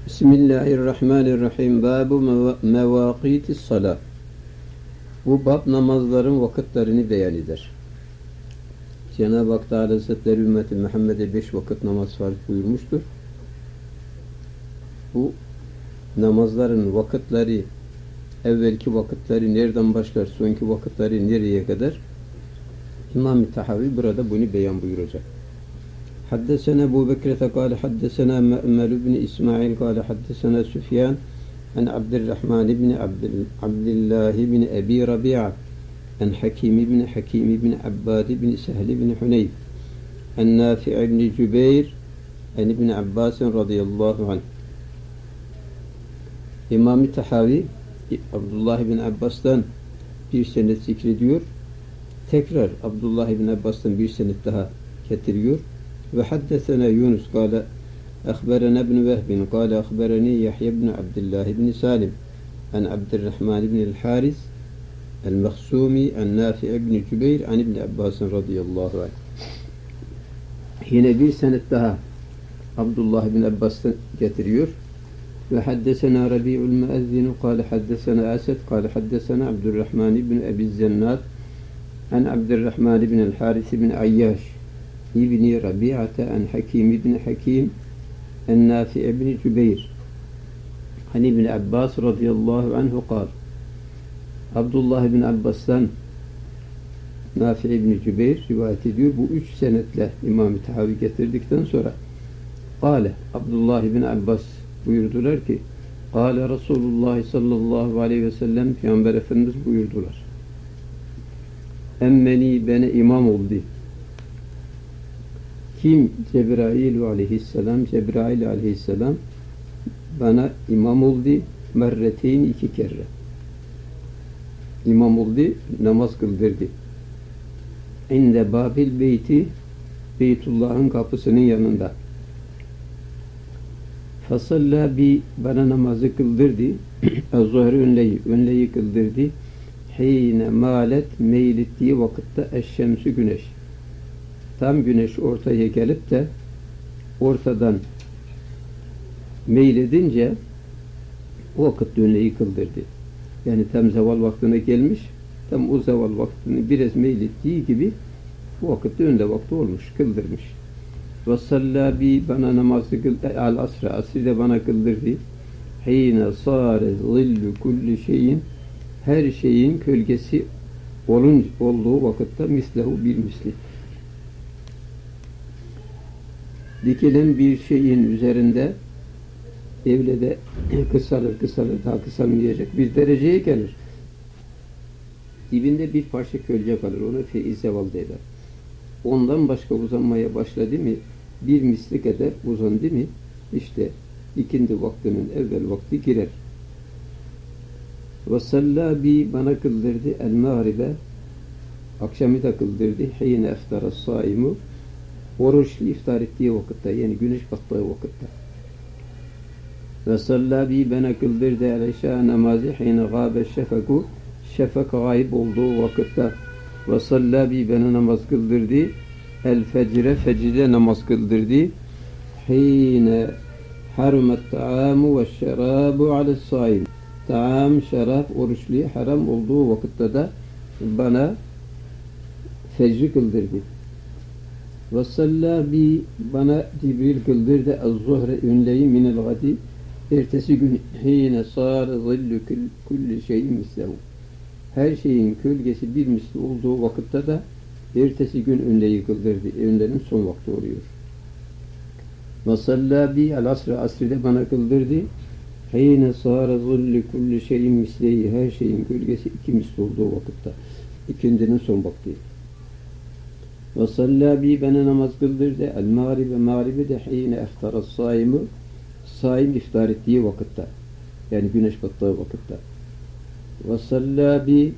Bismillahirrahmanirrahim. Babu mevakitis salat. Bu bab namazların vakitlerini beyan eder. Cenab-ı Hak Teala Hazretleri ümmeti Muhammed'e 5 vakit namaz farz buyurmuştur. Bu namazların vakitleri, evvelki vakitleri nereden başlar, sonki vakitleri nereye kadar İmam-ı Tahavi burada bunu beyan buyuracak. حدثنا أبو بكرة قال حدثنا مأمل بن إسماعيل قال حدثنا سفيان عن عبد الرحمن بن عبد الله بن أبي ربيعة عن حكيم بن عباد بن سهل بن حنيف عن نافع بن جبير عن ابن عباس رضي الله عنه. İmam-ı Tahavi Abdullah bin Abbas'tan bir senet zikrediyor. Tekrar Abdullah bin Abbas'tan bir senet daha getiriyor. Ve haddesena Yunus kâle akhberena ibn Vehbin kâle akhbereni Yahya ibn Abdullah ibn Salim an Abdurrahman ibn el-Haris el-Mekhsumi an Nafi' ibn Cübeyr an ibn Abbas radıyallahu anh. Yine bir senet daha Abdullah ibn Abbas'tan getiriyor. Ve haddesena Rabi'ul Müezzin kâle haddesena Esed kâle haddesena Abdurrahman ibn Ebi Zennad an Abdurrahman ibn el-Haris ibn Ayyaş İbni Rabi'ate an Hakim ibn Hakim en Nafi' ibn Cübeyr an ibn Abbas radıyallahu anhu kal. Abdullah ibn Abbas'tan Nafi' ibn Cübeyr rivayet ediyor. Bu üç senetle İmam-ı Tahavi getirdikten sonra kâle Abdullah ibn Abbas buyurdular ki kâle Resulullah sallallahu aleyhi ve sellem Peygamber Efendimiz buyurdular. Emmeni bana imam oldu. Kim? Cebrail aleyhisselam bana imam oldu. Merreteyn 2 kere. İmam oldu, namaz kıldırdı. İnde babil beyti, Beytullah'ın kapısının yanında. Fasalla bi bana namazı kıldırdı. Az-zuhri önleyi kıldırdı. Hine malet meylettiği vakitte eşşemsü güneş. Tam güneş ortaya gelip de ortadan meyledince o vakit önleyi kıldırdı. Yani tam zeval vaktine gelmiş, tam o zeval vaktini biraz meylettiği gibi bu vakitte önde vakti olmuş, kıldırmış. Ve sallabi bana namazı al-asra, asri de bana kıldırdı. Hine sâre zillu kulli şeyin, her şeyin kölgesi olduğu vakitte mislehu bir misli. Dikilen bir şeyin üzerinde evlede kısalır, daha kısalmayacak bir dereceye gelir. Dibinde bir parça kölge kalır. Ona feizeval derler. Ondan başka uzanmaya başladı mı, bir misli kadar uzandı mı, işte ikindi vaktinin evvel vakti girer. Ve sallabi bana kıldırdı el-mağribe, akşamı da kıldırdı. Hine eftara saimu, oruçlu iftar ettiği vakitte, yani güneş battığı vakitte. Ve sallabi bana kıldırdı el-eşâ namazı hine gâbe şefeku, şefek gayb olduğu vakitte. Ve sallabi bana namaz kıldırdı el-fecre, fecre namaz kıldırdı. Hine harumet ta'amu ve şerabu alel-sâim. Ta'am, şarap, oruçlu haram olduğu vakitte de bana fecri kıldırdı. Ve sallabi bana Cibril kıldırdı az-zuhre ünleyi minel gadi, ertesi gün hine sâr zillu kulli şeyin mislehu, her şeyin kölgesi bir misli olduğu vakitte de ertesi gün ünleyi kıldırdı. Önlerin son vakti oluyor. Ve sallabi al-asr, asride bana kıldırdı. Hine sâr zillu kulli şeyin mislehi, her şeyin kölgesi 2 misli olduğu vakitte. İkindinin son vakti. Ve sallabi bana namaz kıldırdı el-mağribe, mağribe de hine eftara saimu, saim iftar ettiği vakitte, yani güneş battığı vakitte. Ve sallabi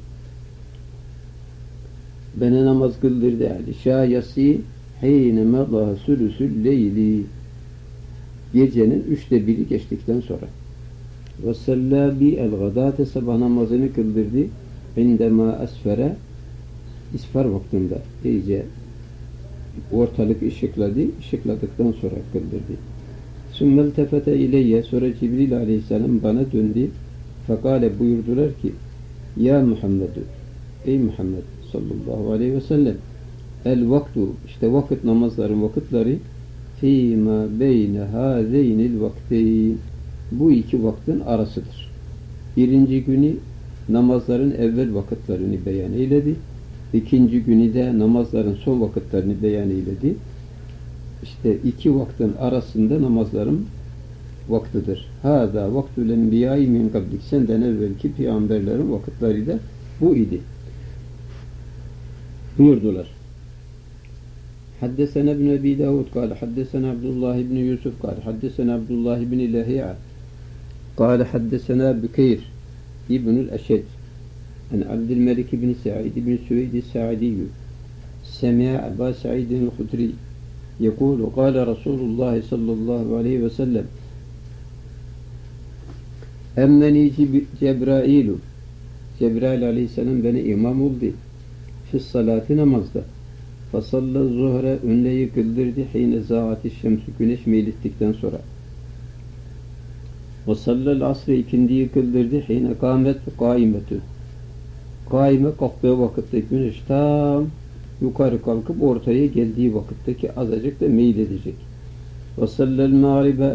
bana namaz kıldırdı el-işâ yasi hine medâ sülüsül leyli, gecenin 1/3'ü geçtikten sonra. Ve sallabi el-gadâte, sabah namazını kıldırdı indemâ esfere, isfar vaktinde, iyice ortalık ışıkladı, ışıkladıktan sonra kıldırdı. Sümmel tefete ileyye, sonra Cibril aleyhisselam bana döndü. Fekale, buyurdular ki, ya Muhammed'ü, ey Muhammed sallallahu aleyhi ve sellem, el vaktu, işte vakit, namazların vakitleri, fîmâ beyne hâzeynil vakteyn, bu iki vaktin arasıdır. Birinci günü namazların evvel vakitlerini beyan eyledi. İkinci günü de namazların son vakitlerini beyan eyledi. İşte iki vaktin arasında namazların vaktidir. Hâzâ vaktül enbiyâi min kablik, senden evvelki peygamberlerin vakitleri de bu idi buyurdular. Haddesena ibn Ebi Davud kâle haddesena Abdullah ibn Yusuf kâle haddesena Abdullah ibn Lahi'a kâle haddesena Bükeyr İbnül Eşed an Abdülmelik ibn Sa'id ibn Süveyd Sa'diyyü semi'a Eba Sa'idin el-Hudri yekûlu kâle Resulullah sallallahu aleyhi ve sellem emmeni Cebrail'u, Cebrail aleyhisselam beni imam oldu fis salati, namazda. Fasalla zuhre, önleyi kıldırdı hine zâati şemsü, güneş meylettikten sonra. Ve sallal asri, ikindiyi kıldırdı hine kâmet kâimetü, kâime kalktığı vakitte, güneş tam yukarı kalkıp ortaya geldiği vakitte ki azıcık da meyledecek. Ve sallal mağribe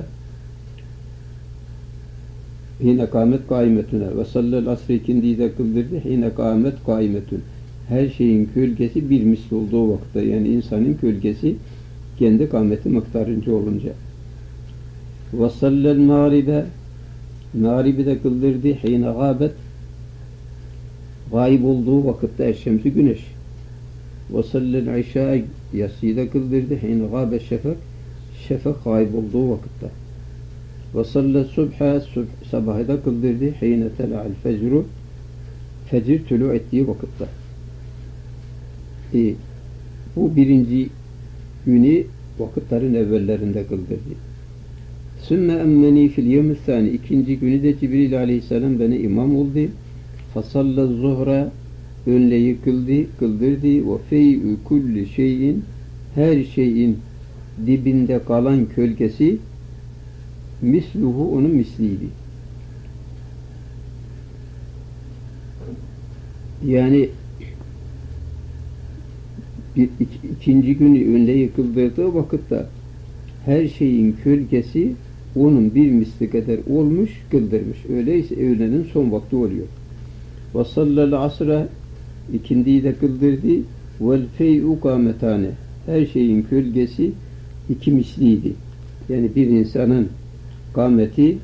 hine kâmet kâimetüne ve sallal asri, ikindiyi de kıldırdı hine kâmet kâimetün, her şeyin gölgesi bir misli olduğu vakitte, yani insanın gölgesi kendi kâmeti miktarınca olunca. وَصَلَّ الْمَغْرِبَ, mağribi de kıldırdı hîne gâbet, gayb olduğu vakitte eşşemsi, güneş. وَصَلَّ الْعِشَاءِ, yatsıyı da kıldırdı hîne gâbet şefek, şefek gayb olduğu vakitte. وَصَلَّ الصُّبْحَ, sabahı da kıldırdı hîne tela'al fecru, fecir tülû ettiği vakitte. Bu birinci günü vakitlerin evvellerinde kıldırdı. Sümme emmeni fil yevmü thani, ikinci günü de Cibril aleyhisselam beni imam oldu. Fasalla zuhra, önleyi kıldırdı. Ve fey'ü kulli şeyin, her şeyin dibinde kalan kölgesi misluhu, onun misliydi. Yani ikinci günü önleyi kıldırdığı vakitte her şeyin kölgesi onun bir misli kadar olmuş, kıldırmış. Öyleyse öğlenin son vakti oluyor. Ve sallal asra, ikindiyi de kıldırdı. Vel fey'u kâmetâne, her şeyin kölgesi iki misliydi. Yani bir insanın kâmeti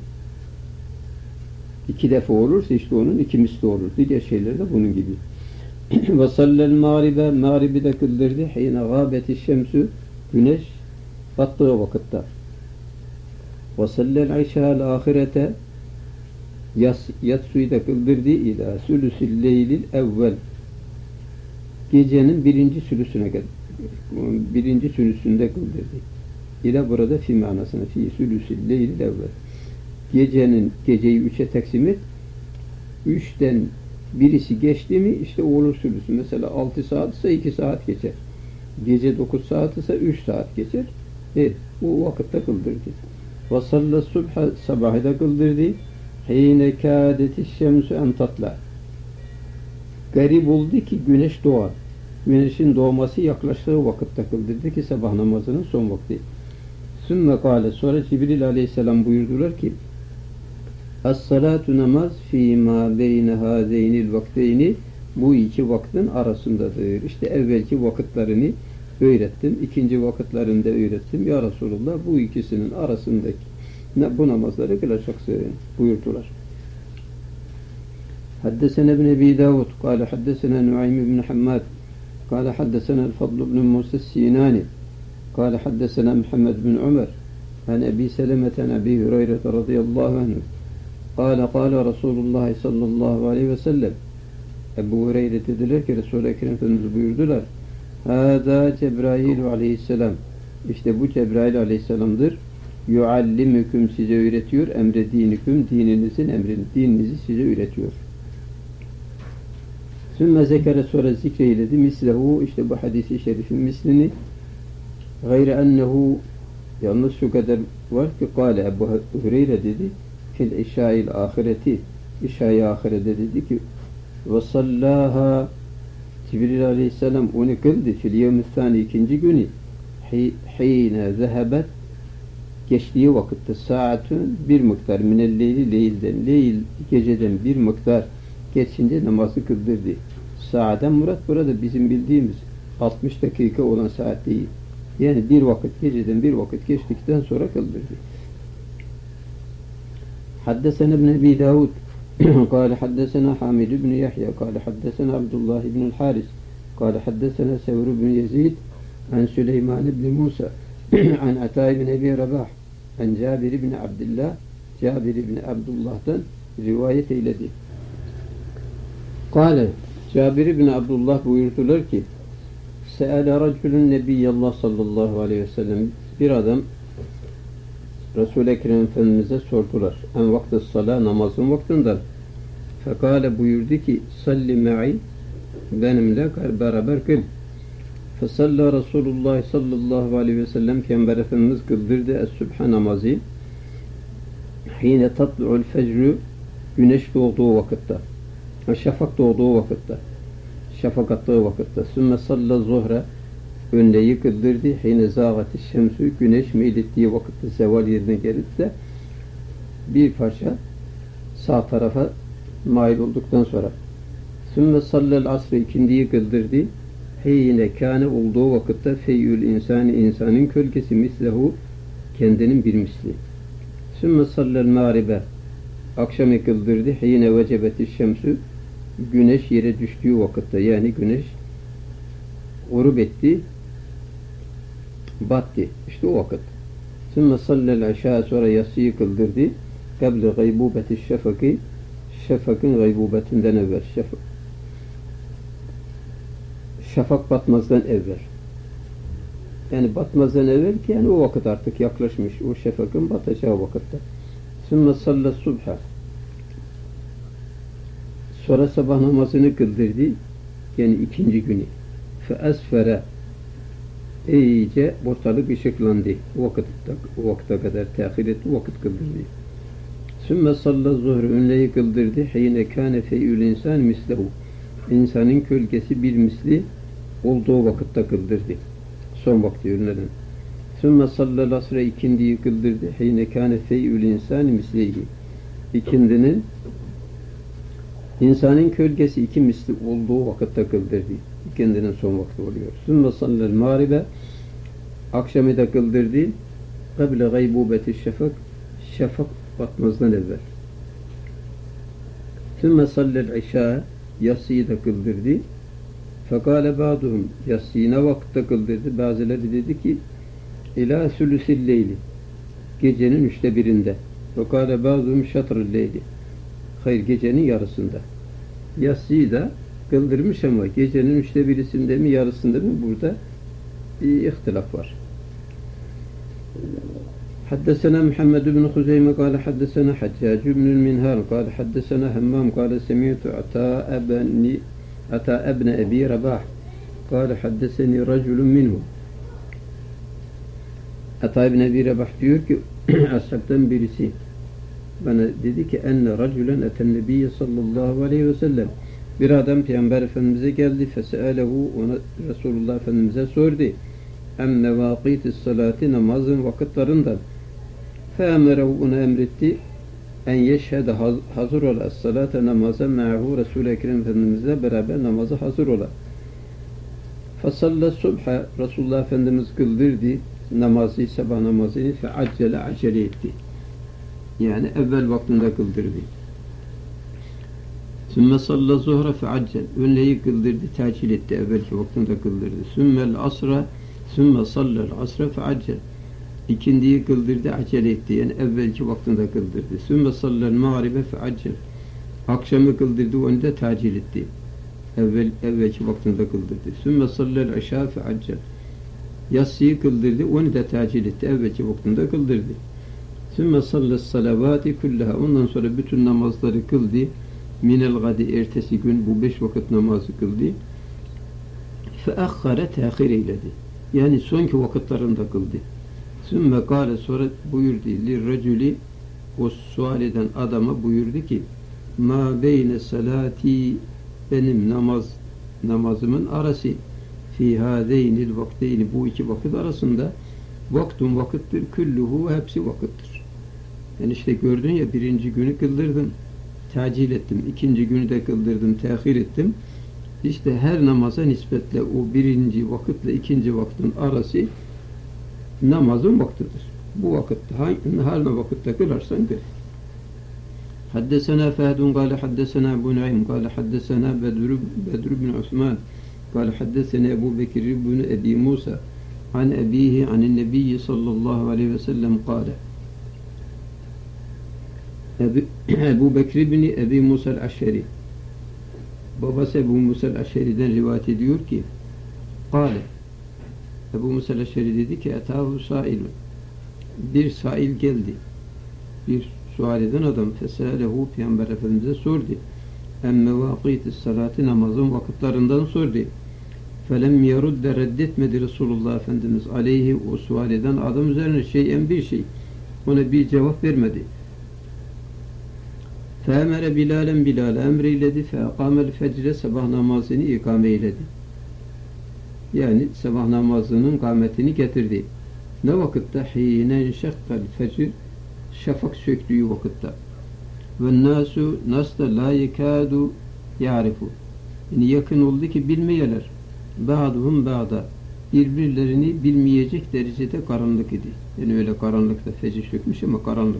iki defa olursa işte onun iki misli olur. Diğer şeyler de bunun gibi. Ve sallal mağribe, mağribi de kıldırdı hîne gâbeti şemsü, güneş battığı vakitte. Ve sallal işâ'l ahirete, yatsıyı da kıldırdı ilâ sülüsül leylil evvel, gecenin birinci sülüsüne kadar, birinci sülüsünde kıldırdı. İlâ burada fi manasına, fi sülüsül leylil evvel, geceyi üçe taksim et, üçten birisi geçti mi işte olur sülüsü. Mesela 6 saat ise 2 saat geçer. Gece 9 saat ise 3 saat geçer. Bu vakitte kıldırdı. Ve salla subha, sabahı da kıldırdı. Hîne kâdeti şemsü en tatla. Garip oldu ki güneş doğar. Güneşin doğması yaklaştığı vakitte kıldırdı ki sabah namazının son vakti. Sümme kâle, sonra Cibril aleyhisselam buyurdular ki as-salatu, namaz fîmâ beyne hâzeynil vakteyni, bu iki vaktin arasındadır. İşte evvelki vakitlerini öğrettim, ikinci vakitlerini de öğrettim. Ya Resulullah, bu ikisinin arasındaki bu namazları kılacaksın buyurdular. Haddesena ibn Ebi Davud kâle haddesena Nuaym ibn Hammad kâle haddesena el-Fadl ibn Musa Sinani kâle haddesena Muhammed ibn Ömer an Ebi Selemeten Ebi Hureyre radıyallahu anhu kâle kâle Resulullah sallallahu aleyhi ve sellem, Ebu Hureyre dediler ki Resul-i Ekrem Efendimiz buyurdular, hâzâ Cebrail aleyhisselam, işte bu Cebrail aleyhisselamdır, yuallimüküm, size öğretiyor, emredînüküm, dininizin emrini, dininizi size öğretiyor. Sümme zekere, sonra zikreyledi, mislehu, işte bu hadisi şerifin mislini, gayre ennehu, Yalnız şu kadar var ki kâle Ebu Hüreyre dedi fil işâil ahireti işâ-i ahirede dedi ki ve sallâhâ Cibril aleyhisselam onu kıldı fil yevmüthâni ikinci günü hîne zehebet geçtiği vakitte saatün bir miktar minelleyli leylden leyl geceden bir miktar geçince namazı kıldırdı. Saaden murat burada bizim bildiğimiz 60 dakika olan saat değil. Yani bir vakit geceden bir vakit geçtikten sonra kıldırdı. Haddesena ibn Ebi Davud قال حدثنا حامد بن يحيى قال حدثنا عبد الله بن الحارث قال حدثنا ثور بن يزيد عن سليمان بن موسى عن عطاء بن أبي رباح عن جابر بن عبد الله Cabir ibn Abdullah'tan rivayet eyledi. Kale Cabir ibn Abdullah buyurdular ki Se'ele raculun nebiyyallah sallallahu aleyhi ve sellem bir adam Resul-i Ekrem Efendimiz'e sordular. En vakti salat namazın vaktinden. Fekale buyurdu ki salli me'i benimle beraber kıl. Fesalla Resulullah sallallahu aleyhi ve sellem Peygamber Efendimiz kıldırdı es-subha namazı. Hine tatlu'ul fecru güneş doğduğu vakitte. Şafak doğduğu vakitte. Şafak attığı vakitte. Sümme salla zuhra önleyi kıldırdı. Hine zâgati şemsü güneş meylettiği vakitte zeval yerine gelip de bir parça sağ tarafa mail olduktan sonra. Sümme sallal asrı ikindiyi kıldırdı. Hine kâne olduğu vakitte feyyül insani insanın kölgesi mislehu kendinin bir misli. Sümme sallal mağribe akşamı kıldırdı. Hine vecebeti şemsü güneş yere düştüğü vakitte yani güneş gurub etti battı. İşte o vakit. Sümme sallal aşağı sonra yatsıyı kıldırdı. Kable gaybubeti şefaki şefakın gaybubetinden evvel şafak batmazdan evvel. Yani batmazdan evvel ki yani o vakit artık yaklaşmış. O şefakın batacağı vakitte. Sümme sallas subha. Sonra sabah namazını kıldırdı. Yani ikinci günü. Fe esfere iyice ortalık ışıklandı. O vakte kadar tehir etti. O vakit kıldırdı. Sümme sallas zuhru ünleyi kıldırdı. Hine kâne feyyül insan mislehu. İnsanın kölgesi bir misli olduğu vakitte kıldırdı. Son vakti ünleden. Sümme sallal asre ikindiyi kıldırdı. Hine kâne feyyül insan mislehi. İkindinin insanın kölgesi iki misli olduğu vakitte kıldırdı. İkindinin son vakti oluyor. Sümme sallal mağribe akşamı da kıldırdı. Kable gaybubeti şefak şefak batmazdan evvel. Sümme sallal işâ yatsıyı da kıldırdı. Fekale ba'duhum yatsıyına vakitte kıldırdı. Bazıları dedi ki ilâ sülüsil leyli gecenin 1/3'inde. Fekale ba'duhum şatrıl leyli hayır gecenin yarısında. Yatsıyı da kıldırmış ama gecenin 1/3'inde mi yarısında mı burada bir ihtilaf var. حدثنا محمد بن خزيمة قال حدثنا حجاج بن المنهال قال حدثنا همام قال سمعت عطاء بن أبي رباح قال حدثني رجل منهم Ata ibn Ebi Rebah diyor ki ashabtan birisi bana dedi ki enne raculen eten nebiyye sallallahu aleyhi ve sellem bir adam Peygamber Efendimiz'e geldi fesealehu ona Resulullah Efendimiz'e sordu en mevâkîtis salati namazın vakitlarından feemerehu ona emretti en yeşhede hazır ola salate namaza me'ahu Resul-i Ekrem Efendimiz'le beraber namazı hazır ola fesalla subha Resulullah Efendimiz kıldırdı namazı, sabah namazını acele etti. Yani evvel vaktinde kıldırdı. Sümme salla zuhra feaccel. Önleyi kıldırdı, tacil etti. Evvelki vaktinde kıldırdı. Sümmel asra sümme sallal asra feaccel. İkindiyi kıldırdı, acele etti. Yani evvelki vaktinde kıldırdı. Sümme sallal mağribe feaccel. Akşamı kıldırdı, onu da tacil etti. Evvelki vaktinde kıldırdı. Sümme sallal aşağı feaccel. Yatsıyı kıldırdı, onu da tacil etti. Evvelki vaktinde kıldırdı. Sümme sallas salavati kullaha. Ondan sonra bütün namazları kıldı. Minel gadi ertesi gün bu 5 vakit namazı kıldı. Feakhare tehir eyledi. Yani sonki vakitlerinde kıldı. Sümme kâle sonra buyurdu lirraculi o sual eden adama buyurdu ki ma beyne salati benim namazımın arası fi hâzeynil vakteyni bu iki vakit arasında vaktun vakittir külluhu hepsi vakittir. Yani işte gördün ya birinci günü kıldırdım tacil ettim. İkinci günü de kıldırdım tehir ettim. İşte her namaza nispetle o birinci vakitle ikinci vaktin arası namazın vaktidir. Bu vakitte her vakitte kılarsan kıl. Haddesena Fehedun kâle haddesena Ebu Nu'aym kâle haddesena Bedr bin Osman kâle haddesena Ebu Bekir bin Ebi Musa an ebihi anin nebiyyi sallallahu aleyhi ve sellem kâle Ebu Bekir bin Ebi Musa el-Aşşeri babası Ebu Musa el-Aşşeri'den rivayet ediyor ki kâle Ebu Musa el-Aşşeri dedi ki etâhu sâilun bir sail geldi bir sual eden adam fesâlehu Peygamber Efendimiz'e sordu emme vâkîtis salâti namazın vakitlerinden sordu felem yerudde reddetmedi Resulullah Efendimiz aleyhi o sual eden adam üzerine şeyen bir şey ona bir cevap vermedi feemere Bilal'en Bilal'e emreyledi feekamel fecre sabah namazını ikame eyledi yani sabah namazının kâmetini getirdi ne vakitte hînen şekkal fecr şafak söktüğü vakitte ve nasu nasda la yekâdu ya'rifu yani yakın oldu ki bilmeyeler ba'duhum ba'da birbirlerini bilmeyecek derecede karanlık idi yani öyle karanlıkta fecr sökmüş ama karanlık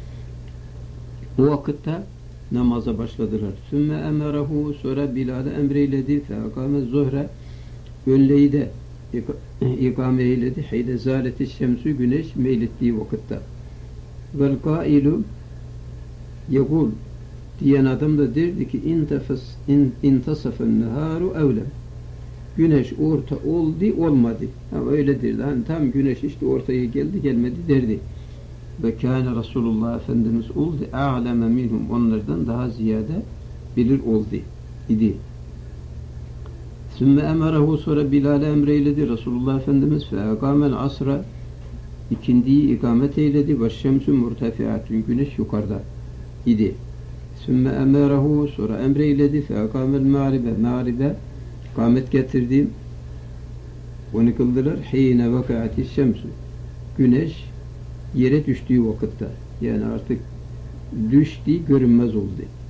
o vakitte namaza başladılar sümme emerahu sonra Bilal'e emreyledi feakame zuhre önleyi de ikame eyledi heyde zâleti şemsü güneş meylettiği vakitte vel kâilu yekul diyen adam da derdi ki intasafen nehâru evlem güneş orta oldu olmadı ama öyle derdi hani tam güneş işte ortaya geldi gelmedi derdi ve kâne Resulullah Efendimiz oldu a'leme minhum onlardan daha ziyade bilir oldu idi sümme emerehu sonra Bilal'e emreyledi Resulullah Efendimiz fe'akamel asra ikindiyi ikamet eyledi ve şemsü murtefiatün güneş yukarıda idi sümme emerehu sonra emreyledi fe'akamel ma'ribe ikamet getirdi onu kıldılar hîne vakâti şemsü güneş yere düştüğü vakitte yani artık düştü görünmez oldu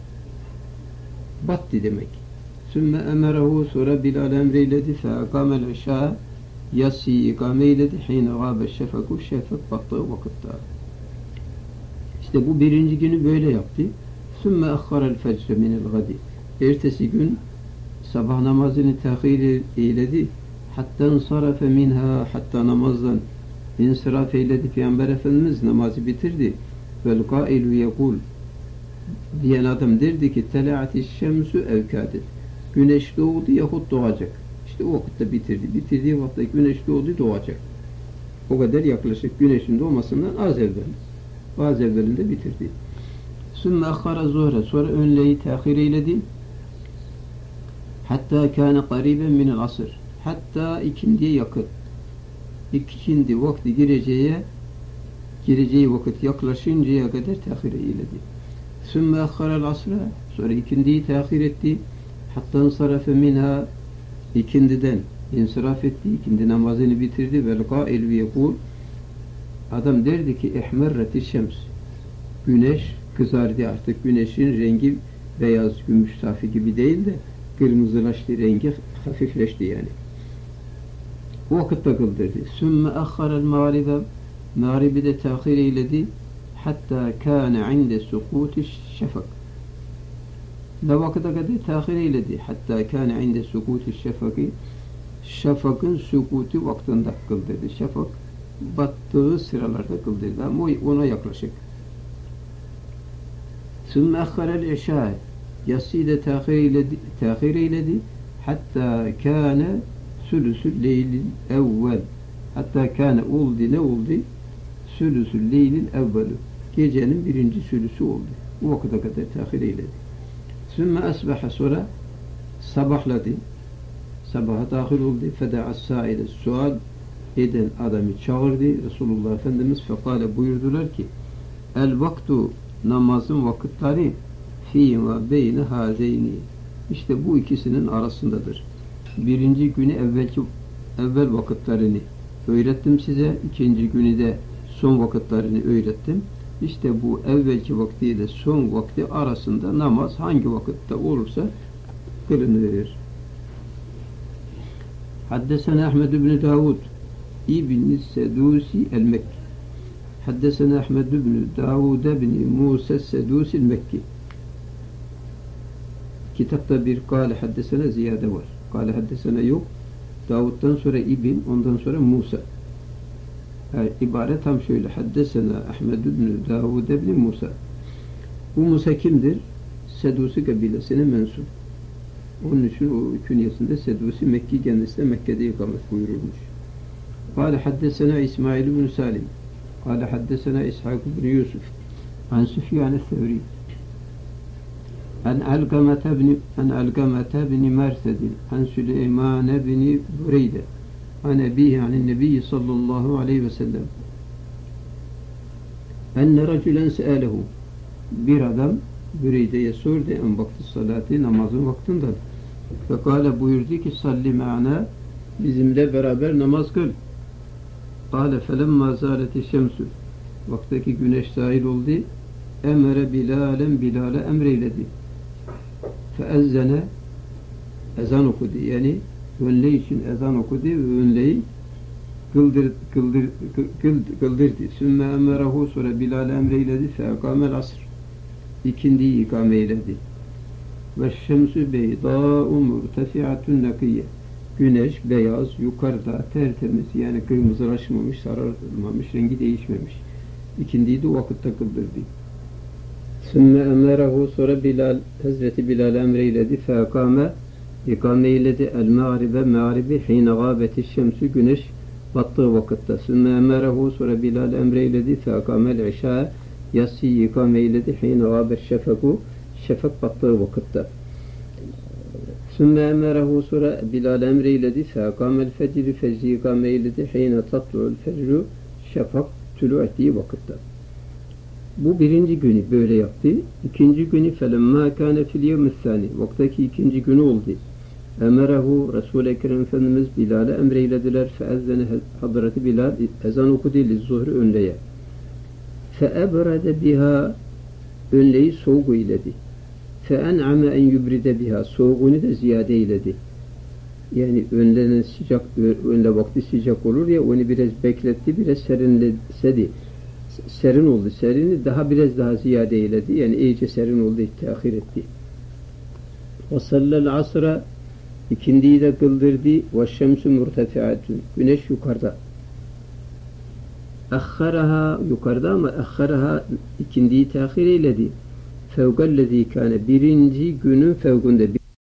battı demek sümme emerehu sonra Bilal emreyledi fe'akamel işâ yassi ikame eyledi hîne gâbe şefeku şefek battığı vakitte işte bu birinci günü böyle yaptı sümme akharel fecre minel gadi ertesi gün sabah namazını tehir eyledi hatta ensarafe minha hatta namazdan insiraf eyledi Peygamber Efendimiz namazı bitirdi vel kâilu yekul diyen adam derdi ki telâati şemsü evkâdet güneş doğdu yahut doğacak işte o vakitte bitirdi bitirdiği vakitte güneş doğdu doğacak o kadar yaklaşık güneşin doğmasından az evvel bazı evvelinde bitirdi sümme akhara zuhre sonra önleyi tehir eyledi hatta kâne qariben minel asr hatta ikindiye yakın ikindi vakti gireceği vakit yaklaşıncaya kadar tehir eyledi sümme akharel asra sonra ikindiyi tehir etti hatta ensarafe minha ikindiden insiraf etti ikindi namazını bitirdi vel kâilu yekul adam derdi ki ihmerreti şems güneş kızardı artık güneşin rengi beyaz gümüş safi gibi değil de kırmızılaştı rengi hafifleşti yani o vakitte kıldırdı sümme akharel mağribi de tehir eyledi hatta kâne inde sukuti şefak ne vakite kadar tehir eyledi hatta kâne inde sukuti şefaki şafakın sukuti vaktinde kıldırdı şafak battığı sıralarda kıldırdı ama ona yaklaşık sümme akharel işâ yassi de tehir eyledi hatta kâne sülüsül leylil evvel hatta kâne oldu ne oldu sülüsül leylil evvelü gecenin birinci sülüsü oldu o vakite kadar tehir eyledi sümme asbaha sonra sabahladı sabaha dahil oldu feda'as sâile sual eden adamı çağırdı. Resulullah Efendimiz fekale buyurdular ki el vaktu namazın vakitleri fîmâ beyne hâzeyni. İşte bu ikisinin arasındadır. Birinci günü evvel vakitlerini öğrettim size. İkinci günü de son vakitlerini öğrettim. İşte bu evvelki vaktiyle son vakti arasında namaz hangi vakitte olursa kılınır. Haddesena Ahmed ibn Davud İbn Sedusi el-Mekki. Haddesena Ahmed ibn Davud ibn Musa Sedusi el-Mekki. Kitapta bir kâle haddesena ziyade var. Kâle haddesena yok. Davud'dan sonra İbn, ondan sonra Musa. Yani ibare tam şöyle. Haddesena Ahmed ibn Davud ibn Musa. Bu Musa kimdir? Sedusi kabilesine mensup. Onun için o künyesinde Sedusi Mekki, kendisi de Mekke'de ikamet buyurulmuş. Kâle haddesena İsmail ibn Salim. Kâle haddesena İshak ibn Yusuf. An Süfyan el-Thevri. An Algamete bin Mersedin. An Süleyman bin Bureyde. An Ebihi anin Nebi sallallahu aleyhi ve sellem. Enne racülen se'alehu. Bir adam Büreyde'ye sordu en vakti salati, namazın vaktinden. Fekale buyurdu ki salli ma'na, bizimle beraber namaz kıl. Kale felemma zâleti şemsü. Vaktaki güneş zahil oldu. Emre Bilal'e emreyledi. Feezzene, ezan okudu. Yani önle için ezan okudu ve önleyi kıldırdı. Sümme emrehu, sonra Bilal'e emreyledi. Feekamel asr. İkindiyi ikame eyledi. Ve şemsü beydâ'u murtefi'atun nakiyye. Güneş beyaz, yukarıda, tertemiz, yani kırmızılaşmamış, sararmamış, rengi değişmemiş. İkindiyi de o vakitte kıldırdı. Sümme emrehu, sonra Hazreti Bilal emreyledi. Feekame, ikame eyledi. El mağribe, mağribi, hîne gâbeti şemsü, güneş battığı vakitte. Sümme emrehu, sonra Bilal emreyledi. Feekamel işâ, yatsıyı ikame eyledi. Hîne gâbet şefeku, şefek battığı vakitte. Sümme emrehu, sonra Bilal emreyledi. Feekamel fecri, fecri ikame eyledi. Hîne tatlu'l fecru, şefek tülû ettiği vakitte. Bu birinci günü böyle yaptı. İkinci günü felemma kâne fil yevmü's-sâni. Vaktaki ikinci günü oldu. Emerehu, Resul-i Ekrem Efendimiz Bilal'e emreylediler. Feezzene Hazreti Bilal ezan okudu liz-zuhri önleye. Feebrede biha, önleyi soğuk eyledi. Feen'ame en yubride biha, soğuğunu da ziyade eyledi. Yani önlenin sıcak, önle vakti sıcak olur ya, onu biraz bekletti, biraz serinledi. Serin oldu. Serini biraz daha ziyade eyledi. Yani iyice serin oldu, tehir etti. Ve sallel asra, ikindiyi de kıldırdı. Ve şemsü murtefiatun, güneş yukarıda. Akharaha, yukarıda ama akharaha, ikindiyi tehir eyledi. Fevkallezî kâne, birinci günün fevkunda.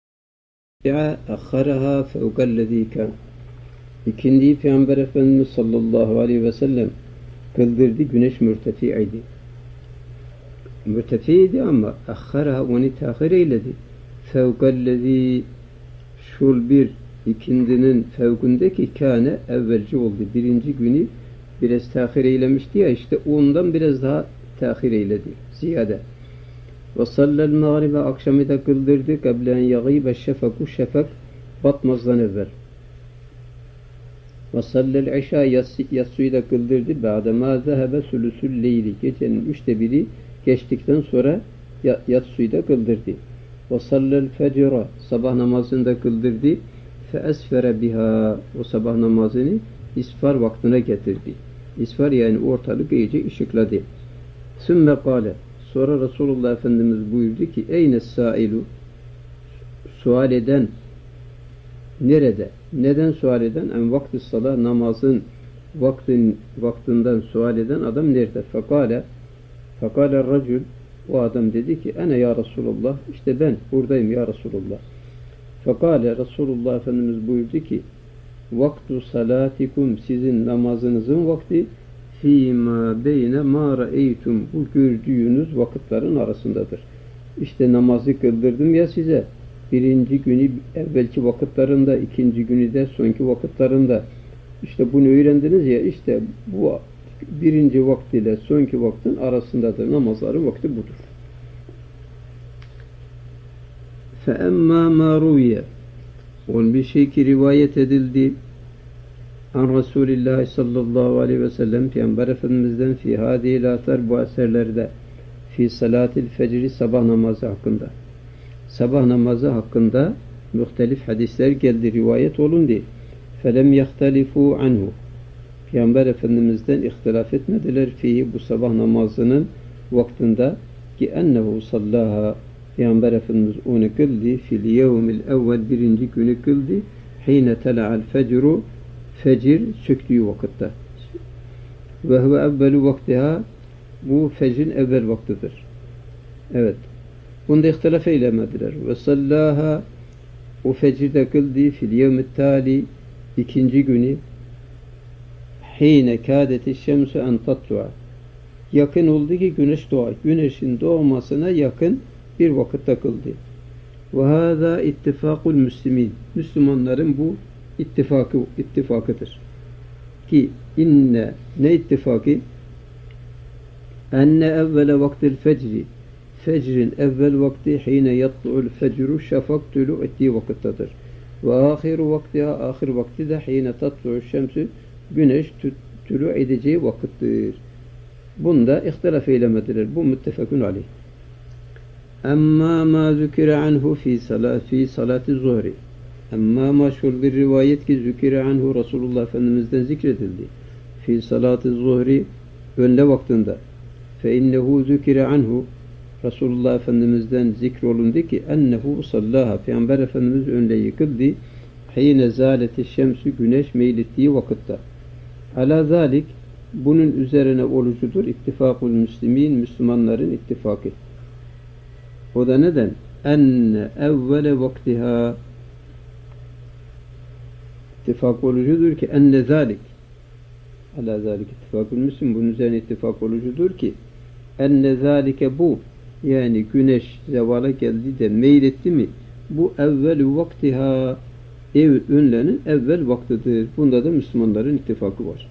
Akharaha fevkallezî kâne. İkindiyi Peygamber Efendimiz sallallahu aleyhi ve sellem kıldırdı, güneş mürtefiydi. Mürtefiydi ama akharaha, onu tehir eyledi. Fevkallezî, şul bir, ikindinin fevkundaki kâne evvelci oldu. Birinci günü biraz tehir eylemişti ya, işte ondan biraz daha tehir eyledi. Ziyade. Ve sallel mağribe, akşamı da kıldırdı. Kablen yagîbe şefeku, şefek batmazdan evvel. Ve sallel işâ, yatsıyı da kıldırdı. Ba'demâ zehebe sülüsül leyli, gecenin 1/3 geçtikten sonra yatsıyı da kıldırdı. Ve sallel fecra, sabah namazını da kıldırdı. Fe esfere biha, o sabah namazını isfar vaktine getirdi. İsfar yani ortalık iyice ışıkladı. Sümme kâle, sonra Resulullah Efendimiz buyurdu ki eynes sailu, sual eden nerede? Neden sual eden? En vakti salah, namazın vaktinden sual eden adam nerede? Fekale racül, o adam dedi ki ene ya Resulullah, işte ben buradayım ya Resulullah. Fekale, Resulullah Efendimiz buyurdu ki vaktu salatikum, sizin namazınızın vakti fîmâ beyne mâ ra'eytum, bu gördüğünüz vakitlerin arasındadır. İşte namazı kıldırdım ya size. Birinci günü evvelki vakitlerinde, ikinci günü de sonki vakitlerinde. İşte bunu öğrendiniz ya, işte bu birinci vaktiyle sonki vaktin arasındadır. Namazların vakti budur. فَاَمَّا مَا رُوِيَ On bir şey ki rivayet edildi an Resulullah sallallahu aleyhi ve sellem Peygamber Efendimiz'den fi hadihil atar bu eserlerde fi salatil fecri sabah namazı hakkında. Sabah namazı hakkında muhtelif hadisler geldi, rivayet olundu. Felem yahtalifu anhu. Peygamber Efendimiz'den ihtilaf etmediler fihi bu sabah namazının vaktinde ki ennehu sallaha Peygamber Efendimiz onu kıldı fil yevmil evvel birinci günü kıldı hine tela'al fecru fecir söktüğü vakitte. Ve huve evvelu vaktiha bu fecrin evvel vaktidir. Evet. Bunda ihtilaf eylemediler. Ve sallaha o fecirde kıldı fil yevmit tali ikinci günü hine kâdeti şemsu en tatlu'a yakın oldu ki güneş doğar. Güneşin doğmasına yakın bir vakitte kıldı. Ve hâzâ ittifâkul müslimîn. Müslümanların bu ittifakıdır. Ki inne ne ittifakı? Enne evvele vaktil fecri fecrin evvel vakti hine yatlu'ul fecru şafak tülü ettiği vakittedir. Ve ahiru vaktiha ahir vakti de hine tatlu'u şemsü güneş tülü edeceği vakittir. Bunda ihtilaf eylemediler. Bu müttefekun aleyh. Amma ma zükire anhu fi salati zuhri. Amma maşhur bir rivayet ki zükire anhu Resulullah Efendimiz'den zikredildi. Fi salati zuhri önde vaktinde. Fe innehu zükire anhu Resulullah Efendimiz'den zikrolundu ki ennehu sallaha Peygamber Efendimiz önde yıkıldı. Hine zaleti şemsü güneş meylettiği vakitte. Ala zalik bunun üzerine olucudur ittifakul müslimin Müslümanların ittifakı. O da neden? Enne evvele vaktiha ittifak olucudur ki enne zalik ala zalik ittifakul müslim bunun üzerine ittifak olucudur ki enne zalike bu yani güneş zevala geldi de meyletti mi bu evvelü vaktiha önlenin evvel vaktidir. Bunda da Müslümanların ittifakı var.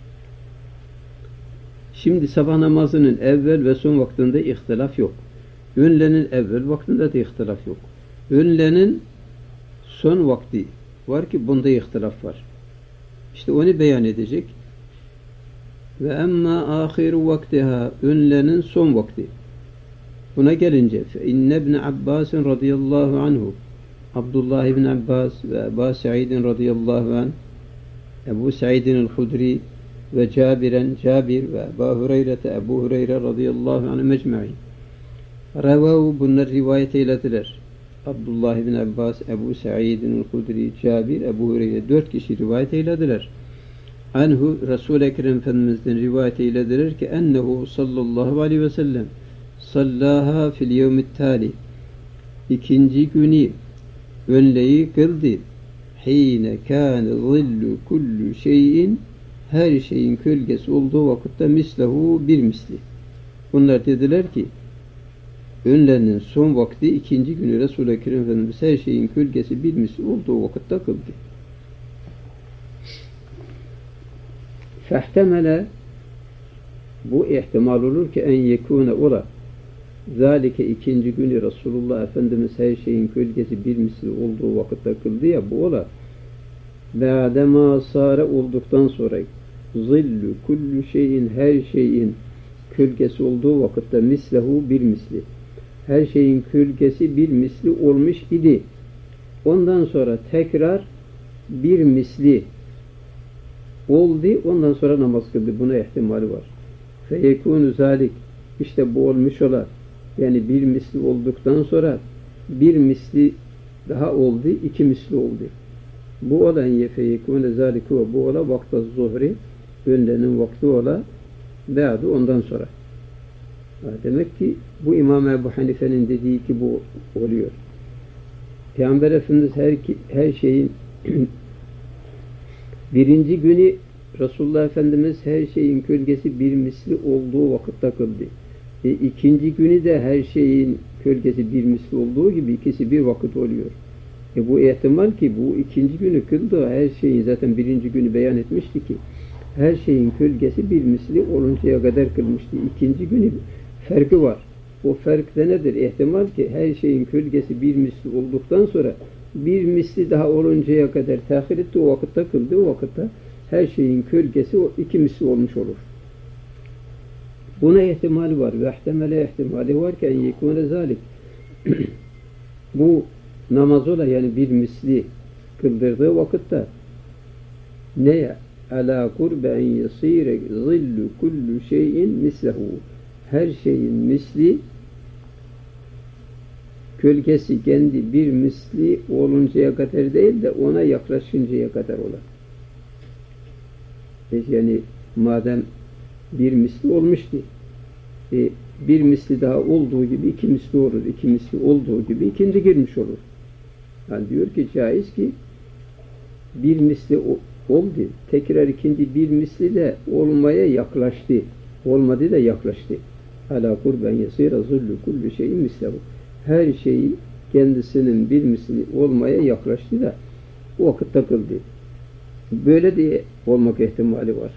Şimdi sabah namazının evvel ve son vaktinde ihtilaf yok. Önlenin evvel vaktinde de ihtilaf yok. Önlenin son vakti var ki bunda ihtilaf var. İşte onu beyan edecek. Ve emma ahiru vaktiha önlenin son vakti. Buna gelince inne ibn Abbas radıyallahu anhu Abdullah ibn Abbas ve Ebu Sa'idin radıyallahu anh Ebu Sa'idin el-Hudri ve Cabir ve Ebu Hureyre radıyallahu anh mecmu'in Revav bunlar rivayet eylediler. Abdullah ibn Abbas, Ebu Sa'idin el-Hudri, Cabir, Ebu Hureyre 4 kişi rivayet eylediler. Anhu Resul-i Ekrem Efendimiz'den rivayet eylediler ki ennehu sallallahu aleyhi ve sellem sallaha fil yevmit tali ikinci günü önleyi kıldı. Hine kâne zillu kullu şeyin her şeyin kölgesi olduğu vakitte mislehu bir misli. Bunlar dediler ki önlerinin son vakti ikinci günü Resul-i Ekrem Efendimiz her şeyin kölgesi bir misli olduğu vakitte kıldı. Fehtemele bu ihtimal olur ki en yekûne ola zalike ikinci günü Resulullah Efendimiz her şeyin kölgesi bir misli olduğu vakitte kıldı ya bu ola ba'dema sâre olduktan sonra zillu kullu şeyin her şeyin kölgesi olduğu vakitte mislehu bir misli her şeyin kölgesi bir misli olmuş idi. Ondan sonra tekrar bir misli oldu. Ondan sonra namaz kıldı. Buna ihtimali var. Feyekûnü zalik işte bu olmuş ola. Yani bir misli olduktan sonra bir misli daha oldu. İki misli oldu. Bu olan yefeyekûnü zâlikû bu ola vakta zuhri önlenin vakti ola veya ondan sonra. Demek ki bu İmam Ebu Hanife'nin dediği ki bu oluyor. Peygamber Efendimiz her şeyin birinci günü Resulullah Efendimiz her şeyin kölgesi bir misli olduğu vakitte kıldı. İkinci günü de her şeyin kölgesi bir misli olduğu gibi ikisi bir vakit oluyor. Bu ihtimal ki bu ikinci günü kıldığı her şeyin zaten birinci günü beyan etmişti ki her şeyin kölgesi bir misli oluncaya kadar kılmıştı. İkinci günü farkı var. O fark da nedir? İhtimal ki her şeyin kölgesi bir misli olduktan sonra bir misli daha oluncaya kadar tehir etti. O vakitte kıldı. O vakitte her şeyin kölgesi o iki misli olmuş olur. Buna ihtimali var. Ve ihtemele ihtimali varken yekûne zâlik. Bu namaz ola yani bir misli kıldırdığı vakitte neye? Alâ kurbe en yasîre zillu kullu şeyin mislehu. Her şeyin misli kölgesi kendi bir misli oluncaya kadar değil de ona yaklaşıncaya kadar olur. Yani madem bir misli olmuştu, bir misli daha olduğu gibi iki misli olur. İki misli olduğu gibi ikinci girmiş olur. Yani diyor ki caiz ki bir misli oldu. Tekrar ikinci bir misli de olmaya yaklaştı. Olmadı da yaklaştı. Alâ kurben yasîre zullu kullu şeyin mislehu. Her şeyi kendisinin bir misli olmaya yaklaştı da o vakitte kıldı. Böyle diye olmak ihtimali var.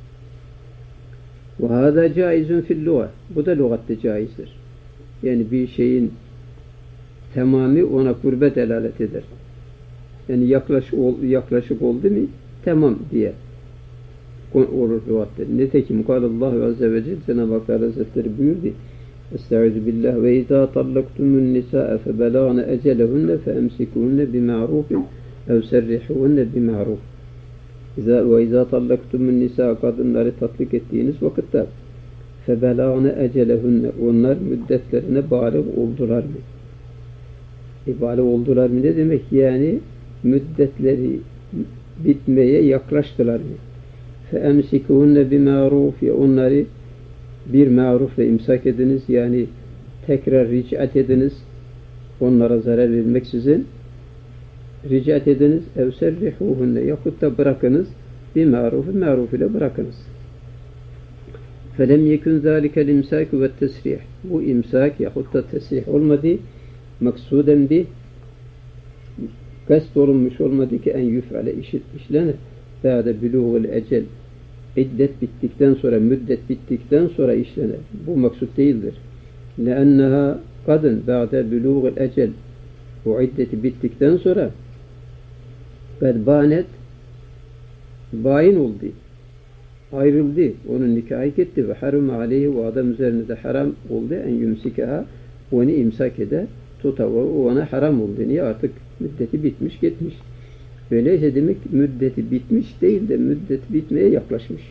وَهَذَا caizun fil lugha. Bu da lügatte caizdir. Yani bir şeyin tamamı ona kurbe delalet eder. Yani yaklaşık oldu mu tamam diye olur lügatte. Nitekim Allahu azze ve celle Cenab-ı Hak Hazretleri buyurdu. Estaizu billah ve izâ tallaktumun nisâe febelâne ecelehunne feemsikuhunne bima'rufin ev serrihûhunne bima'ruf. Ve izâ tallaktumun nisâ kadınları tatlik ettiğiniz vakitte febelâne ecelehunne onlar müddetlerine bâlig oldular mı? Bâlig oldular mı ne demek? Yani müddetleri bitmeye yaklaştılar mı? Feemsikuhunne bima'ruf ya onları bir marufla imsak ediniz yani tekrar ricat ediniz onlara zarar vermeksizin ricat ediniz ev serrihuhunne yahut da bırakınız bir maruf ile bırakınız. Felem yekun zâlikel imsâku ve tesrih. Bu imsak yahut da tesrih olmadı. Maksuden bir kast olunmuş olmadı ki en yüf'ale işlenir. Ba'de bülûgul ecel. İddet bittikten sonra, müddet bittikten sonra işlenir. Bu maksud değildir. لَأَنَّهَا kadın ba'de bülûgul ecel. Bu iddeti bittikten sonra kad banet bayin oldu. Ayrıldı. Onun nikahı gitti ve harum aleyhi ve adam üzerine de haram oldu. En yumsikaha onu imsak eder. Tutava ona haram oldu. Niye? Artık müddeti bitmiş gitmiş. Öyleyse demek müddeti bitmiş değil de müddeti bitmeye yaklaşmış.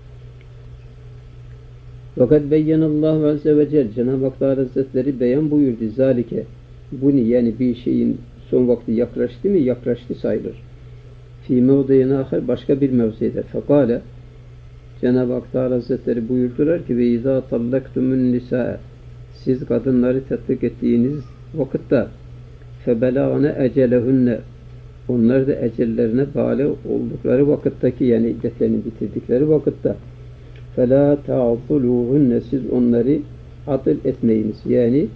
Fakat beyyenallahu azze ve celle Cenab-ı Hak Hazretleri beyan buyurdu. Zalike bunu yani bir şeyin son vakti yaklaştı mı? Yaklaştı sayılır. Fî mevdiyen ahir başka bir mevzide. Fekale Cenab-ı Hak Hazretleri buyurdular ki ve izâ tallaktumun nisâe siz kadınları tatbik ettiğiniz vakitte febelâne ecelehunne onlar da ecellerine bağlı oldukları vakitteki yani iddetlerini bitirdikleri vakitte فَلَا تَعْضُلُوهُنَّ siz onları atıl etmeyiniz. Yani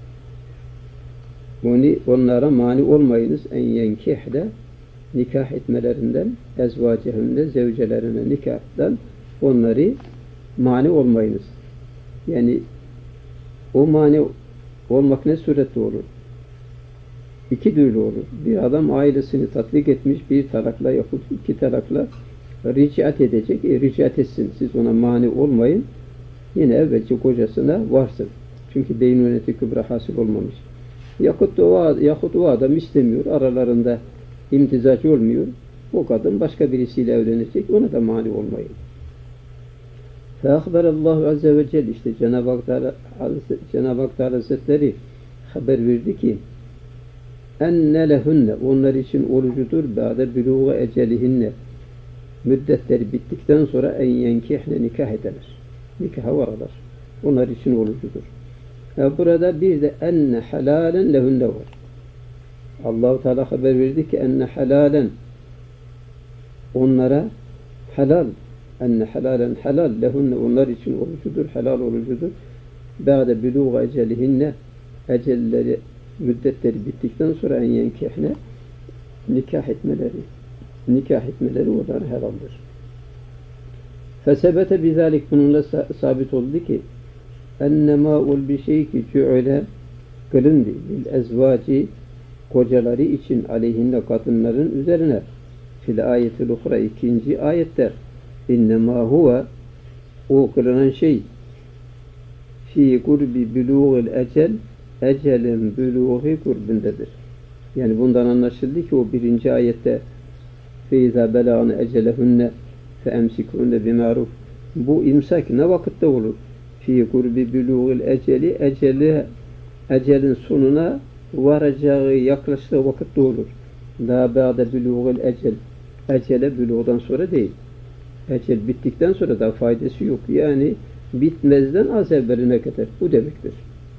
onlara mani olmayınız en yenkihle nikah etmelerinden ezvacehünde zevcelerine nikahdan onları mani olmayınız. Yani o mani olmak ne surette olur? İki türlü olur. Bir adam ailesini tatbik etmiş bir talakla yahut iki talakla ricat edecek. Ricat etsin. Siz ona mani olmayın. Yine evvelce kocasına varsın. Çünkü beynuneti kübra hasıl olmamış. Yahut o adam istemiyor. Aralarında imtizac olmuyor. O kadın başka birisiyle evlenecek. Ona da mani olmayın. Feakberallahu azze ve celle işte Cenab-ı Hak Hazretleri haber verdi ki enne lehunne onlar için orucudur ba'de bülûğu ecelihinne müddetleri bittikten sonra en yenkihne nikah ederler. Nikaha varırlar. Onlar için orucudur. Burada bir de enne halalen lehunne var. Allah-u Teala haber verdi ki enne halalen onlara halal enne halalen halal lehunne onlar için orucudur. Helal orucudur. Ba'de bülûğu ecelihinne ecelleri müddetleri bittikten sonra en yenkihne nikah etmeleri onlara helaldir. Fesebete bizalik, bununla sabit oldu ki ennema ol bir şey ki cü'le kılındı bil ezvaci, kocaları için, aleyhinne, kadınların üzerine, fil ayetil uhra, ikinci ayette, innema huve, o kılınan şey, fi kurbi buluğil ecel, ecelin buluği kurbindedir. Yani bundan anlaşıldı ki o birinci ayette feiza belâne ecelehunne fe emsikhunne bimaruf, bu imsak ne vakitte olur? Fi kurbi buluğil eceli, ecelin sonuna varacağı, yaklaştığı vakitte olur. La ba'de buluğil ecel, ecele buluğdan sonra değil. Ecel bittikten sonra da faydası yok. Yani bitmezden az evveline kadar. Bu demektir.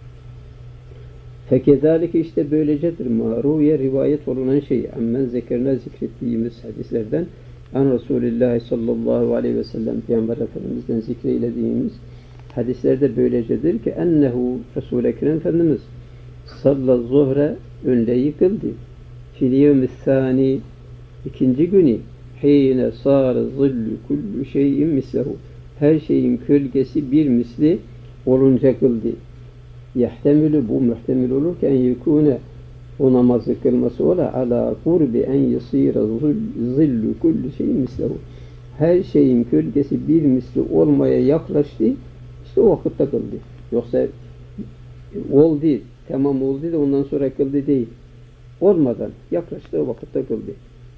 Fekezalike, işte böylecedir. Ma'ruye, rivayet olunan şey. Ammen zekerine, zikrettiğimiz hadislerden, an Resulullah sallallahu aleyhi ve sellem, Peygamber Efendimiz'den zikreylediğimiz hadislerde böylecedir ki ennehu, Resul-i Ekrem Efendimiz salla zuhre, önleyi kıldı. Fil yevmi thani, ikinci günü, heyne sâre zillu kullu şeyin mislehu, her şeyin kölgesi bir misli olunca kıldı. Yehtemilü, bu muhtemil olur ki en yekûne, o namazı kılması ola ala kurbi en yasîre zillu kullu şeyin mislehu, her şeyin kölgesi bir misli olmaya yaklaştı, işte o vakitte kıldı. Yoksa oldu, tamam oldu da ondan sonra kıldı değil. Olmadan yaklaştığı vakitte kıldı.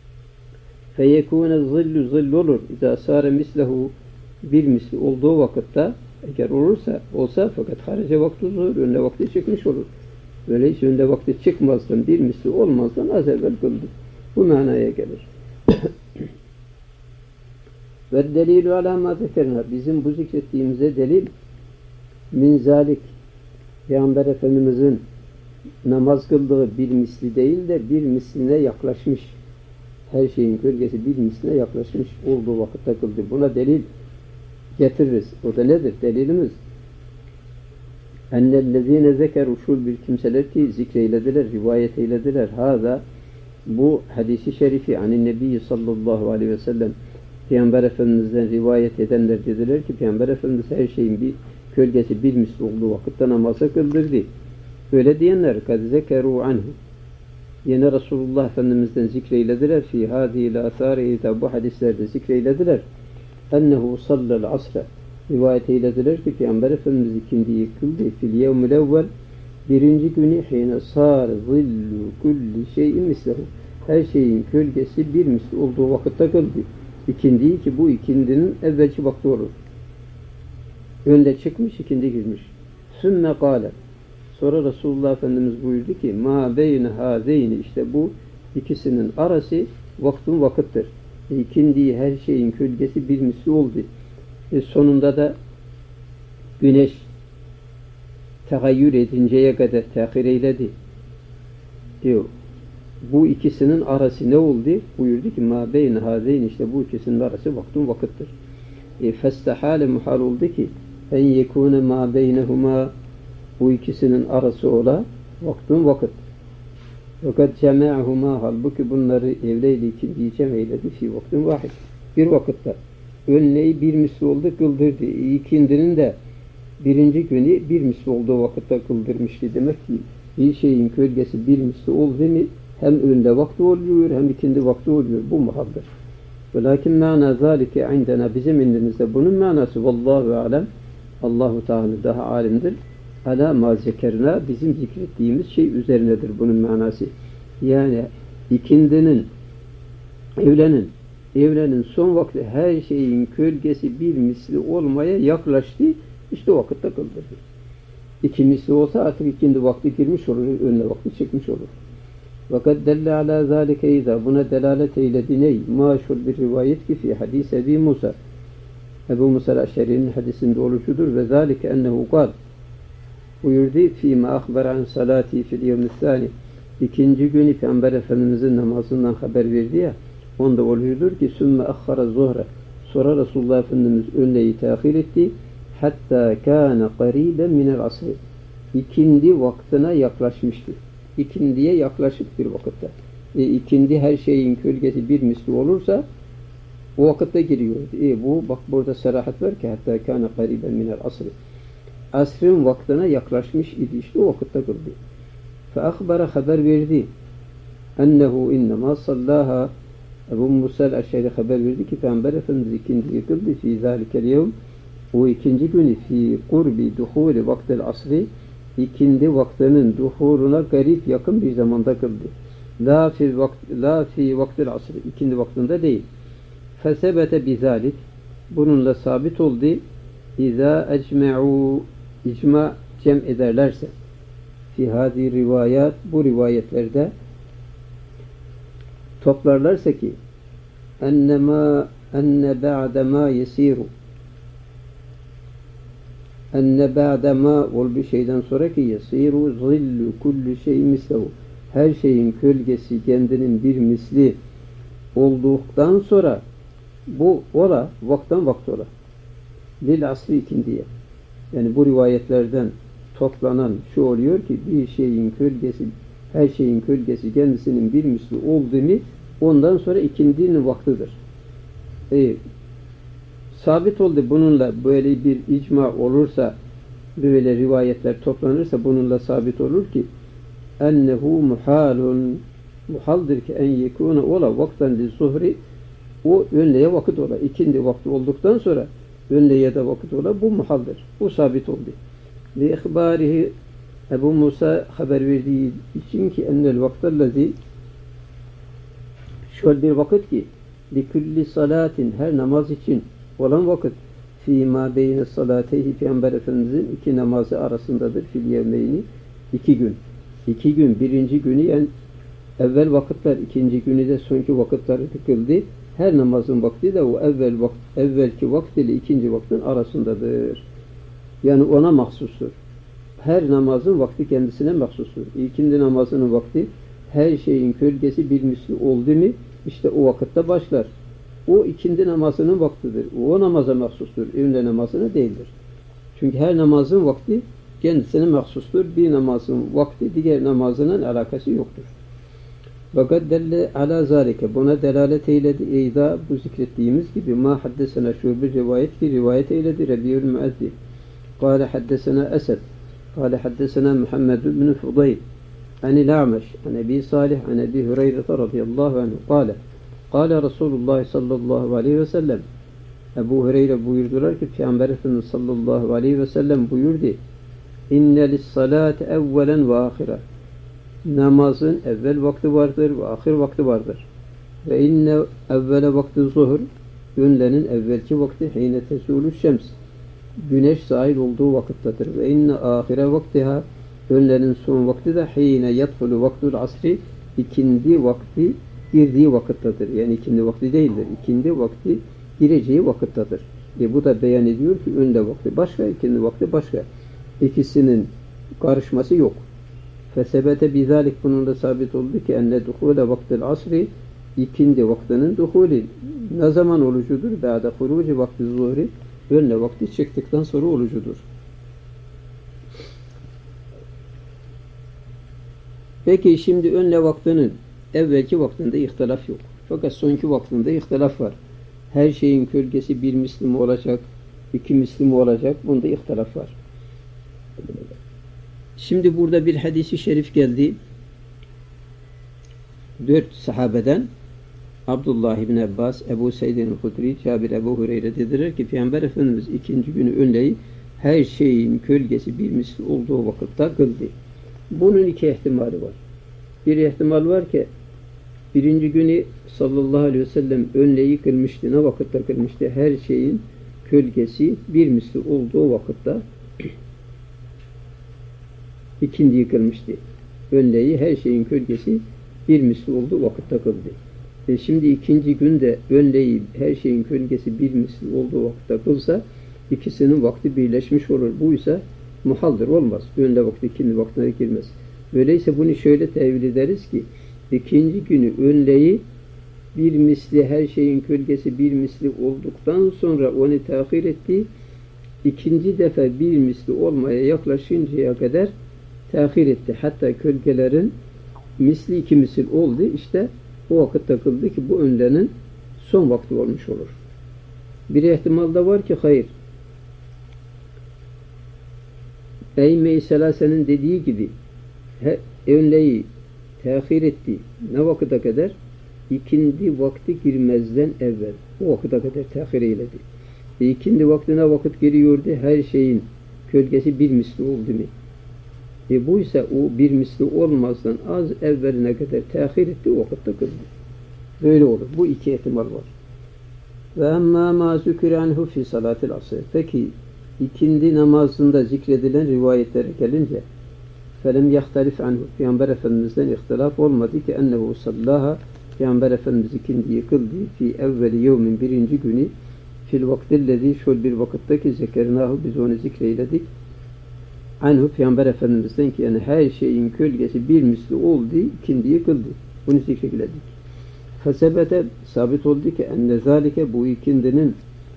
Feyekûne zillu, zill olur. İzâ sâre mislehu, bir misli olduğu vakitte, eğer olsa fakat harice vakti zuhur, önüne vakti çıkmış olur. Öyleyse önüne vakti çıkmazdan, bir misli olmazdan az evvel kıldı. Bu manaya gelir. Ve delilü alâ mâ zekerna, bizim bu zikrettiğimize delil, min zalik, Peygamber Efendimiz'in namaz kıldığı bir misli değil de bir misline yaklaşmış, her şeyin gölgesi bir misline yaklaşmış olduğu vakitte kıldı. Buna delil getiririz. O da nedir? Delilimiz ennellezîne zekeru, şul bir kimseler ki zikreylediler, rivayet eylediler. Hâzâ, bu hadisi şerifi anin nebiyyi sallallahu aleyhi ve sellem, Peygamber Efendimiz'den rivayet edenler dediler ki Peygamber Efendimiz her şeyin bir gölgesi bir misli olduğu vakitte namazı kıldırdı. Öyle diyenler kad zekeru anhu, yine Resulullah Efendimiz'den zikreylediler fi hâzîl âthâri, bu hadislerde zikreylediler ennehu sallal asre, rivayet eylediler ki Peygamber Efendimiz ikindiyi kıldı fil yevmil evvel, birinci günü hîne sâr zillu kulli şeyin mislehu, her şeyin gölgesi bir misli olduğu vakitte kıldı. İkindiyi ki bu ikindinin evvelki vakti olur. Önde çıkmış, ikindi girmiş. Sümme kâle, sonra Resulullah Efendimiz buyurdu ki ma beyne hâzeyni, işte bu ikisinin arası vaktun vakittir. İkindiyi her şeyin gölgesi bir misli oldu. Sonunda da güneş tegayyür edinceye kadar tehir eyledi diyor. Bu ikisinin arası ne oldu? Buyurdu ki ma beyne hâzeyni, işte bu ikisinin arası vaktun vakittir. Festehâle, muhal oldu ki en yekûne ma beynehuma, bu ikisinin arası ola vaktun vakit. Fakat cemâhuma, halbuki bunları evleyle ikindiyi cem eyledi fi vaktin vahid, bir vakitte. Önleyi bir misli oldu, kıldırdı. İkindinin de birinci günü bir misli olduğu vakitte kıldırmıştı. Demek ki bir şeyin gölgesi bir misli oldu mu hem önde vakti oluyor hem ikindi vakti oluyor. Bu muhabber. Velakin mana zalike indena, bizim indimizde bunun manası vallahu alem, Allahu Teala daha alimdir. Ala ma zekerna, bizim zikrettiğimiz şey üzerinedir bunun manası. Yani ikindinin, evlenin son vakti her şeyin gölgesi bir misli olmaya yaklaştı, işte o vakitte kıldırdı. İki misli olsa artık ikindi vakti girmiş olur, önüne vakti çıkmış olur. Fakat delle ala zalike izâ, buna delalet eyledi ney? Maşhur bir rivayet ki fi hadis Ebi Musa, Ebu Musa Eşşeri'nin hadisinde oluşudur ve zalike ennehu kal, buyurdu fîmâ akber an salâti fil yevmi thâni, ikinci günü Peygamber Efendimiz'in namazından haber verdi ya, onda oluyordur ki sümme akhara zuhre, sonra Resulullah Efendimiz önleyi tehir etti, hatta kâne qarîben minel asr, ikindi vaktine yaklaşmıştı. İkindiye yaklaşık bir vakitte. ikindi her şeyin kölgesi bir misli olursa o vakitte giriyor. Bu bak burada serahat var ki hatta kâne qariben minel asr. Asrın vaktine yaklaşmış idi işte o vakitte kıldı. Fe akhbara haber verdi. Ennehu innema sallaha Ebu Musa el-Eş'ari haber verdi ki Peygamber Efendimiz ikindiyi kıldı fi zâlikel yevm o ikinci günü fi kurbi duhuli vaktel asri ikindi vaktinin duhuruna garip yakın bir zamanda kıldı. La fi vaktil asri ikindi vaktinde değil. Fesebete bizalik bununla sabit oldu. İza ecme'u icma cem ederlerse fi hadi rivayat bu rivayetlerde toplarlarsa ki enne ba'de ma yesiru enne ba'de ma ol bir şeyden sonra ki yesiru zillu kulli şey mislehu her şeyin kölgesi kendinin bir misli olduktan sonra bu ola vaktan vakt ola lil asri ikindiye yani bu rivayetlerden toplanan şu oluyor ki bir şeyin kölgesi her şeyin kölgesi kendisinin bir misli olduğunu ondan sonra ikindinin vaktidir. Sabit oldu bununla böyle bir icma olursa böyle rivayetler toplanırsa bununla sabit olur ki ennehu muhalun muhaldir ki en yekûne ola vaktan li zuhri o önleye vakit ola. İkindi vakti olduktan sonra önleye de vakit ola. Bu muhaldir. Bu sabit oldu. Li ihbarihi Ebu Musa haber verdiği için ki ennel vaktellezi şöyle bir vakit ki li kulli salatin her namaz için olan vakit fîmâ beyne salâteyhi Peygamber Efendimiz'in iki namazı arasındadır fil yevmeyni 2 gün. 2 gün birinci günü yani evvel vakitler ikinci günü de sonki vakitleri tıkıldı. Her namazın vakti de o evvelki vakti ile ikinci vaktin arasındadır. Yani ona mahsustur. Her namazın vakti kendisine mahsustur. İkindi namazının vakti her şeyin kölgesi bir misli oldu mu işte o vakitte başlar. O ikindi namazının vaktidir. O namaza mahsustur. Öğle namazına değildir. Çünkü her namazın vakti kendisine mahsustur. Bir namazın vakti diğer namazının alakası yoktur. Fakat delle ala zalike buna delalet eyledi eyda bu zikrettiğimiz gibi ma haddesena şu bir rivayet ki rivayet eyledi Rabi'ül Müezzi kâle haddesena Esed kâle haddesena Muhammed bin Fudayl anil A'meş an Ebi Salih an Ebi Hureyre radıyallahu anhu kâle Resulullah sallallahu aleyhi ve sellem Ebu Hureyre buyurdular ki Peygamber Efendimiz sallallahu aleyhi ve sellem buyurdu inne lissalâti evvelen ve ahire namazın evvel vakti vardır ve ahir vakti vardır. Ve inne evvele vakti zuhur önlenin evvelki vakti hine tesûlü şems güneş zahir olduğu vakittedir. Ve inne ahire vaktiha önlenin son vakti de hine yadhulu vaktul asri ikindi vakti girdiği vakittedir. Yani ikindi vakti değildir. İkindi vakti gireceği vakittedir. Bu da beyan ediyor ki önde vakti başka, ikindi vakti başka. İkisinin karışması yok. Fesebete bizalik bunun da sabit oldu ki enne duhule vaktil asri ikindi vaktinin duhuli ne zaman olucudur? Ba'de huruci vakti zuhri önle vakti çıktıktan sonra olucudur. Peki şimdi önle vaktinin evvelki vaktinde ihtilaf yok. Fakat sonki vaktinde ihtilaf var. Her şeyin kölgesi bir misli olacak, iki misli olacak? Bunda ihtilaf var. Şimdi burada bir hadisi şerif geldi. 4 sahabeden Abdullah ibn Abbas, Ebu Seyyid el-Hudri, Cabir, Ebu Hureyre dediler ki Peygamber Efendimiz ikinci günü önleyi her şeyin kölgesi bir misli olduğu vakitte kıldı. Bunun 2 ihtimali var. Bir ihtimal var ki birinci günü sallallahu aleyhi ve sellem önleyi kılmıştı. Ne vakitte kılmıştı? Her şeyin kölgesi bir misli olduğu vakitte ikindi yıkılmıştı. Önleyi her şeyin kölgesi bir misli olduğu vakitte kıldı. Şimdi ikinci günde önleyi her şeyin kölgesi bir misli olduğu vakitte kılsa ikisinin vakti birleşmiş olur. Bu ise muhaldır, olmaz. Önle vakti ikindi vaktine girmez. Öyleyse bunu şöyle tevil ederiz ki ikinci günü önleyi bir misli her şeyin kölgesi bir misli olduktan sonra onu tehir etti. İkinci defa bir misli olmaya yaklaşıncaya kadar tehir etti. Hatta kölgelerin misli 2 misil oldu. İşte o vakit takıldı ki bu öğlenin son vakti olmuş olur. Bir ihtimal da var ki hayır. Eyyime-i Selase'nin dediği gibi öğleyi tehir etti. Ne vakıta kadar? İkindi vakti girmezden evvel. O vakıta kadar tehir eyledi. İkindi vaktine vakit giriyordu. Her şeyin kölgesi bir misli oldu mu? Bu ise o bir misli olmazdan az evveline kadar tehir etti. O vakitte kıldı. Böyle olur. Bu iki ihtimal var. Ve emmâ mâ zükür anhu fî salâtil asr. Peki ikindi namazında zikredilen rivayetlere gelince felem yahtalif anhu. Peygamber Efendimiz'den ihtilaf olmadı ki ennehu sallaha. Peygamber Efendimiz ikindiyi kıldı fi evveli yevmin birinci günü fil vaktillezi şöyle bir vakitte ki zekernâhu biz onu zikreyledik. Anhu Peygamber Efendimiz'den ki yani her şeyin kölgesi bir misli oldu ikindiyi kıldı. Bunu zikreyledik. Fesebete sabit oldu ki enne zâlike bu ikindinin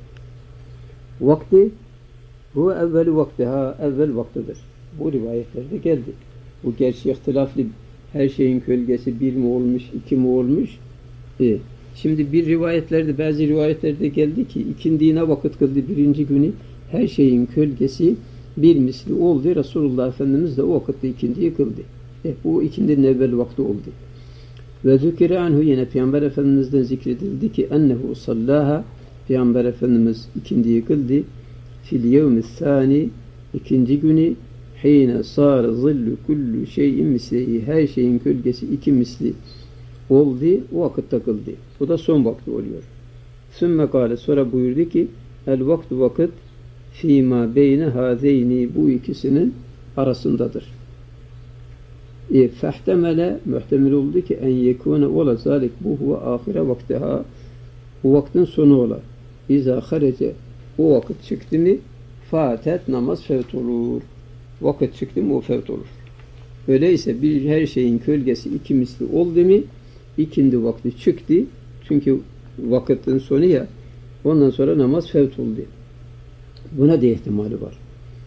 vakti bu evveli vaktiha evvel vaktidir. Bu rivayetlerde geldi. Bu gerçi ihtilaflı her şeyin kölgesi bir mi olmuş, iki mi olmuş? Şimdi bir rivayetlerde, bazı rivayetlerde geldi ki ikindiğine vakit kıldı birinci günü her şeyin kölgesi bir misli oldu. Resulullah Efendimiz de o vakitte ikindiyi kıldı. Bu ikindinin evvel vakti oldu. Ve zükire anhu yine Peygamber Efendimiz'den zikredildi ki ennehu sallaha Peygamber Efendimiz ikindiyi kıldı fil yevmis sani ikinci günü hine sâr zillu kullu şeyin mislihi her şeyin kölgesi iki misli oldu o vakitte kıldı. Bu da son vakti oluyor. Sümme kâle sonra buyurdu ki el vaktu vakit fîmâ beyne hâzeyni bu ikisinin arasındadır. Fehtemele muhtemel oldu ki en yekûne ola zâlik bu huve ahire vaktiha bu vaktin sonu ola. İzâ harece o vakit çıktı mı fâtet namaz fevt olur. Vakit çıktı mı o fevt olur. Öyleyse bir her şeyin kölgesi iki misli oldu mu ikindi vakti çıktı. Çünkü vakitin sonu ya ondan sonra namaz fevt oldu. Buna da ihtimali var.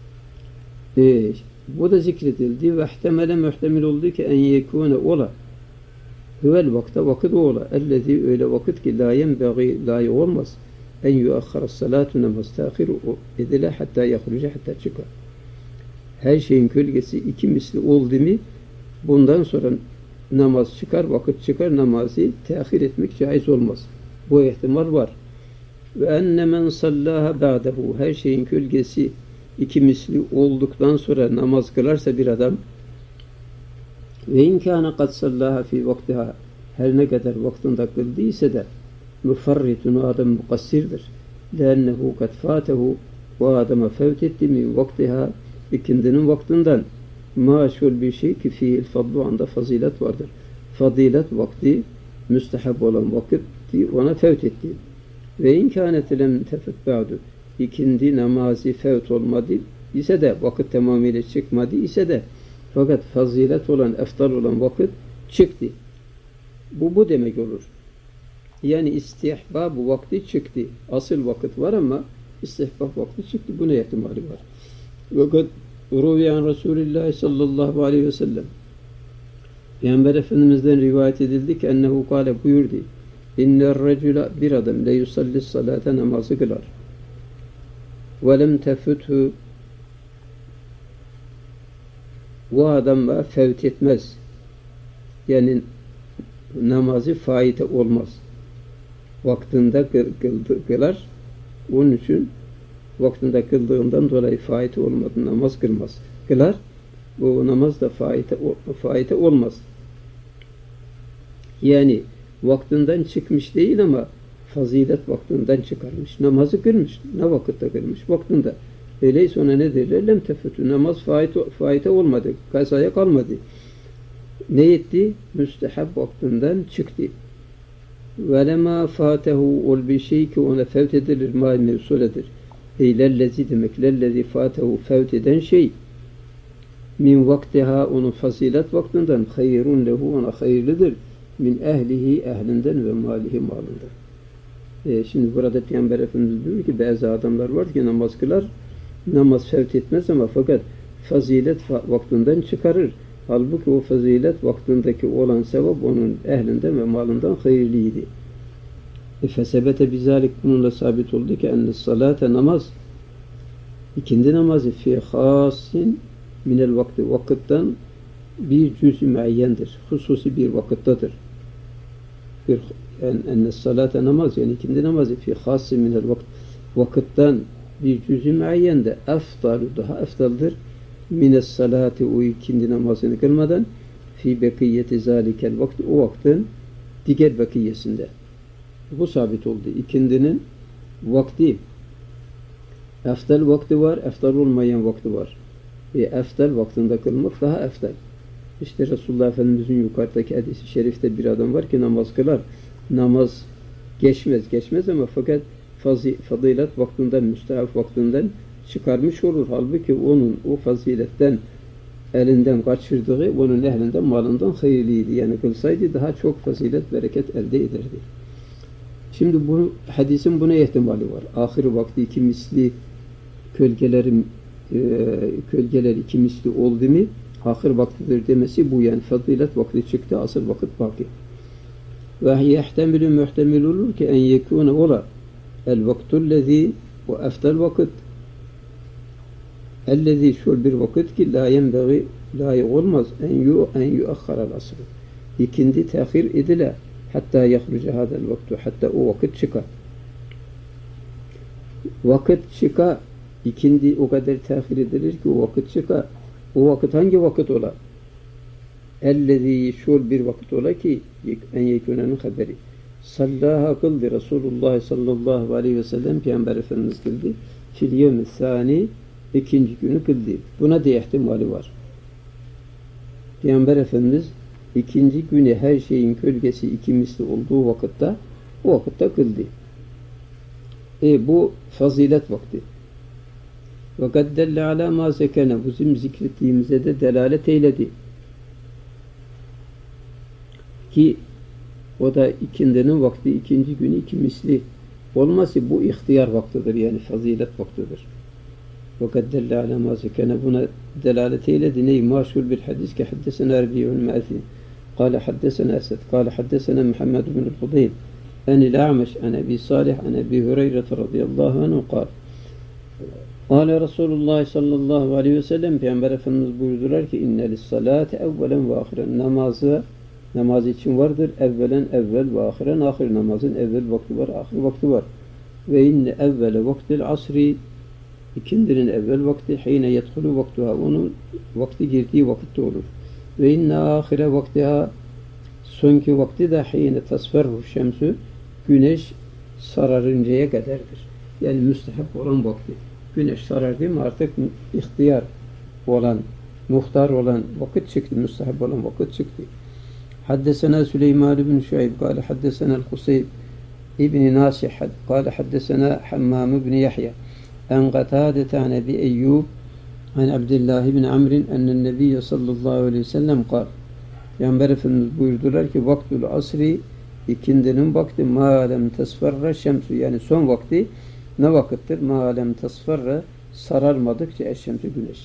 Bu da zikredildi ve ihtemele muhtemel oldu ki en yekûne ola huvel vakte vakit ola ellezî öyle vakit ki la yenbeği layık olmaz en yuakhara salatu namaz tahir edile hatta yahruca hatta çıkar. Her şeyin kölgesi iki misli oldu mu bundan sonra namaz çıkar, vakit çıkar, namazı tehir etmek caiz olmaz. Bu ihtimal var. Ve enne men sallaha ba'dehu her şeyin kölgesi iki misli olduktan sonra namaz kılarsa bir adam ve inkâne kad sallaha fi vaktiha her ne kadar vaktinde kıldıysa da müferritun o adam mukassirdir. Lennehu kad fâtehu o adama fevt etti mi vaktiha ikindinin vaktinden maşul bir şey ki fiil fadlu anda fazilet vardır. Fazilet vakti müstehab olan vakitti ona fevt etti. Ve inkânet lem tefet ba'du ikindi namazı fevt olmadı ise de vakit tamamıyla çıkmadı ise de fakat fazilet olan, eftal olan vakit çıktı. Bu demek olur. Yani istihbab vakti çıktı. Asıl vakit var ama istihbab vakti çıktı. Buna ihtimali var. Fakat Ruviyan Resulullah sallallahu aleyhi ve sellem Peygamber Efendimiz'den rivayet edildi ki ennehu kâle buyurdu. İnner recula bir adam le yusallis salate namazı kılar. Ve lem tefuthu o adam fevt etmez. Yani namazı faite olmaz. Vaktinde kılar. Onun için vaktinde kıldığından dolayı faite olmadı. Namaz kılmaz. Kılar. Bu namaz da faite olmaz. Yani vaktinden çıkmış değil ama fazilet vaktinden çıkarmış. Namazı kılmış. Ne vakitte kılmış? Vaktinde. Öyleyse ona ne derler? Lem tefetü. Namaz faite olmadı. Kazaya kalmadı. Ne etti? Müstehab vaktinden çıktı. Ve lemâ fâtehu ol bir şey ki ona fevt edilir mâ mevsuledir. Lellezi demek. Lellezi fâtehu fevt eden şey min vaktiha onun fazilet vaktinden hayrun lehu ona hayırlıdır. Min ehlihi ehlinden ve malihi malından. Şimdi burada Peygamber Efendimiz diyor ki bazı adamlar var ki namaz kılar, namaz fevt etmez ama fakat fazilet vaktinden çıkarır. Halbuki o fazilet vaktindeki olan sevap onun ehlinden ve malından hayırlıydı. Fesebete bizalik bununla sabit oldu ki enne salate namaz ikindi namazı fi hasin minel vakti vakitten bir cüz-i müeyyendir. Hususi bir vakittadır. Enne salate namaz yani ikindi namazı fi hasin minel vakitten bir cüz-i müeyyende eftalu daha eftaldır. Mines salati o ikindi namazını kılmadan fi bekiyeti zalikel vakti o vaktin diğer bekiyesinde. Bu sabit oldu. İkindinin vakti eftal vakti var, eftal olmayan vakti var. Eftal vaktinde kılmak daha eftal. İşte Resulullah Efendimiz'in yukarıdaki hadis-i şerifte bir adam var ki namaz kılar. Namaz geçmez ama fakat fazilet vaktinden, müstehap vaktinden çıkarmış olur. Halbuki onun o faziletten elinden kaçırdığı onun ehlinden, malından hayırlıydı. Yani kılsaydı daha çok fazilet, bereket elde ederdi. Şimdi bu hadisin buna ihtimali var. Ahir vakti iki misli kölgeler iki misli oldu mu ahir vaktidir demesi bu yani fazilet vakti çıktı, asıl vakit baki. Ve yehtemilü muhtemil olur ki en yekûne ola el vaktullezî ve eftel vakit ellezî şöyle bir vakit ki la yenbeği layık olmaz en yuakhara asr. İkindi tehir edile hatta yahruca hadel vaktu hatta o vakit çıkar. Vakit çıkar ikindi o kadar tehir edilir ki o vakit çıkar. O vakit hangi vakit ola? Ellezî şöyle bir vakit ola ki en yekûnenin haberi. Sallaha kıldı Resulullah sallallahu aleyhi ve sellem Peygamber Efendimiz kıldı. Fil yevmi sâni ikinci günü kıldı. Buna da ihtimali var. Peygamber Efendimiz ikinci günü her şeyin kölgesi iki misli olduğu vakitte o vakitte kıldı. Bu fazilet vakti. Ve kad delle alâ mâ zekene bizim zikrettiğimize de delalet eyledi. Ki o da ikindinin vakti ikinci günü iki misli olması bu ihtiyar vaktidir yani fazilet vaktidir. وَقَدْ دَلَّ عَلَى مَا زَكَنَ buna delalet eyledi. Ney? Maşhur bir hadis ki haddesena Rabi'ul Ma'zi قال حدثنا أسد قال حدثنا محمد بن الفضيل أن الأعمش عن أبي صالح عن أبي هريرة رضي الله عنه قال قال رسول الله صلى الله عليه وسلم Peygamber Efendimiz buyurdular ki inne lissalate evvelen ve ahiren namaz için vardır evvelen evvel ve ahiren ahir namazın evvel vakti var ahir vakti var ve inne evvele vaktil asri ikindinin evvel vakti hine yedhulu vaktuha onun vakti girdiği vakitte olur ve inne ahire vaktiha sonki vakti de hine tasferru şemsü güneş sararıncaya kadardır. Yani müstehap olan vakti. Güneş sarardı mı artık ihtiyar olan, muhtar olan vakit çıktı, müstehap olan vakit çıktı. Haddesena Süleyman ibn Şuayb قال حدثنا الخصيب ابن ناصح قال حدثنا حمام بن يحيى عن قتادة عن أبي أيوب عن عبد الله بن عمرو أن النبي صلى الله عليه وسلم قال Peygamber Efendimiz buyurdular ki vaktul asri ikindinin vakti ma lem tasfarra şemsu yani son vakti ne vakittir? Ma lem tasfarra sararmadıkça eşşemsi güneş.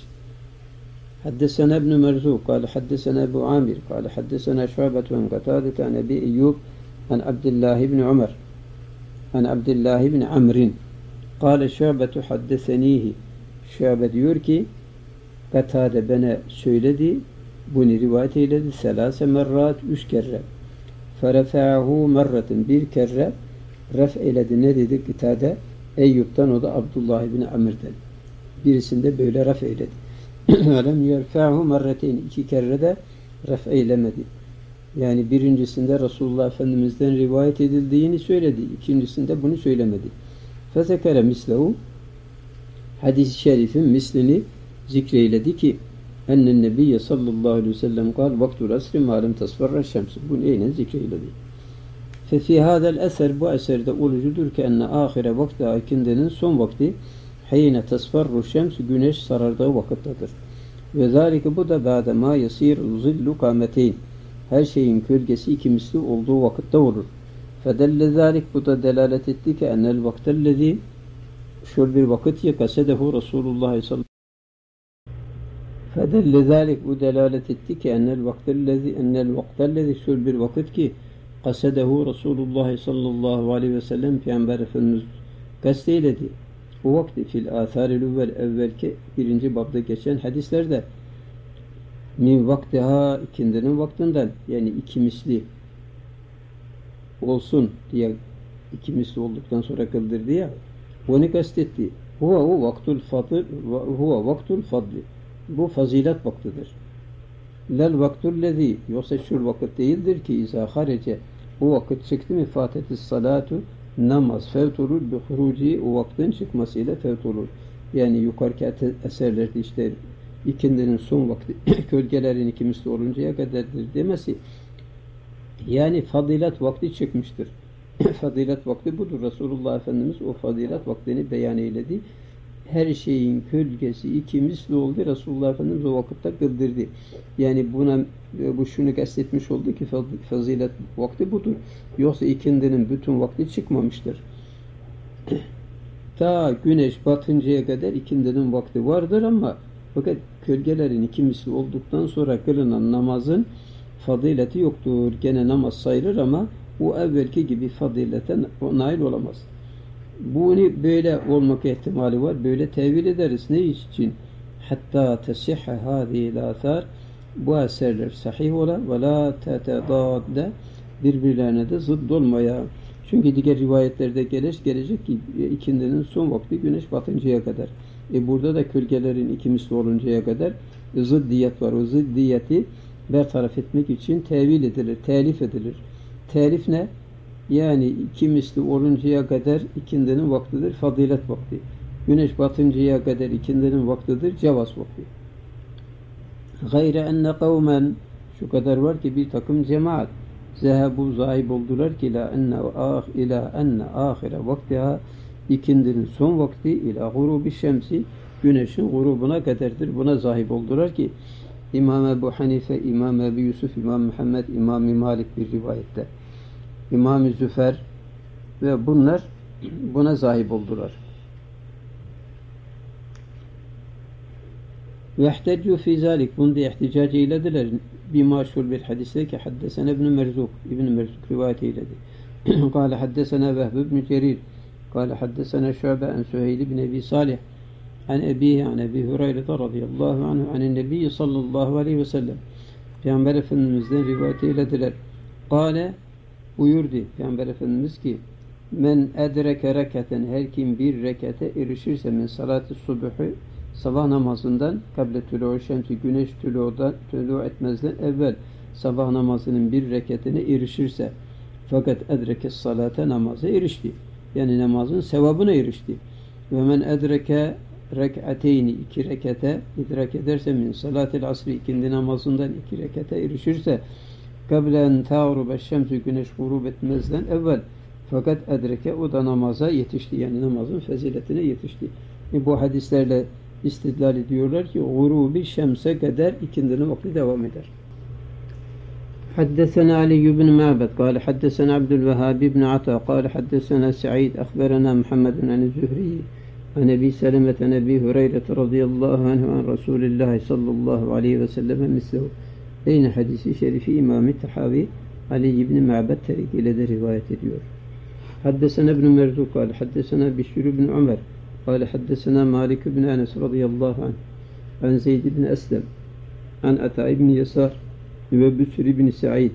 Haddesena ibn Merzu قال حدثنا أبو عامر قال حدثنا شعبة عن قتادة عن أبي أيوب عن عبد الله بن عمر عن عبد الله بن عمرو قال شعبة حدثنيه Şuabe diyor ki Katade bana söyledi bunu rivayet eyledi selase merrat 3 kere ferefa'hu merratin bir kere ref eyledi ne dedi Katade Eyyub'dan o da Abdullah ibn Amir'den birisinde böyle ref eyledi velem yerfa'hu merratin 2 kere de ref eylemedi yani birincisinde Resulullah Efendimiz'den rivayet edildiğini söyledi ikincisinde bunu söylemedi fezekere mislehu hadis-i şerifin mislini zikreyledi ki ennen nebiyye sallallahu aleyhi ve sellem kal vaktul asri malum tasfarra şemsi bunu eynen zikreyledi. Fefi hadel eser bu eserde olucudur ki enne ahire vakti akindinin son vakti heyne tasfarru şemsi güneş sarardığı vakittedir. Ve zalike bu da ba'de ma yasir zillu kameteyn her şeyin kölgesi iki misli olduğu vakitte olur. Fedelle zalik bu da delalet etti ki ennel vaktellezi şöyle bir vakit ki kasedehu Resulullah sallallahu Fedelle zâlik bu delalet etti ki ennel vaktellezi şöyle bir vakit ki kasedehu Resulullah sallallahu aleyhi ve sellem Peygamber Efendimiz kasteyledi. O vakti fil âthâril evvelki birinci babda geçen hadislerde min vaktiha ikindinin vaktinden yani iki misli olsun diye iki misli olduktan sonra kıldırdı ya onu kastetti. Huve vaktul fadli. Bu fazilet vaktidir. Lel vaktullezi yoksa şu vakit değildir ki izâ harece o vakit çıktı mı fatetis salatu namaz fevtulur bi huruci o vaktin çıkmasıyla fevtulur. Yani yukarıki eserlerde işte ikindinin son vakti gölgelerin iki misli oluncaya kadardır demesi yani fazilet vakti çıkmıştır. Fazilet vakti budur. Resulullah Efendimiz o fazilet vaktini beyan eyledi. Her şeyin gölgesi iki misli oldu. Resulullah Efendimiz o vakitte kıldırdı. Yani bu şunu kastetmiş oldu ki fazilet vakti budur. Yoksa ikindinin bütün vakti çıkmamıştır. Ta güneş batıncaya kadar ikindinin vakti vardır ama fakat gölgelerin iki misli olduktan sonra kılınan namazın fazileti yoktur. Gene namaz sayılır ama o evvelki gibi fazilete nail olamaz. Bunu böyle olmak ihtimali var. Böyle tevil ederiz. Ne için? Hatta tesihhe hâzîl âthâr bu eserler sahih ola ve la tetedâdde birbirlerine de zıdd olmaya. Çünkü diğer rivayetlerde gelecek ki ikindinin son vakti güneş batıncaya kadar. Burada da gölgelerin iki misli oluncaya kadar zıddiyet var. O zıddiyeti bertaraf etmek için tevil edilir, telif edilir. Telif ne? Yani iki misli oluncaya kadar ikindinin vaktidir, fazilet vakti. Güneş batıncaya kadar ikindinin vaktidir, cevaz vakti. Gayre enne kavmen şu kadar var ki bir takım cemaat zehebu zahib oldular ki ila enne ahire vaktiha ikindinin son vakti ila gurubi şemsi güneşin grubuna kadardır. Buna zahib oldular ki İmam Ebu Hanife, İmam Ebu Yusuf, İmam Muhammed, İmam Malik bir rivayette. İmam-ı Züfer ve bunlar buna zahib oldular. Yehteccu fî zâlik bunu da ihticac eylediler. Bir maşhur bir hadiste ki haddesene İbn Merzuk rivayet eyledi. Kâle haddesene Vehb ibn Cerir kâle haddesene Şu'be en Süheyl ibn Ebi Salih an ebihi an Ebi Hureyre radıyallahu anhu anin Nebi sallallahu aleyhi ve sellem Peygamber Efendimiz'den rivayet eylediler. Kâle buyurdu Peygamber Efendimiz ki men edreke reketen her kim bir rekete erişirse min salat-ı subuhu sabah namazından kable tülû şemsi güneş tülû etmezden evvel sabah namazının bir reketine erişirse fakat edreke salate namaza erişti. Yani namazın sevabına erişti. Ve men edreke rek'ateyni iki rekete idrak ederse min salatil asri ikindi namazından iki rekete erişirse kablen ta'ruba şemsü güneş gurub etmezden evvel fakat edreke o da namaza yetişti. Yani namazın faziletine yetişti. Bu hadislerle istidlal ediyorlar ki gurubi şemse kadar ikindinin vakti devam eder. حدثنا علي بن معبد قال حدثنا عبد الوهاب بن عطاء قال حدثنا سعيد أخبرنا محمد عن الزهري عن أبي سلمة عن أبي هريرة رضي الله عنه عن رسول الله صلى الله عليه وسلم مثله. Aynı hadisi şerifi İmam-ı Tahavi Ali ibn Ma'bad terik ile de rivayet ediyor. Haddesena ibn Merzuk قال حدثنا بشير بن عمر قال حدثنا مالك بن أنس رضي الله عنه عن زيد بن أسلم عن عطاء بن يسار ve Büsr ibn Sa'id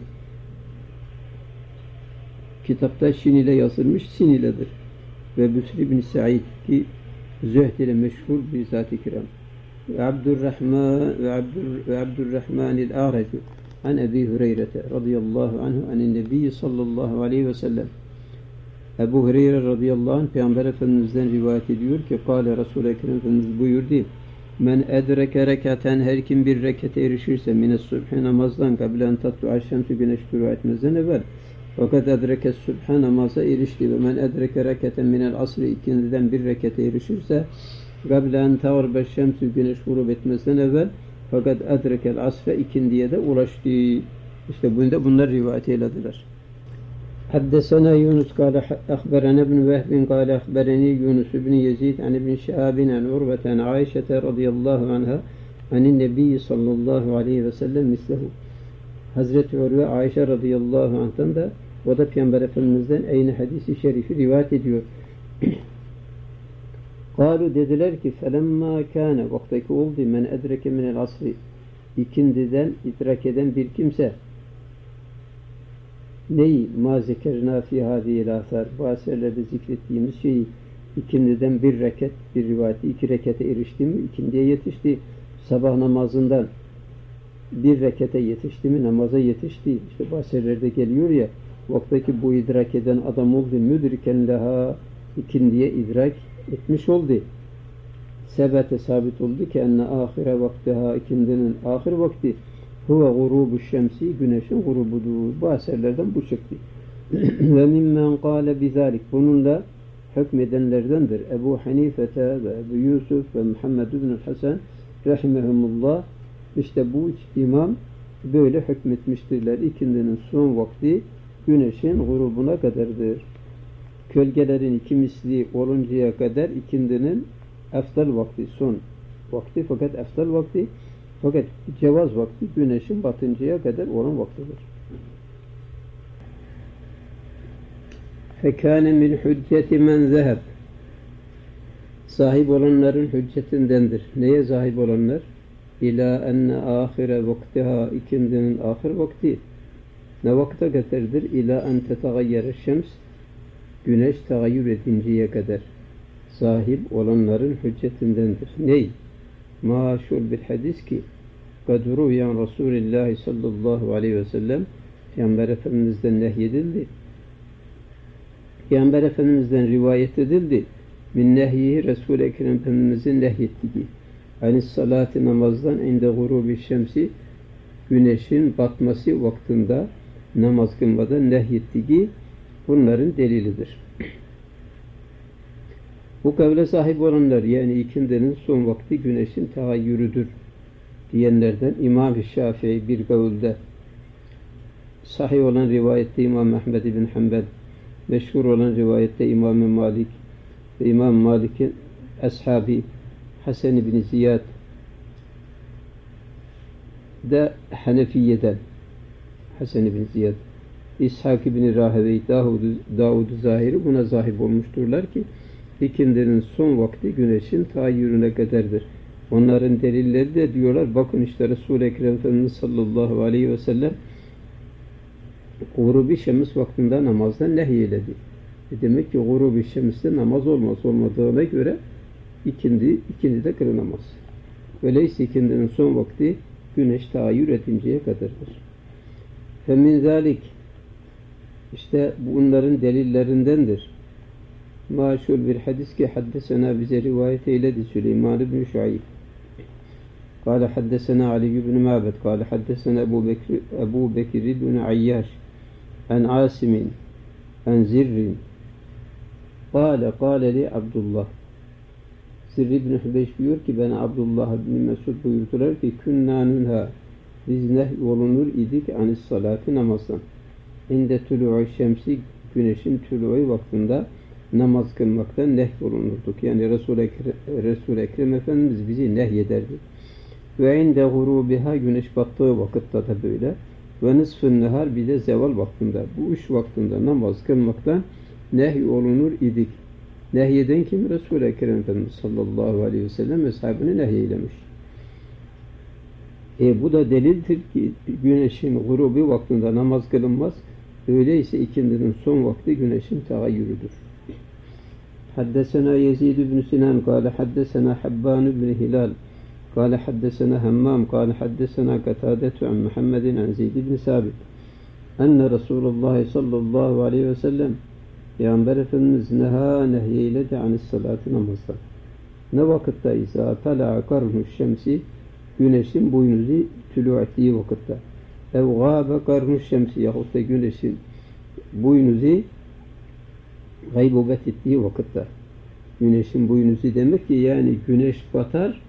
kitapta Şin ile yazılmış Sin iledir. Ve Büsr ibn Sa'id ki zühd ile meşhur bir zat-ı kiram. Ve Abdurrahman el-A'racu an Ebi Hureyre radıyallahu anhu anin Nebi sallallahu aleyhi ve sellem. Ebu Hureyre radıyallahu anh Peygamber Efendimiz'den rivayet ediyor ki kâle Resul-i Ekrem Efendimiz buyurdu. Men edreke rekaten her kim bir rekete erişirse mines subhi namazdan kablen tatlu'a şemsi güneş turu etmezden evvel fakat edreke subhi namaza erişti ve men edreke reketen minel asri ikindiden bir rekete erişirse kablen ta'urbe şemsi güneş gurub etmezden evvel fakat edrekel asre ikindiye de ulaştı. İşte bunlar rivayet eylediler. حدثنا يونس قال أخبرنا ابن وهب قال أخبرني يونس بن يزيد عن ابن شهاب عن عروة عن عائشة رضي الله عنها Anin Nebi sallallahu aleyhi ve sellem mislehu. Hazreti Urve Ayşe radıyallahu anh'tan da o da Peygamber Efendimiz'den aynı hadisi şerifi rivayet ediyor. Kalu dediler ki felemma kâne vaktaki oldu men edreke minel asri ikindiden idrak eden bir kimse neyi ma zekerna fi hâzihil âthâr bu eserlerde zikrettiğimiz şeyi ikindiden bir rekat bir rivayeti 2 rekete erişti mi ikindiye yetişti sabah namazından bir rekete yetişti mi namaza yetişti işte bu eserlerde geliyor ya vaktaki bu idrak eden adam oldu müdriken leha ikindiye idrak etmiş oldu. Sebete sabit oldu ki enne ahire vaktiha ikindinin ahir vakti huve gurubu şemsi güneşin gurubudur. Bu eserlerden bu çıktı. Ve mimmen kâle bizalik bununla hükmedenlerdendir. Ebu Hanifete ve Ebu Yusuf ve Muhammed ibn Hasan rahimehumullah işte bu imam böyle hükmetmiştirler. İkindinin son vakti güneşin grubuna kadardır. Kölgelerin iki misli oluncaya kadar ikindinin eftal vakti, son vakti fakat eftal vakti fakat cevaz vakti güneşin batıncaya kadar olan vaktidir. Fekâne min hücceti men zeheb sahip olanların hüccetindendir. Neye sahip olanlar? İlâ enne âhire vaktiha ikindinin ahir vakti ne vakte kadardır? İlâ en tetegayyere şems güneş tagayyür edinceye kadar sahip olanların hüccetindendir. Ney? Maşul bir hadis ki kadru yan Resulullah sallallahu aleyhi ve sellem Peygamber Efendimiz'den nehyedildi. Peygamber Efendimiz'den rivayet edildi. Min nehyihi Resul-i Ekrem Efendimiz'in nehyettiği. Aynı salat-ı namazdan inde gurubi şemsi güneşin batması vaktinde namaz kılmadan nehyettiği bunların delilidir. Bu kavle sahip olanlar yani ikindinin son vakti güneşin tegayyürüdür diyenlerden İmam-ı Şafii bir kavulde sahih olan rivayette İmam Ahmed bin Hanbel meşhur olan rivayette İmam-ı Malik ve İmam Malik'in ashabi Hasan bin Ziyad da Hanefiye'den Hasan bin Ziyad İshak bin Rahevey Davud-u Zahiri buna sahip olmuşturlar ki ikindinin son vakti güneşin tahayyürüne kadardır. Onların delilleri de diyorlar bakın işte Resul-i Ekrem Efendimiz sallallahu aleyhi ve sellem Gurubi şems vaktinde namazdan nehyeledi. Demek ki Gurubi şemste namaz olmadığına göre ikindi de kılınamaz. Öyleyse ikindinin son vakti güneş tahayyür edinceye kadardır. Femin zalik işte bunların delillerindendir. Maşul bir hadis ki haddesena bize rivayet eyledi Süleyman ibn Şuayb. Kâle haddesena Ali ibn Mâbed. Kâle haddesena Ebu Bekir ibn Ayyaş. En Asimin. En Zirrin. Kâle li Abdullah. Zirri ibn Hübeyş diyor ki bana Abdullah ibn Mesud buyurdular ki künnâ nünhâ biz nehyolunur idik anis salati namazdan. İnde tülû'u şemsi güneşin tülû'u vaktinde namaz kılmaktan nehyolunurduk. Yani Resul-i Ekrem Efendimiz bizi nehyederdi. Ve inde gurubiha güneş battığı vakitte de böyle. Ve nisfın nehar bir de zeval vaktinde. Bu üç vaktinde namaz kılmaktan nehyolunur idik. Nehyeden kim? Resul-i Ekrem Efendimiz sallallahu aleyhi ve sellem eshabını nehyeylemiş. Bu da delildir ki güneşin gurubi vaktinde namaz kılınmaz. Öyleyse ikindinin son vakti güneşin tegayyürüdür. Haddesena Yezid ibn Sinan kâle haddesena Habban ibn Hilal kâle haddesena Hammam kâle haddesena Katadetu an Muhammedin an Zeyd ibn Sabit enne Resulullah sallallahu aleyhi ve sellem Peygamber Efendimiz nehyeyledi anis salatı namazdan. Ne vakitte ise tala'a karnuş şemsi güneşin boynuzu tülû ettiği vakitte. Ev gâbe karnuş şemsi yahut da güneşin boynuzu gaybubet ettiği vakitte. Güneşin boynuzu demek ki yani güneş batar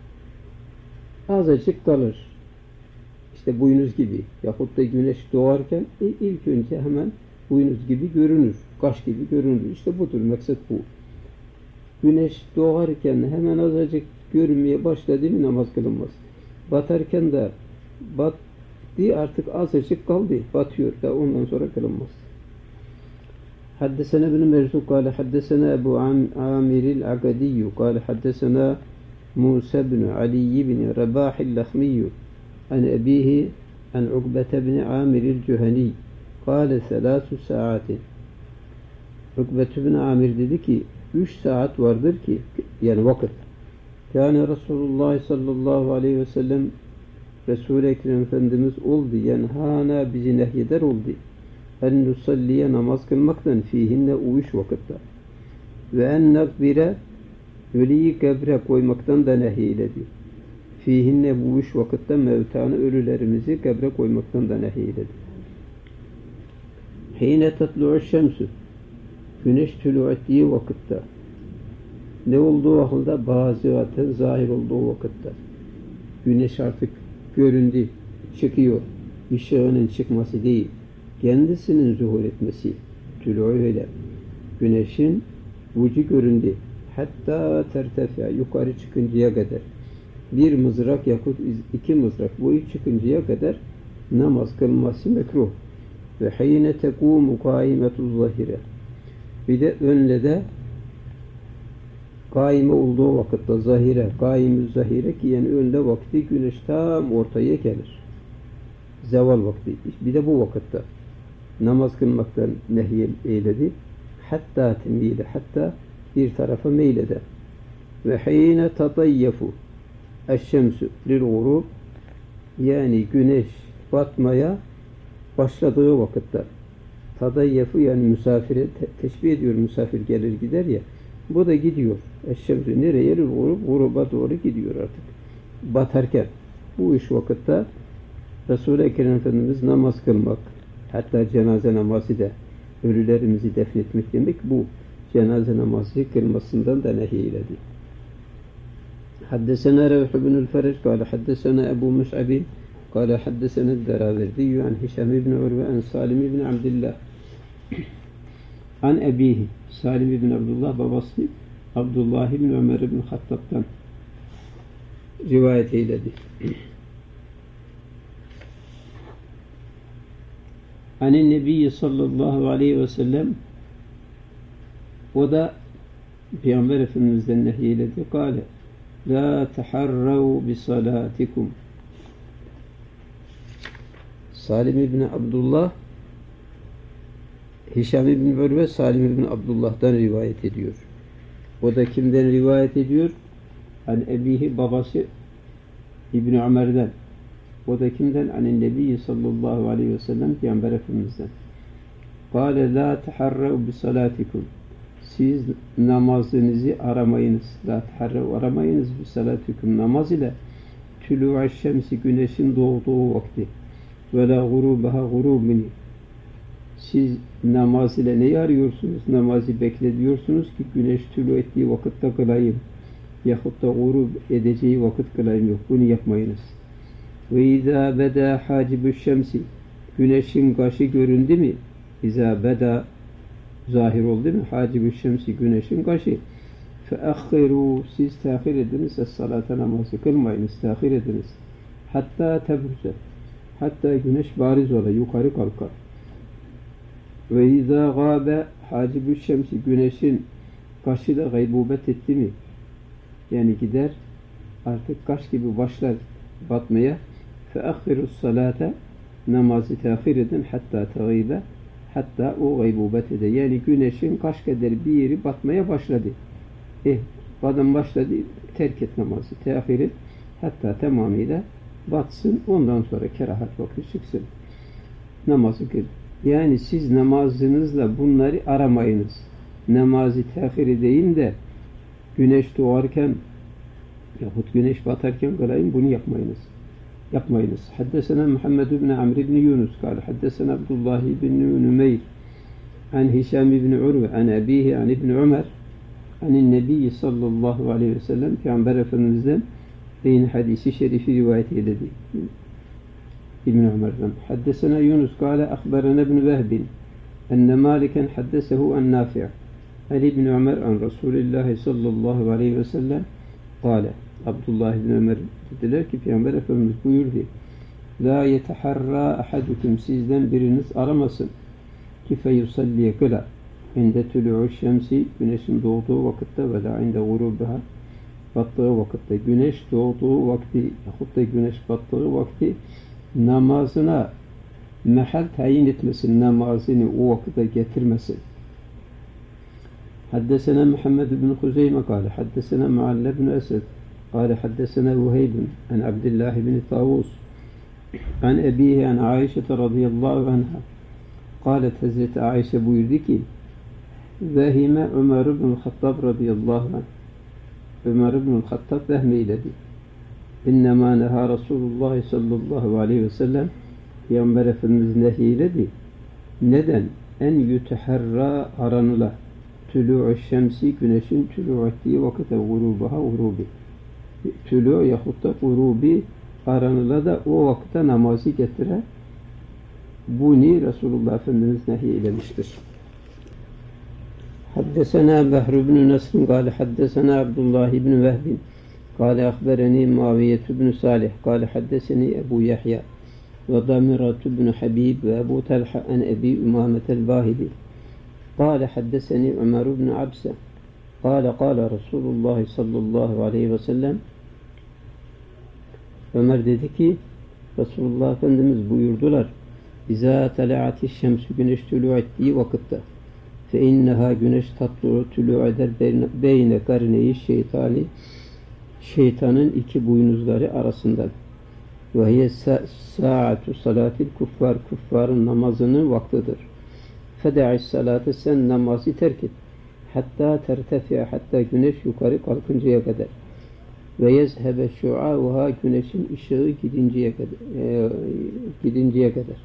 azıcık kalır. İşte boynuz gibi. Yahut da güneş doğarken ilk önce hemen boynuz gibi görünür. Kaş gibi görünür. İşte budur. Maksat bu. Güneş doğarken hemen azıcık görünmeye başladı mı namaz kılınmaz. Batarken de battı, artık azıcık kaldı. Batıyor da ondan sonra kılınmaz. Haddesena ibn Merzuq kâle haddesena Ebu Amiril Agadiyyü kâle haddesena Musa ibn Ali ibn Rebâhil Lahmiyyü an ebihi an Ukbete ibn Amiril Cüheni kâle 3 saatin. Ukbete ibn Amir dedi ki 3 saat vardır ki, yani vakit. Yani Resulullah sallallahu aleyhi ve sellem, Resul-i Ekrem Efendimiz oldu, yani hana bizi nehyeder oldu. En nusalliye, namaz kılmaktan, fihinne o 3 vakitte. Ve en nakbire, ölüyü kabre koymaktan da nehyiledi. Fihinne bu 3 vakitte mevtanı, ölülerimizi kabre koymaktan da nehyiledi. Hine tatlu'u şemsü, güneş tülü ettiği vakitte. Ne olduğu vakıfta? Bazıaten zahir olduğu vakitte. Güneş artık göründü, çıkıyor. Işığının çıkması değil, kendisinin zuhur etmesi. Tülü öyle. Güneşin ucu göründü. Hatta tertefiya, yukarı çıkıncaya kadar. 1 mızrak yakut 2 mızrak boyu çıkıncaya kadar namaz kılması mekruh. Ve hine tekûmu kâimetuz zahire. Bir de önle de kaime olduğu vakitte, zahire, kaim-ü zahire ki yani önde vakti, güneş tam ortaya gelir. Zeval vakti. Bir de bu vakitte namaz kılmaktan nehy eyledi. Hatta temile, hatta bir tarafa meyleder. Ve hine tatayyefu eşşemsü lil gurub, yani güneş batmaya başladığı vakitte. Tadayyefu yani misafire teşbih ediyor, misafir gelir gider ya, bu da gidiyor. Eşşemsü nereye? Lil gurub, guruba doğru gidiyor artık. Batarken. Bu iş vakitte Resul-i Ekrem Efendimiz namaz kılmak, hatta cenaze namazı da, ölülerimizi defnetmek demek, bu cenaze namazı kılmasından da nehyiledi. Haddesena Revh ibn-ül Fereç kâle haddesena Ebu Mus'abin kâle haddesena Deraverdiyyü an Hişam ibn Urve an Salim ibn Abdillah an ebihi, Salim ibn Abdullah babası Abdullah ibn Ömer ibn Hattab'dan rivayet eyledi. Anin Nebi sallallahu aleyhi ve sellem, o da Peygamber Efendimiz'den nehyiledi. Kâle la teharrav bi salatikum. Salim ibn Abdullah, Hişam ibn Urve Salim ibn Abdullah'dan rivayet ediyor. O da kimden rivayet ediyor? An ebihi, babası İbn Ömer'den. O da kimden? Anin Nebi sallallahu aleyhi ve sellem, Peygamber Efendimiz'den. Kâle la teharrav bi salatikum. Siz namazınızı aramayınız. La teharrav, aramayınız bi salatikum, namaz ile tülû'a şemsi, güneşin doğduğu vakti. Ve la gurubaha gurubini. Siz namaz ile neyi arıyorsunuz? Namazı beklediyorsunuz ki güneş tülû ettiği vakitte kılayım. Yahut da gurub edeceği vakit kılayım. Yok, bunu yapmayınız. Ve izâ bedâ hâcibü şemsi, güneşin kaşı göründü mü? İzâ bedâ, zahir oldu mu? Hâcibü şemsi, güneşin kaşı. Feakhirû, siz tehir ediniz. Es-salâte, namazı kılmayınız, tehir ediniz. Hatta tebruze, hatta güneş bariz ola, yukarı kalkar. Ve izâ gâbe hâcibü şemsi, güneşin kaşı da gaybubet etti mi? Yani gider, artık kaş gibi başlar batmaya. فَاَخِّرُ الصَّلَاةَ, namazı tehir edin, hatta teğibe, hatta o gaybubet ede. Yani güneşin kaş kadar bir yeri batmaya başladı. Badın başladı, terk et namazı, tehir et, hatta tamamıyla batsın, ondan sonra kerahat vakti çıksın. Namazı kıl. Yani siz namazınızla bunları aramayınız. Namazı tehir edeyim de güneş doğarken yahut güneş batarken kılayım, bunu yapmayınız. Yapmayınız. Haddesena Muhammed ibn Amr ibn Yunus kâle haddesena Abdullah ibn Nümeyr an Hişam ibn Urve an abihi an ibn Ömer anin Nebi sallallahu aleyhi ve sellem, Peygamber Efendimiz'den beyin hadisi şerifi rivayet edildi. İbn Ömer'den. Haddesena Yunus kâle akberena ibn Vehbin enne Maliken haddesehu en Nafi' an ibn Ömer an Resulullah sallallahu aleyhi ve sellem kâle, Abdullah bin Ömer dediler ki Peygamber Efendimiz buyurdu. La yeteharra ahadukum, sizden biriniz aramasın. Ki feyusalliye kıla. İnde tülü'ü şemsi, güneşin doğduğu vakitte ve la inde gurubiha, battığı vakitte, güneş doğduğu vakti yahut da güneş battığı vakti namazına mehal tayin etmesin, namazını o vakite getirmesin. Haddesena Muhammed bin Huzeyme kâle, haddesena Mualle bin Esed, kâle haddesena Vuheybun, an Abdullah bin Tavus, an ebihi an Aişe radıyallahu anha, kâlet Hazreti Aişe buyurdu ki, vehime Ömer bin Hattab radıyallahu anh, Ömer bin Hattab vehmeyledi. İnnemâ neha Resulullah sallallahu aleyhi ve sellem, Peygamber Efendimiz nehyiledi. Neden? En yüteherra aranıla. Tülû'ü şemsi, güneşin tülû ettiği vakite gurubaha gurubi. Tülû yahut da gurubi aranıla da o vakitte namazı getire. Bunu Resulullah Efendimiz nehyeylemiştir. Haddesena Behr ibn Nasr kâle haddesena Abdullah ibn Vehb kâle ahbereni Muaviye ibn Salih kâle haddeseni Ebu Yahya ve Damirat ibn Habib ve Ebu Talha en Ebi Ümametel Bahili kâle haddeseni Ömer ibn Abse kâle Resulullah sallallahu aleyhi ve sellem, Ömer dedi ki Resulullah Efendimiz buyurdular, İzâ telâ'ati şemsü, güneş tülû ettiği vakitte fe inneha, güneş tatlı tülû eder beyne karneyi şeytani, şeytanın iki boynuzları arasından. Ve hiye sa'atu salatil kuffar, kuffarın namazının vaktidir. Feda'i salate, sen namazı terk et. Hatta tertefi'a, hatta güneş yukarı kalkıncaya kadar. Ve yezhebe şu'a'uha, güneşin ışığı gidinceye kadar.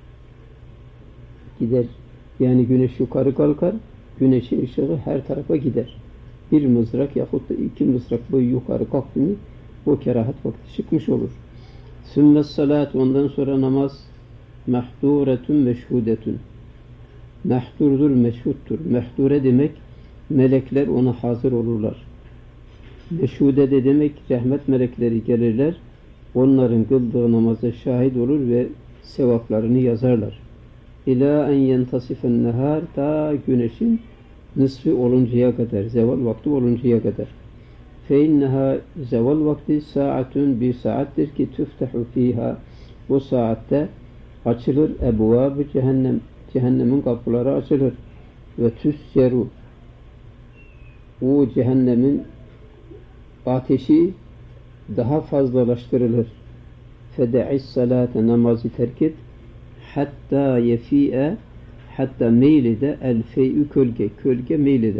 Gider. Yani güneş yukarı kalkar, güneşin ışığı her tarafa gider. Bir mızrak yahut da iki mızrak boyu yukarı kalktı mı o kerahat vakti çıkmış olur. Sünnet salat, ondan sonra namaz mehduretun meşhudetun. Mehdurdur, meşhuttur. Mehdure demek melekler ona hazır olurlar. Meşhude de demek rahmet melekleri gelirler. Onların kıldığı namaza şahit olur ve sevaplarını yazarlar. İlâ en yentasifen nehâr, ta güneşin nısfı oluncaya kadar, zeval vakti oluncaya kadar. Fe inneha, zeval vakti saatun, bir saattir ki tüftehu fiha, bu saatte açılır ebvâb-ı cehennem, cehennemin kapıları açılır ve tüsyeru, o cehennemin ateşi daha fazlalaştırılır. Fede'is salate, namazı terk et, hatta yefi'e, hatta meylede el fey'ü, kölge meylede.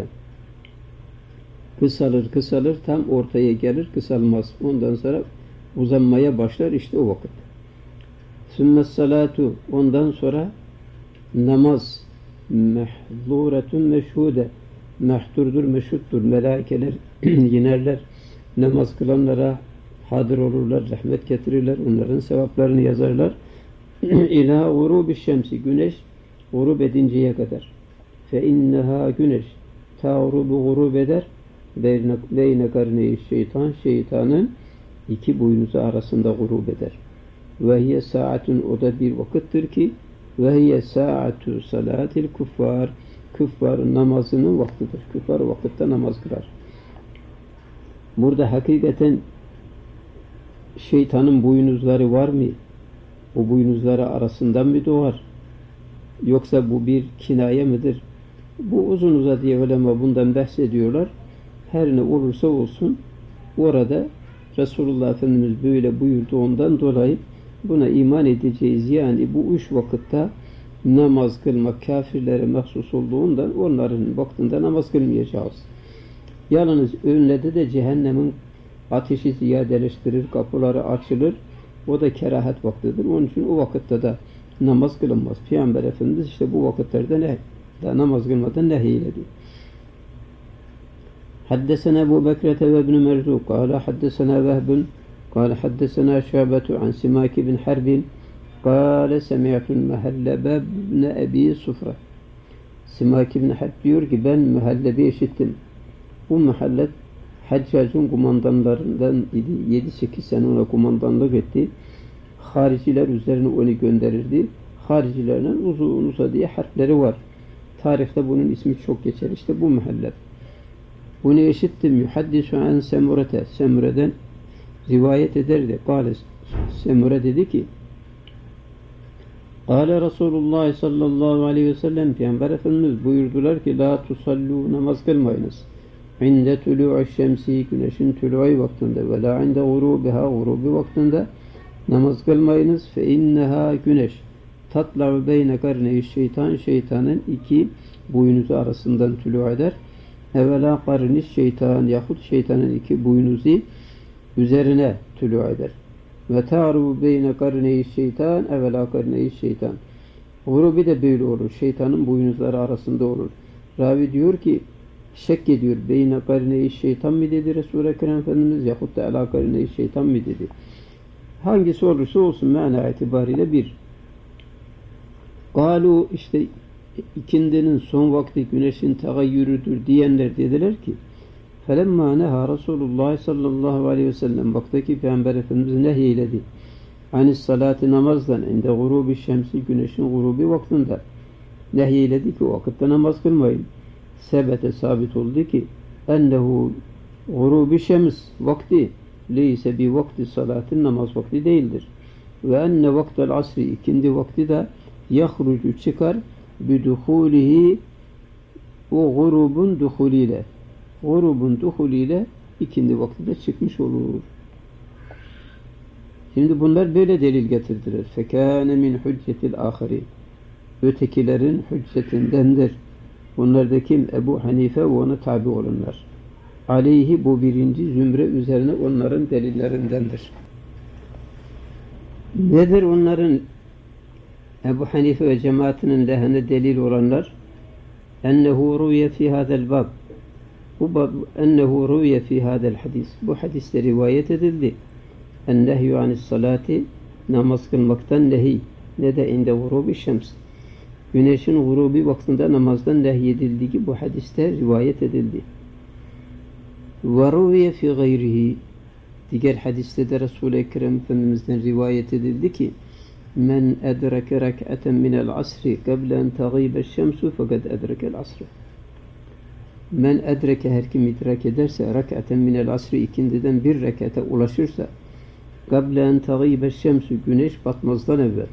Kısalır, tam ortaya gelir, kısalmaz. Ondan sonra uzanmaya başlar, işte o vakit. Sünnet salatu, ondan sonra namaz mehzuretun meşhude, mehdurdur, meşhuttur. Melaikeler inerler, namaz kılanlara hadir olurlar, rahmet getirirler, onların sevaplarını yazarlar. İlâ gurubi şemsi, güneş gurub edinceye kadar. Fe inneha, güneş ta'rubu gurub eder beyne karneyi şeytan, şeytanın iki boynuzu arasında gurub eder. Ve hiye saatun, o da bir vakittir ki ve hiye saatu salatil kuffar, küffarın namazının vaktidir. Küffar vakitte namaz kılar. Burada hakikaten şeytanın boynuzları var mı? O boynuzları arasından mı doğar? Yoksa bu bir kinaye midir? Bu uzun uzadıya ulema bundan bahsediyorlar. Her ne olursa olsun orada Resulullah Efendimiz böyle buyurdu, ondan dolayı buna iman edeceğiz. Yani bu üç vakitte namaz kılmak kafirlere mahsus olduğundan onların vaktinde namaz kılmayacağız. Yalnız önlede de cehennemin ateşi ziyadeleştirir, kapıları açılır. O da kerahat vaktidir. Onun için o vakitte de namaz kılınmaz. Peygamber Efendimiz işte bu vakitlerde namaz kılmadan nehyiledi. Haddesena Ebu Bekrete ve İbn-i Merzuk kâle haddesena Vehbun kâle haddesena Şu'betu an Simak bin Harbin kâle semi'tul Muhallebe ibn Ebi Sufra. Simak bin Harb diyor ki ben Muhallebi işittim. Bu Muhalleb Haccac'ın kumandanlarından idi. 7-8 sene ona kumandanlık etti. Hariciler üzerine onu gönderirdi. Haricilerden uzun uzadıya harfleri var. Tarihte bunun ismi çok geçer. İşte bu muhalleb. Bunu işittim. Yuhaddisu an Semurete. Semure'den rivayet ederdi. Kâle Semure dedi ki Kâle Resulullah sallallahu aleyhi ve sellem Peygamber Efendimiz buyurdular ki la tusallu namaz kılmayınız. İnde tulu'u şemsi güneşin tulu'u vaktinde ve la inde gurubiha gurubi vaktinde namaz kılmayınız. Fe inneha güneş tatla'u beyne karneyi şeytanın iki boynuzu arasından tulu eder. Evvela karniş şeytan yahut şeytanın iki boynuzu üzerine tulu eder. Ve ta'ru beyne karneyi şeytan evvela karneyi şeytan. Gurubi de böyle olur. Şeytanın boynuzları arasında olur. Ravi diyor ki şek ediyor. Beyne karneyi şeytan mı dedi Resul-i Ekrem Efendimiz yahut da ala karneyi şeytan mı dedi. Hangisi olursa olsun mana itibariyle bir. Galu işte ikindinin son vakti güneşin tagayyürüdür diyenler dediler ki felemma neha Resulullah sallallahu aleyhi ve sellem vaktaki Peygamber Efendimiz nehyeledi. Anis salati namazdan inde gurubi şemsi güneşin gurubi vaktinde nehyeledi ki o vakitte namaz kılmayın. Sebete sabit oldu ki ennehu gurubi şems vakti leyse bi vakti salatin namaz vakti değildir. Ve enne vaktel asri ikindi vakti de yahrucu çıkar biduhulihi o grubun duhuliyle grubun duhuliyle ikindi vakti de çıkmış olur. Şimdi bunlar böyle delil getirdiler. Fekâne min hüccetil âhari ötekilerin hüccetindendir. Bunlar da kim? Ebu Hanife ve ona tabi olanlar. Aleyhi bu birinci zümre üzerine onların delillerindendir. Nedir onların Ebu Hanife ve cemaatinin lehine delil olanlar? Ennehu ruye fi hadel bab. Bu bab ennehu ruye fi hadel hadis. Bu hadiste rivayet edildi. Ennehyü anis salati namaz kılmaktan nehi. Ne de inde gurubi şems. Güneşin gurubi vaktinde namazdan nehyedildiği gibi bu hadiste rivayet edildi. Ve ruye fi gayrihi. Diğer hadiste de Resul-i Ekrem Efendimiz'den rivayet edildi ki men edreke rek'aten minel asri qabla en taghibe şemsu fekad edrekel asri. Men edreke her kim idrak ederse rek'aten minel asri ikindiden bir rekate ulaşırsa qabla en taghibe şemsu güneş batmazdan evvel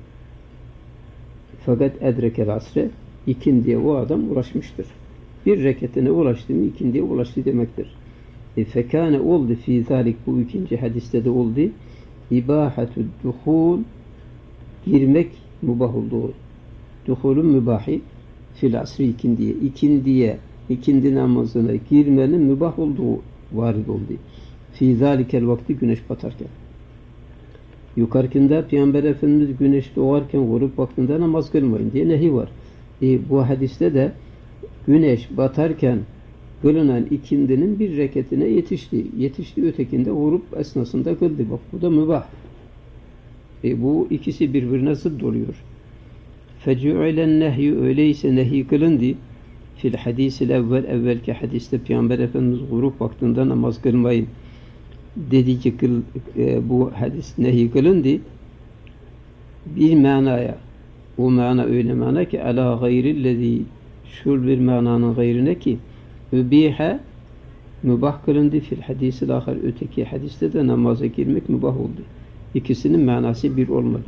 fakat edrekel asri ikindiye o adam ulaşmıştır. Bir rekatine ulaştı mı ikindiye ulaştı demektir. Fekâne oldu fî zâlik bu ikinci hadiste de oldu. İbâhetü duhul girmek mübah olduğu. Duhulun mübahi fil asri ikindiye ikindi namazına girmenin mübah olduğu varid oldu. Fî zâlikel vakti güneş batarken. Yukarıkında Peygamber Efendimiz güneş doğarken grup vaktinde namaz kılmayın diye nehi var. Bu hadiste de güneş batarken kılınan ikindinin bir reketine yetişti ötekinde grup esnasında kıldı. Bak bu da mübah. Bu ikisi birbirine zıt oluyor. Fecü'elen nehyü öyleyse nehi kılındı. Fil hadisil evvelki hadiste Peygamber Efendimiz grup vaktinde namaz kılmayın dedi ki bu hadis nehi kılındı. Bir manaya o mana öyle mana ki ala gayrillezî şul bir mananın gayrine ki übihe mübah kılındı fil hadisil ahir öteki hadiste de namaza girmek mübah oldu. İkisinin manası bir olmadı.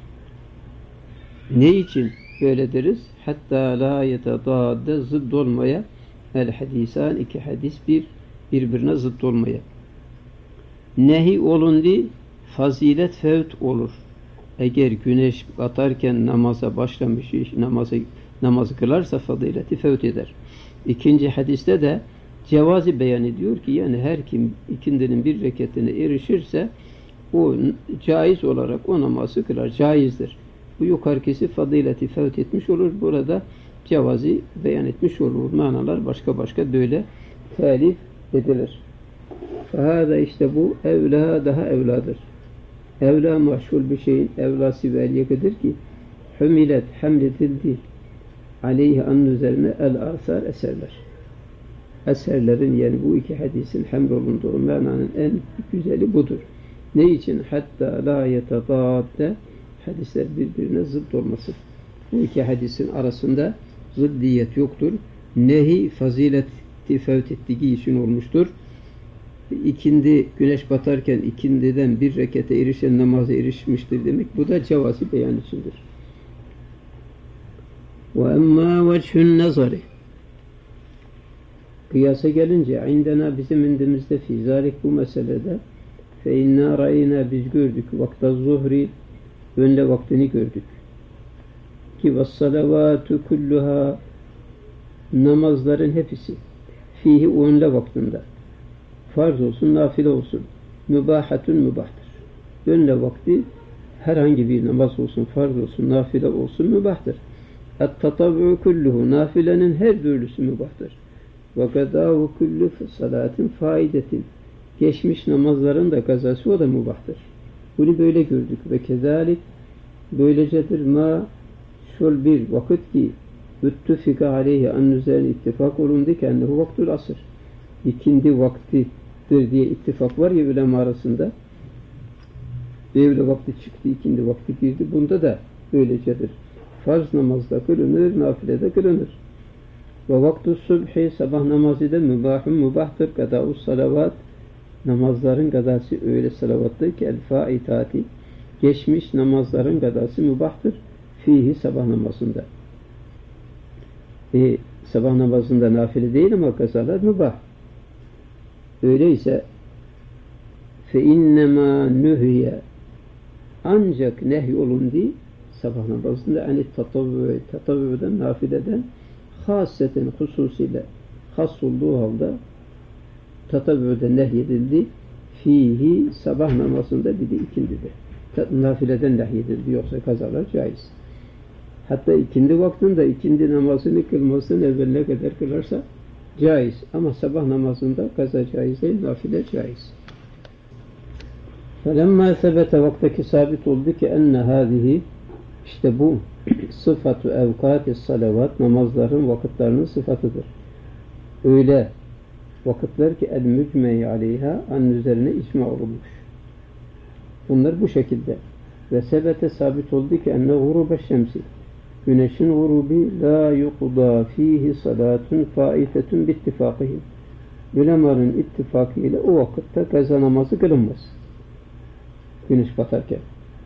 Ne için böyle deriz? Hatta la yetedâde zıdd olmaya el hadisan iki hadis birbirine zıdd olmaya. Nehi olundu fazilet fevt olur. Eğer güneş batarken namaza başlamış namazı kılarsa fazileti fevt eder. İkinci hadiste de cevazi beyan ediyor ki yani her kim ikindinin bir rekatine erişirse o caiz olarak o namazı kılar. Caizdir. Bu yukarıkisi fazileti fevt etmiş olur. Burada cevazi beyan etmiş olur. Manalar başka böyle telif edilir. Fahada işte bu evla daha evladır. Evla mahşul bir şeyin evlası veliyekdir ki hamledildi aleyhi anın üzerine el asar eserler. eserlerin yani bu iki hadisin hemrolunduğu mananın en güzeli budur. Ne için? Hatta la yetadadde hadisler birbirine zıt olmasın. Bu iki hadisin arasında zıddiyet yoktur. Nehi fazileti fevt ettiği için olmuştur. İkindi güneş batarken ikindiden bir rekete erişen namaza erişmiştir demek. Bu da cevazı beyan içindir. Ve emmâ vechün nazari. Kıyasa gelince indena bizim indimizde fi zalik bu meselede fe inna ra'ina biz gördük vakta zuhri önle vaktini gördük. Ki ve salavatu kulluha namazların hepsi fihi önle vaktinde farz olsun, nafile olsun mübahatun mübahtır. Önle vakti herhangi bir namaz olsun, farz olsun, nafile olsun mübahtır. Et-tatavvu kulluhu nafilenin her türlüsü mübahtır. Ve gadavu kullu salatin faidetin geçmiş namazların da kazası o da mübahtır. Bunu böyle gördük ve kezalik böylecedir ma şol bir vakit ki üttüfika aleyhi an üzerine ittifak olundu ki ennehu vaktul asır. İkindi vaktidir diye ittifak var ya ulema arasında. Evle vakti çıktı, ikindi vakti girdi. Bunda da böylecedir. Farz namazda kılınır, nafilede kılınır. Ve vaktu subhi sabah namazı da mübahun mübahtır. Gada'us salavat namazların gadası öyle salavattır ki el-faitati geçmiş namazların gadası mübahtır. Fihi sabah namazında. Sabah namazında nafile değil ama kazalar mübah. Öyleyse fe innema nühiye ancak nehy olundu sabah namazında yani tatavvüden, nafileden hasreten hususiyle has olduğu halde tatavvüden nehyedildi. Fihi sabah namazında bir de ikindide. Nafileden nehyedildi. Yoksa kazalar caiz. Hatta ikindi vaktinde ikindi namazını kılmasını evveline kadar kılarsa caiz. Ama sabah namazında kaza caiz değil, nafile caiz. فَلَمَّا ثَبَتَ vaktaki sabit oldu ki enne hâzihi işte bu sıfatu evkâti salavat namazların vakitlerinin sıfatıdır. Öyle vakitler ki el-mücme-i aleyha an üzerine icma olunmuş. Bunlar bu şekilde. Ve sebete sabit oldu ki enne gurube şemsi güneşin gurubi la yuqda fihi salatun faitetun bittifakihim. Ulemaların ittifakıyla o vakitte kaza namazı kılınmaz. Güneş batarken.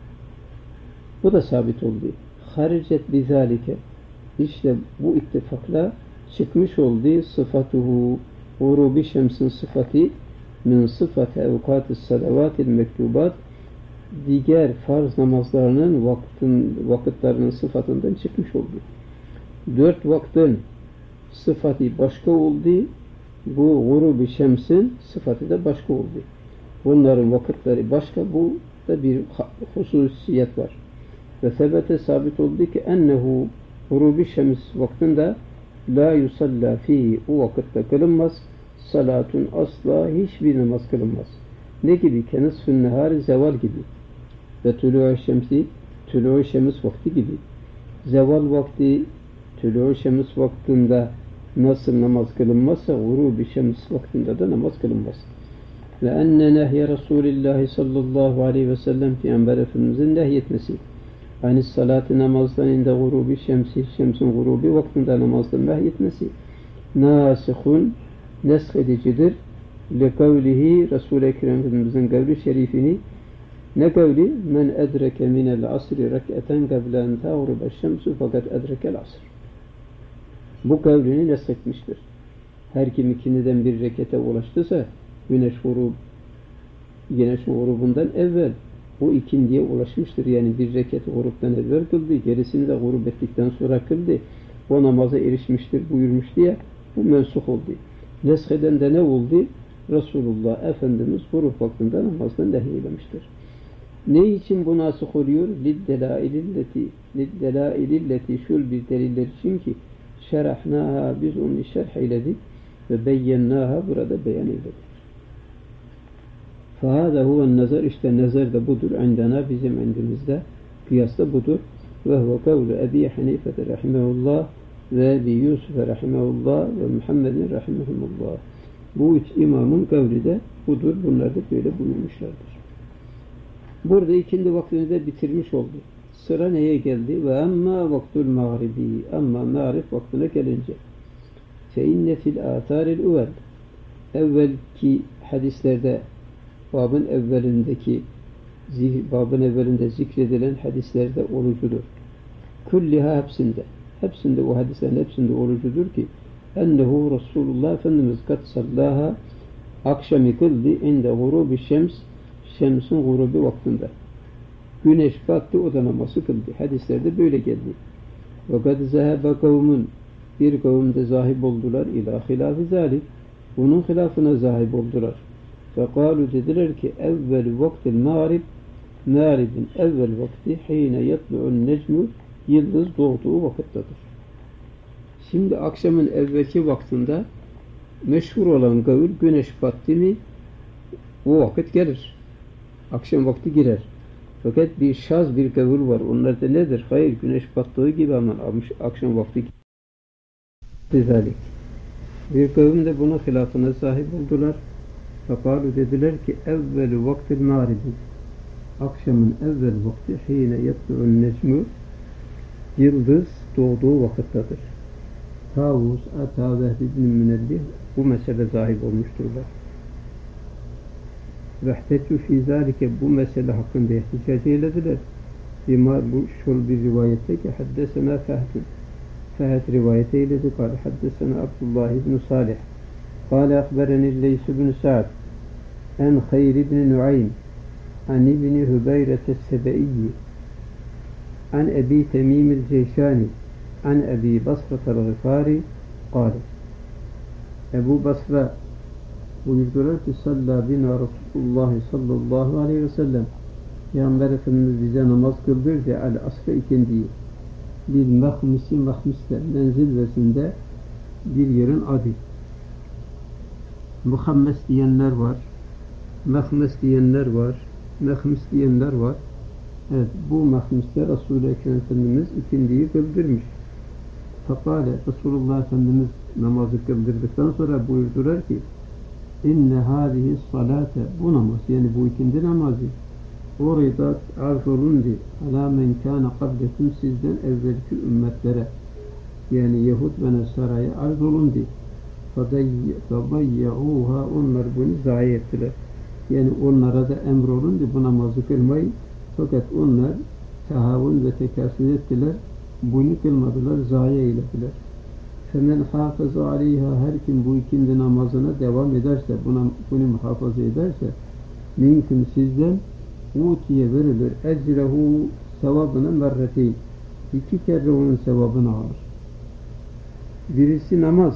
Bu da sabit oldu. Haricet bizalike işte bu ittifakla çıkmış olduğu sıfatuhu gurubi şemsin sıfatı min sıfat evkâti salavatil mektubat diğer farz namazlarının vakitlerinin sıfatından çıkmış oldu. 4 vaktin sıfatı başka oldu. Bu gurubi şemsin sıfatı da başka oldu. Bunların vakitleri başka. Bu da bir hususiyet var. Ve sebete sabit oldu ki ennehu gurubi şems vaktinde la yusalla fihi o vakitte kılınmaz. Salatun asla hiçbir namaz kılınmaz. Ne gibi? Kenisfün nehari zeval gibi. Ve tülû şems vakti gibi. Zeval vakti tülû şems vaktinde nasıl namaz kılınmazsa gurubi şems vaktinde de namaz kılınmaz. Ve enne nehye Resulillahi sallallahu aleyhi ve sellem Peygamber Efendimizin nehyetmesi. Aynı salatı namazdan inde gurubi şemsin gurubi vaktinde namazdan nehyetmesi. Nasihun nesk edicidir. Le kavlihi Resul-i Ekrem Efendimizin kavli şerifini ne kavli? Men edreke minel asri rek'eten gablen tağruba şemsu fakat edrekel asr. Bu kavlini nesk etmiştir. Her kim ikindiden bir rekete ulaştıysa güneşin grubundan evvel o ikindiye ulaşmıştır. Yani bir reket grubdan evvel kıldı. Gerisini de grup ettikten sonra kıldı. O namaza erişmiştir buyurmuş diye bu mensuh oldu. Nesheden de ne oldu? Resulullah Efendimiz grup vaktinde namazdan nehyeylemiştir. Ne için bu nasih oluyor? Liddelaililleti şul bir deliller için ki şerahnaha biz onu şerh eyledik ve beyyennaha burada beyan eyledik. فَهَذَا هُوَ النَّزَرِ işte nazar da budur. عِنْدَنَا bizim indimizde kıyasda budur. وَهُوَ قَوْلُ اَب۪ي حَنِيفَةَ رَحِمَهُ اللّٰهِ ve Ebi Yusuf rahimehullah ve Muhammedin rahimehumullah. Bu üç imamın kavli de budur. Bunlar da böyle buyurmuşlardır. Burada ikindi vaktini de bitirmiş oldu. Sıra neye geldi? Ve amma vaktul mağribi. Amma mağrib vaktine gelince. Fe inne fil atharil evvel. Evvelki hadislerde babın evvelinde zikredilen hadislerde orucudur. Kulliha hepsinde. Hepsinde o hadislerin hepsinde orucudur ki ennehu Resulullah Efendimiz kat sallaha akşamı kıldı inde gurubi şems, şemsin gurubi vaktinde. Güneş battı, o da namazı kıldı. Hadislerde böyle geldi. Ve kad zehebe kavmun, bir kavimde zahib oldular ila hilafı zalik. Bunun hilafına zahib oldular. Fekalu dediler ki evvel vaktil mağrib, mağribin evvel vakti hine yatlu'un necmu, yıldız doğduğu vakittedir. Şimdi akşamın evvelki vaktinde meşhur olan kavil güneş battı mı o vakit gelir. Akşam vakti girer. Fakat bir şaz bir kavil var. Onlar da nedir? Hayır, güneş battığı gibi hemen akşam vakti girer. Bir kavim de buna hilafına sahip oldular. Fekalu dediler ki evveli vaktil mağribi, akşamın evvel vakti hine yatlu'un necmu, yıldız doğduğu vakittedir. Tavus, Ata, Vehbi ibn Münebbih bu mesele zahib olmuşturlar. Vehtetü fî zâlike, bu mesele hakkında ihticac eylediler. Bu şol bir rivayette ki haddesena Fehdun. Fehd rivayet eyledi. Kâle haddesena Abdullah ibn Salih. Kâle akbereni Leys ibn Sa'd en Hayr ibn Nuaym an ibn Hübeyretes Sebe'iyyi an Ebi Temimil Ceyşani an Ebi Basra'tel Gıfari kâle. Ebu Basra buyurdular ki salla bina Resulullah sallallahu aleyhi ve sellem, Peygamber Efendimiz bize namaz kıldırdı al asrı ikindiyi bir mahmisi, mahmisler menzilvesinde bir yerin adı. Muhammes diyenler var, mahmes diyenler var, mahmis diyenler var. Evet, bu mahmisler Resul-i Ekrem Efendimiz ikindiyi kıldırmış. Fakale, Resulullah Efendimiz namazı kıldırdıktan sonra buyurdular ki inne hâzihi salate, bu namaz yani bu ikindi namazı uridat arz olundu alâ men kâne kablekum, sizden evvelki ümmetlere yani Yahud ve Nesara'ya arz olundu. Fadayya'uha, onlar bunu zayi ettiler. Yani onlara da emrolundu bu namazı kılmayı. Fakat onlar tahavun ve tekasül ettiler. Bunu kılmadılar, zayi eylediler. Femen hafıza aleyha, her kim bu ikindi namazına devam ederse, bunu muhafaza ederse, minkum sizden utiye verilir ecrehu, sevabına merreteyn, iki kere onun sevabını alır. Birisi namaz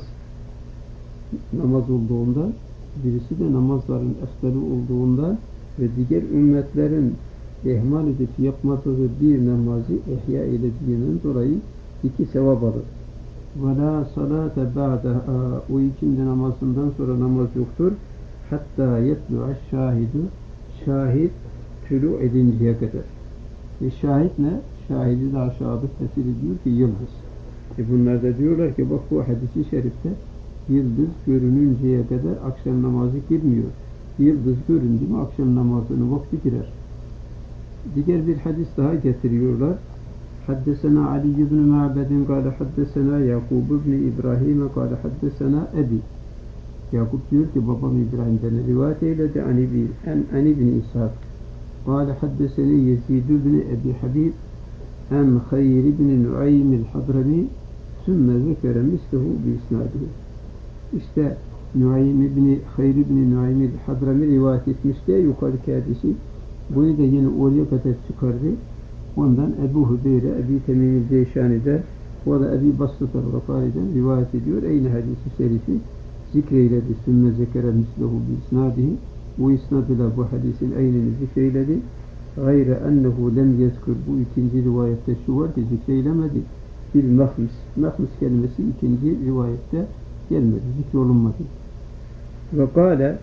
olduğunda, birisi de namazların eftali olduğunda ve diğer ümmetlerin ihmal edip yapmadığı bir namazı ihya edildiğinden dolayı iki sevap alır. وَلَا صَلَاةَ بَعْدَهَا, o ikindi namazından sonra namaz yoktur. Hatta yetlu'a şahidu, şahit tülü edinceye kadar. Şahit ne? Şahidi de aşağıda tefsir ediyor ki yıldız. Bunlar da diyorlar ki bak bu hadis-i şerifte yıldız görününceye kadar akşam namazı girmiyor. Yıldız göründü mü akşam namazının vakti girer. Diğer bir hadis daha getiriyorlar. Haddesena Ali ibn Ma'bedin kâle haddesena Yakub ibn İbrahim kâle haddesena Ebi. Yakup diyor ki babam İbrahim'den rivayet eyledi an ibn İshak. Kâle haddeseni Yezid ibn Ebi Habib en Hayr ibn Nuaym el-Hadrami sümme zekere mislehu bi isnadihi. İşte Hayr ibn Nuaym el-Hadrami rivayet etmişti yukarıki hadisi. Bunu da yine oraya kadar çıkardı. Ondan Ebu Hübeyre, Ebi Temimil Ceyşani'de, o da Ebi Basra'tel Gıfari'den rivayet ediyor. Aynı hadisi şerifi zikreyledi. Sümme zekere mislehu bi isnadihi. Bu isnadıyla bu hadisin aynını zikreyledi. Gayre ennehu lem yezkur, bu ikinci rivayette şu var ki zikreylemedi. Bir mahmis. Mahmis kelimesi ikinci rivayette gelmedi. Zikrolunmadı. Ve kâle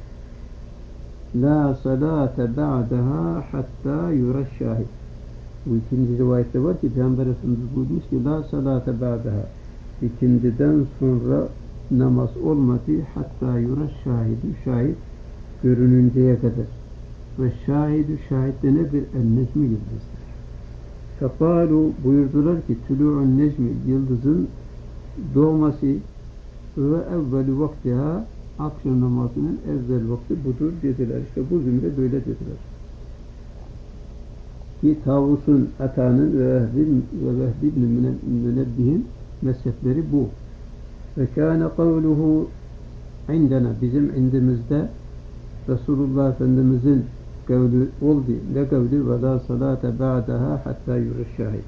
la salate ba'daha hatta yura şahid. Bu ikinci rivayette var ki Peygamber Efendimiz buyurmuş ki la salate ba'daha, ikindiden sonra namaz olmadı hatta yura şahidü şahit görününceye kadar. Ve şahidü şahit de nedir? En-necmi yıldızdır. Fekalu buyurdular ki tülû'un necmi yıldızın doğması ve evveli vaktiha akşam namazının evvel vakti budur dediler. İşte bu zümre böyle dediler. Ki Tavus'un, Ata'nın ve Vehbi ibn Münebbihin mezhepleri bu. Ve kâne kavluhu indena bizim indimizde Resulullah Efendimizin kavli oldu. Ne kavli? Ve la salate ba'daha hatta yürü şahit.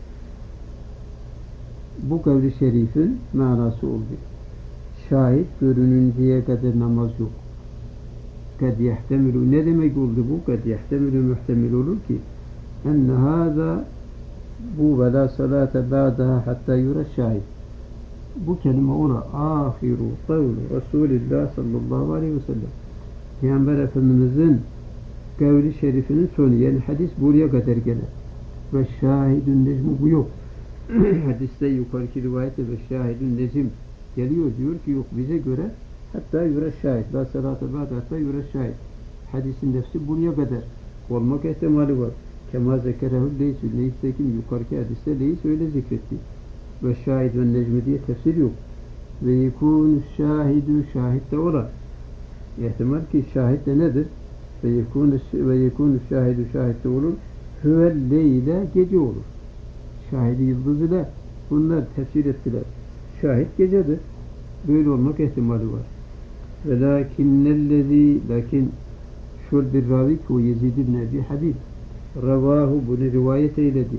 Bu kavli şerifin manası oldu. Şahit görününceye kadar namaz yok. Kad yehtemilu. Ne demek oldu bu? Kad yehtemilu muhtemel olur ki enne hâzâ bu ve la salate ba'daha hatta yürü şahit. Bu kelime ola ahiru kavlu Resulullah sallallahu aleyhi ve sellem. Peygamber Efendimizin kavli şerifinin sonu. Yani hadis buraya kadar gelir. Ve şahidün necmi bu yok. Hadiste yukarıki rivayette ve şahidün necim geliyor. Diyor ki yok bize göre hatta yure şahit. La salate ba'da hatta yure şahit. Hadisin nefsi buraya kadar olmak ihtimali var. Kema zekerehul leysü. Leys'teki yukarıki hadiste leys öyle zikretti. Ve şahid ve necmi diye tefsir yok. Ve yekûn şahidü şahit de ola. İhtimal ki şahit de nedir? Ve yekûn şahidü şahit de olur. Hüvel leyle gece olur. Şahidi yıldız ile bunlar tefsir ettiler. Şahit gecedir. Böyle olmak ihtimali var. Ve lakin şul bir ravi ki o Yezid ibn Ebi Habib ravahu bunu rivayet eyledi.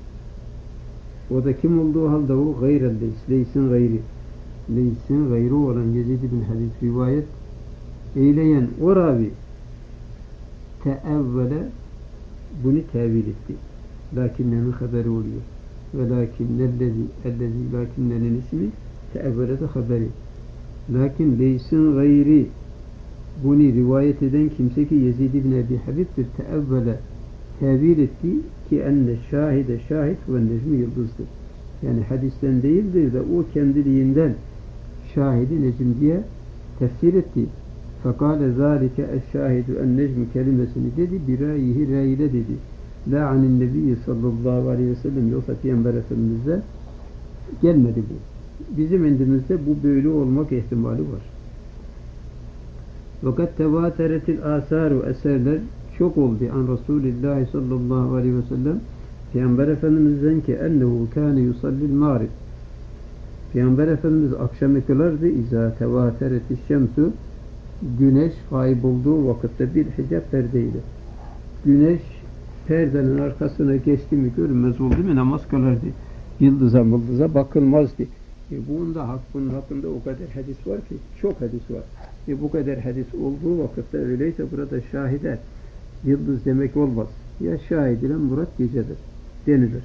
O da kim olduğu halde o gayrel leys. Leysin gayri. Leysin gayri olan Yezid ibn Habib rivayet eyleyen o ravi teevvele bunu tevil etti. Lakinnenin haberi oluyor. Ve lakinnenin ismi teevvele de haberi. Lakin leysin gayri bunu rivayet eden kimse ki Yezid ibn Ebi Habib'dir. Teevvele tevil etti ki enne şahide şahit ve necmi yıldızdır. Yani hadisten değildir de o kendiliğinden şahidi necim diye tefsir etti. Fekale zâlike eşşâhidu en-necmi kelimesini dedi, birâyihi râile dedi. La anin nebiyyi sallallahu aleyhi ve sellem yoksa Peygamber Efendimiz'de gelmedi bu. Bizim indimizde bu böyle olmak ihtimali var. Fakat tevateretil âsâru eserler çok oldu an Resulullah sallallahu aleyhi ve sellem Peygamber Efendimiz'den ki ennehu kâne yusallil mağrib. Peygamber Efendimiz akşamı kılardı. İzâ tevatereti şemsu güneş kaybolduğu vakitte bir hicab perdeydi. Güneş perdenin arkasına geçti mi görünmez oldu mu namaz kılardı. Yıldıza bakılmazdı. Bunun hakkında o kadar hadis var ki çok hadis var. Bu kadar hadis olduğu vakitte öyleyse burada şahide yıldız demek olmaz. Ya şahid ile murat gecedir denilir.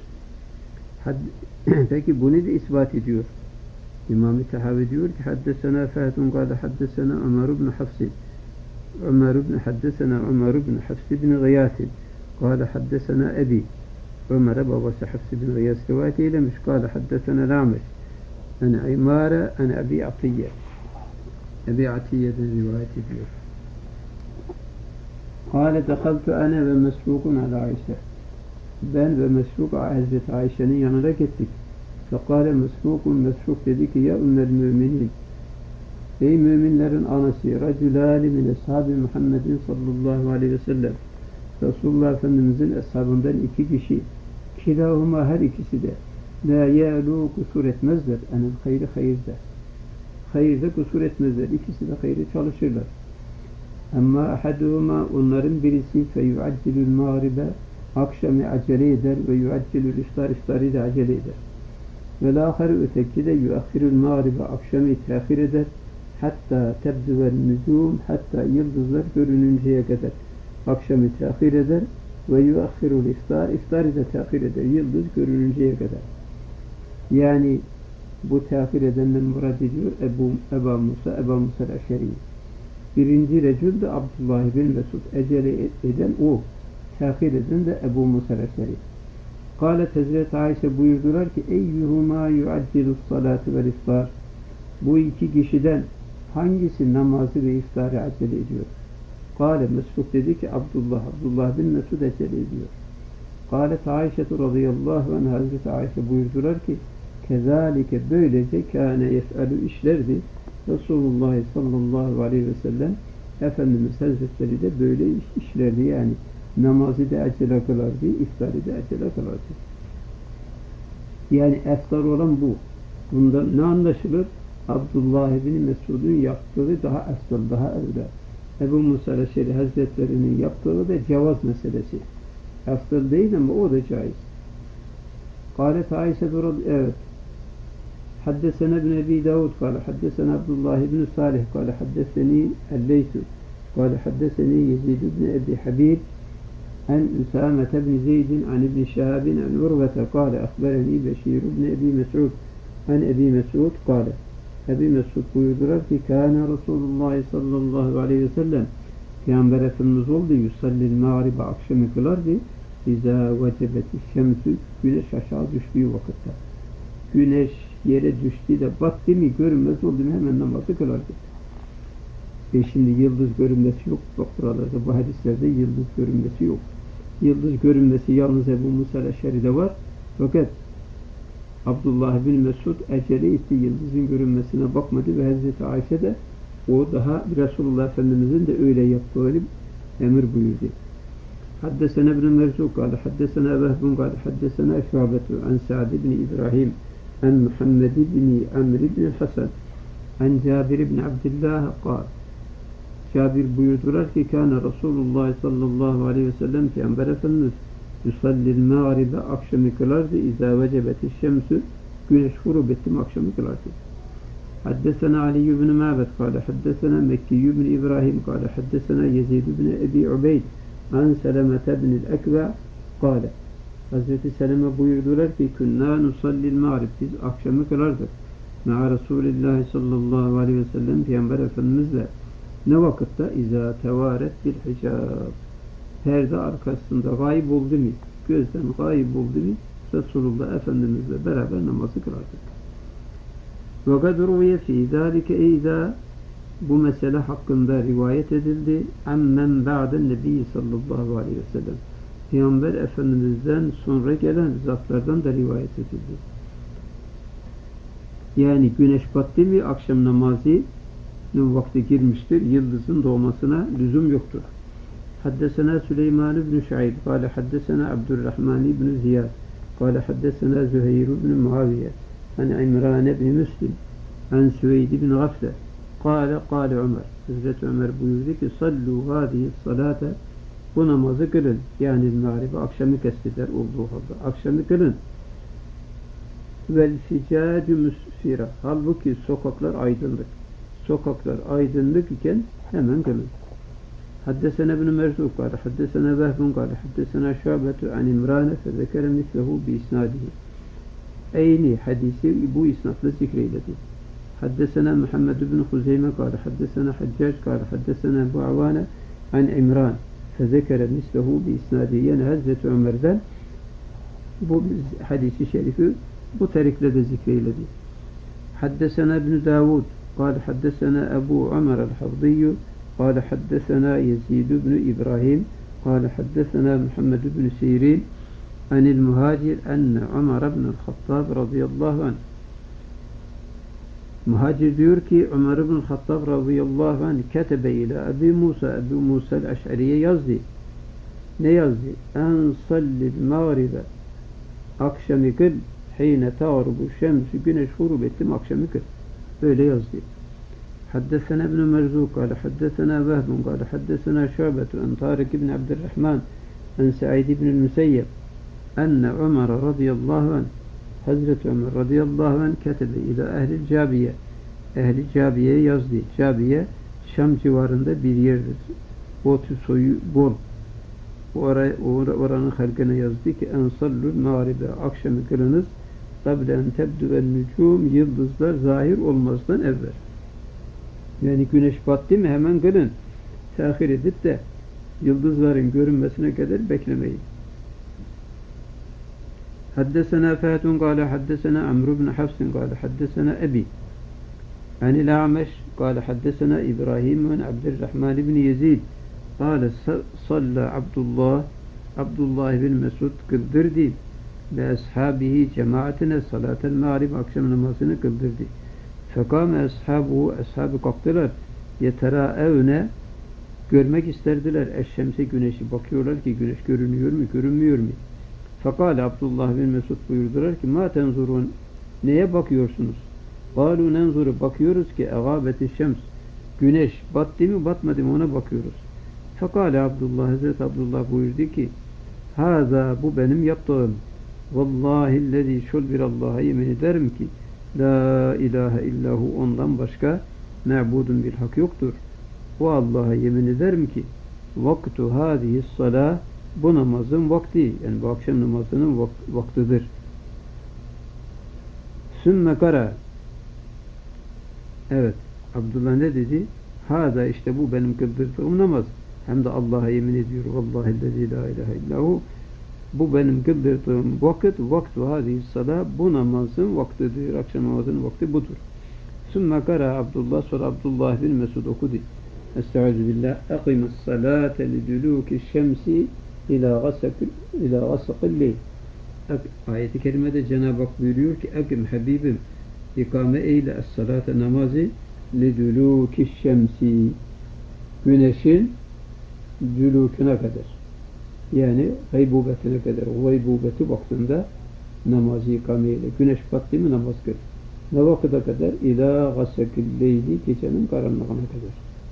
Peki bunu da ispat ediyor. İmam-ı Tahavi diyor ki haddesena Fahadun kâle haddesena Ömer ibn Hafsi haddesena Ömer ibn Hafsi ibn Gıyasin kâle haddesena Ebi Ömer'e babası Hafsi ibn Gıyas rivayet eylemiş. Kâle haddesena Lâmeş en İmâre en Ebi Atiyye Ebi Atiyye'den rivayet ediyor. Kâle dehaltu ene ve mesrûkun ala Ayşe. Ben ve Mesrûk Hazreti Ayşe'nin yanına gittik. Fekâle Mesrûk dedi ki ya ümmel müminin ey müminlerin anası racülâli min ashâbi Muhammedin sallallahu aleyhi ve sellem Resulullah Efendimizin eshabından iki kişi kilâhuma her ikisi de la yâlû kusur etmezler enel hayri hayırda hayırda kusur etmezler ikisi de hayırı çalışırlar ama ahaduhuma onların birisi feyuaccilül mağribe akşamı acele eder ve yuaccilül iftarı da acele eder. Ve lâhari öteki de yuakhirül mağribe akşamı tehir eder. Hatta tebdüvel nüzûm hatta yıldızlar görününceye kadar akşamı tehir eder ve yuakhirül iftarı da tehir eder. Yıldız görününceye kadar. Yani bu tehir edenden murad ediyor Ebu Musa el-Eş'ari. Birinci recül de Abdullah bin Mesud. Ecele eden o. Tehir eden de Ebu Musa el-Eş'ari. Kâlet Hazreti Ayşe buyurdular ki eyyuhuma yuaddilus salati vel iftar. Bu iki kişiden hangisi namazı ve iftarı acele ediyor? Kâle Mes'ud dedi ki Abdullah bin Mes'ud acele ediyor. Kâlet Ayşe radıyallahu anh Hazreti Ayşe buyurdular ki kezalike böylece kâne yef'alü işlerdi. Resulullah sallallahu aleyhi ve sellem Efendimiz Hazretleri de böyle işlerdi yani namazı da acele kılardı, iftarı da acele kılardı. Yani eftar olan bu. Bundan ne anlaşılır? Abdullah bin Mesud'un yaptığı daha eftal, daha evla. Ebu Musa Eş'ari Hazretleri'nin yaptığı da cevaz meselesi. Eftal değil ama o da caiz. Kâlet Ayşe evet. Haddesena bin Ebi Davud kâle haddesena Abdullah bin Salih kâle haddeseni el-Leytü kâle haddeseni Yezid bin Ebi Habib an Üsâme bin Zeydin an İbn Şahabin an Urvete kâle akbereni Beşir bin Ebi Mes'ud an Ebi Mes'ud kâle Ebi Mes'ud buyurdular ki kâne Resulullah sallallahu aleyhi ve sellem Peygamber Efendimiz oldu yusallil mağribe akşamı kılardı İzâ vecebeti şemsü güneş aşağı düştüğü vakitte. Güneş yere düştü de battı mı görünmez oldu mu hemen namazı kılardı. Şimdi yıldız görünmesi yok. Bak buralarda bu hadislerde yıldız görünmesi yok. Yıldız görünmesi yalnız Ebu Musa Eş'ari'de var. Fakat Abdullah bin Mesud acele etti. Yıldızın görünmesine bakmadı ve Hazreti Ayşe de o daha Resulullah Efendimizin de öyle yaptığını emir buyurdu. Haddesena ibn Merzuk kâle haddesena Vehbun kâle haddesena Şuabetu an Sa'd ibn İbrahim an Muhammed ibn Amr ibn Hasan an Cabir ibn Abdullah kâle Cabir buyurdular ki kâne Resulullah sallallahu aleyhi ve sellem Peygamber Efendimiz yusallil mağribe akşamı kılardı izâ vecebeti şemsü güneş gurub etti akşamı kılardı. Haddesena Ali ibn Ma'bed kâle haddesena Mekki ibn İbrahim kâle haddesena Yezid ibn Ebi Ubeyd an Selamete ibn el-Ekva kâle Hazreti Seleme buyurdular ki künnâ nusallil mağrib biz akşamı kılardık. Ma'a Resulullah sallallahu aleyhi ve sellem Peygamber Efendimizle ne vakitte? İzâ tevaret bil hicab perde arkasında gayb oldu mu? Gözden gayb oldu mu? Resulullah Efendimizle beraber namazı kılardık. Ve kad ruviye fî zâlike izâ bu mesele hakkında rivayet edildi. Ammen ba'den Nebi sallallahu aleyhi ve sellem Peygamber Efendimiz'den sonra gelen zatlardan da rivayet edildi. Yani güneş battı mı akşam namazı vakti girmiştir. Yıldızın doğmasına lüzum yoktur. Haddesena Süleyman ibn Şuayb kâle haddesena Abdurrahman ibn Ziyad kâle haddesena Züheyr ibn Muaviye an İmran ibn Müslim an Süveyd ibn Gafle kâle Ömer Hazreti Ömer buyurdu ki sallu hâzihi salâte bu namazı kılın. Yani mağribi akşamı kestiler olduğu halde. Akşamı kılın. Vel ficâdü müsfira. Halbuki sokaklar aydınlık. Sokaklar aydınlık iken hemen kılın. Haddesena ibn Merzuk kâle haddesena Vehbun kâle haddesena Şuabetu an İmrâne fezekere mislehu bi isnâdihi. Eyni hadisi bu isnatla zikreyledi. Haddesena Muhammed ibn Huzeyme kâle haddesena Haccac kâle haddesena Ebu Avâne an İmrân fezekere mislehu bi isnâdihi. Yani Hazreti Ömer'den bu hadisi şerifi bu tarikle de zikreyledi. Haddesena ibn Davud kâle haddesena Ebu Ömer el-Havdiyyü قال حدثنا يزيد بن إبراهيم قال حدثنا محمد بن سيرين عن المهاجر أن عمر بن الخطاب رضي الله عنه Muhacir diyor ki Ömer ibn Hattab radıyallahu anh ketebe ile Ebu Musa el-Eş'ariye yazdı. Ne yazdı? En sallil mağribe akşamı kıl hine tağrubu şemsü güneş gurub ettim akşamı kıl. Böyle yazdı. حدثنا ابن مرزوق قال حدثنا وهب قال حدثنا شعبة عن طارق بن عبد الرحمن عن سعيد بن المسيب أن عمر رضي الله عنه Hazreti Ömer radıyallahu anh ketebe ile ehli Cabiye. Ehli Cabiye yazdı. Cabiye Şam civarında bir yerdir. Otu soyu bol. Oranın halkına yazdı ki ensallul mağribe akşamı kılınız qabla en tebdüvel nücum yıldızlar zahir olmazdan evvel. Yani güneş battı mı hemen kılın. Tehir edip de yıldızların görünmesine kadar beklemeyin. حدثنا فهد قال حدثنا عمرو بن حفص قال حدثنا أبي عن الأعمش قال حدثنا إبراهيم بن عبد الرحمن بن يزيد قال صلى عبد الله بن مسعود kıldırdı ve ashabihi cemaatine salatel mağrib akşam namazını kıldırdı. Fekame ashabı kalktılar. Yeteraevne görmek isterdiler eşşemse güneşi. Bakıyorlar ki güneş görünüyor mu, görünmüyor mu? Fekale Abdullah bin Mesud buyurdular ki ma tenzurun, neye bakıyorsunuz? Kalu nenzuru, bakıyoruz ki egâbeti şems, güneş battı mı batmadı mı ona bakıyoruz. Fekale Abdullah, Hazreti Abdullah buyurdu ki haza, bu benim yaptığım. Vallahillezî şol bir Allah'a yemin ederim ki la ilahe illahu, ondan başka ma'budun bil hak yoktur. O Allah'a yemin ederim ki vaktu hâzihi salâh, bu namazın vakti, yani bu akşam namazının vaktidir. Sümme kara, evet, Abdullah ne dedi? Hâzâ, işte bu benim kıldırdığım namaz. Hem de Allah'a yemin ediyor. Vallahillezî la ilahe illahu, bu benim kıldırdığım vakit, vaktu hâzihi salâh, bu namazın vaktidir. Akşam namazının vakti budur. Sümme kara Abdullah, sonra Abdullah bin Mesud okudu. Estaizu billah. Akimus salâte lidülûki şemsi ila gasakil leyl. Ayet-i kerimede Cenab-ı Hak buyuruyor ki Ekim Habibim, ikame eyle es-salâte, namazı lidülûki şemsi, güneşin dülûküne kadar, yani gaybubetine kadar, gaybubeti vaktinde namazı ikame eyle. Güneş battı mı namaz kıl. Ne vakıda kadar? İlâ gasakil leyli, gecenin karanlığına kadar.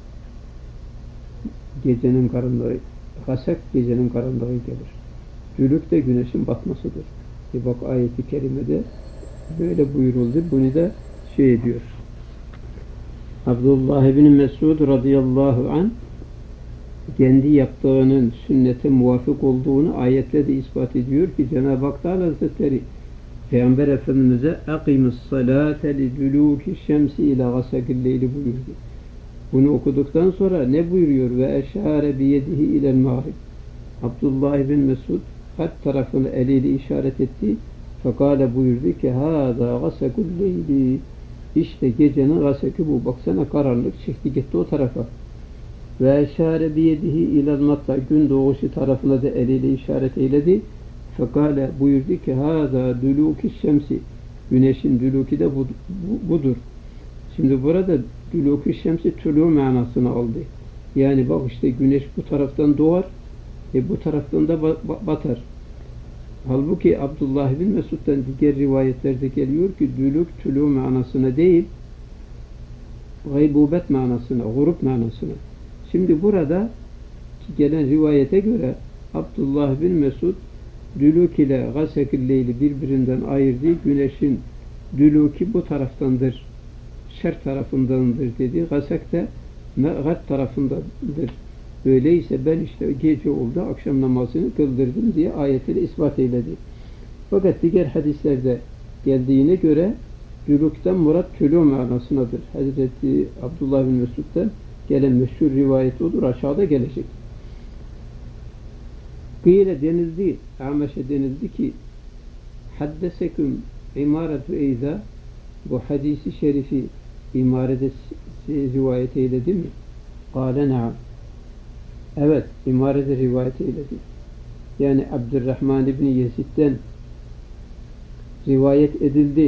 Gecenin karanlığı, gasak gecenin karanlığı gelir. Dülük de güneşin batmasıdır. Bak ayet-i kerimede böyle buyuruldu. Bunu da diyor. Abdullah bin Mesud radıyallahu anh kendi yaptığının sünnete muvafık olduğunu ayetle de ispat ediyor ki Cenab-ı Hak Teala Hazretleri Peygamber Efendimiz'e akimus salate liduluki şemsi ila gasakil leyli buyurdu. Bunu okuduktan sonra ne buyuruyor? Ve eşare biyedihi ilel mağrib. Abdullah bin Mesud kalp tarafını eliyle işaret etti. Fekale buyurdu ki hâzâ gasakul leyli. İşte gecenin gasaki bu. Baksana karanlık çıktı gitti o tarafa. Ve eşare biyedihi ilel matla. Gün doğuşu tarafına da eliyle işaret eyledi. Fekale buyurdu ki hâzâ dülûki şemsi. Güneşin dülûki de budur. Şimdi burada dülûki şemsi tülû manasını aldı. Yani bak işte güneş bu taraftan doğar, bu taraftan da batar. Halbuki Abdullah bin Mesud'dan diğer rivayetlerde geliyor ki dülük tülû manasına değil, gaybubet manasına, grup manasına. Şimdi burada gelen rivayete göre Abdullah bin Mesud dülük ile gasakil leyli birbirinden ayırdığı, güneşin dülûki bu taraftandır, şer tarafındandır dedi. Gasak da garp tarafındadır. Öyleyse ben işte gece oldu, akşam namazını kıldırdım diye ayetiyle ispat eyledi. Fakat diğer hadislerde geldiğine göre dülükten murat tülû manasınadır. Hazreti Abdullah bin Mesud'dan gelen meşhur rivayet odur. Aşağıda gelecek. Kıyla denildi, Ameş'e denildi ki haddeseküm imaretu eyza, bu hadisi şerifi imarede rivayet eyledi mi? Kâle naam. Evet, imarede rivayet eyledi. Yani Abdurrahman İbni Yezid'den rivayet edildi.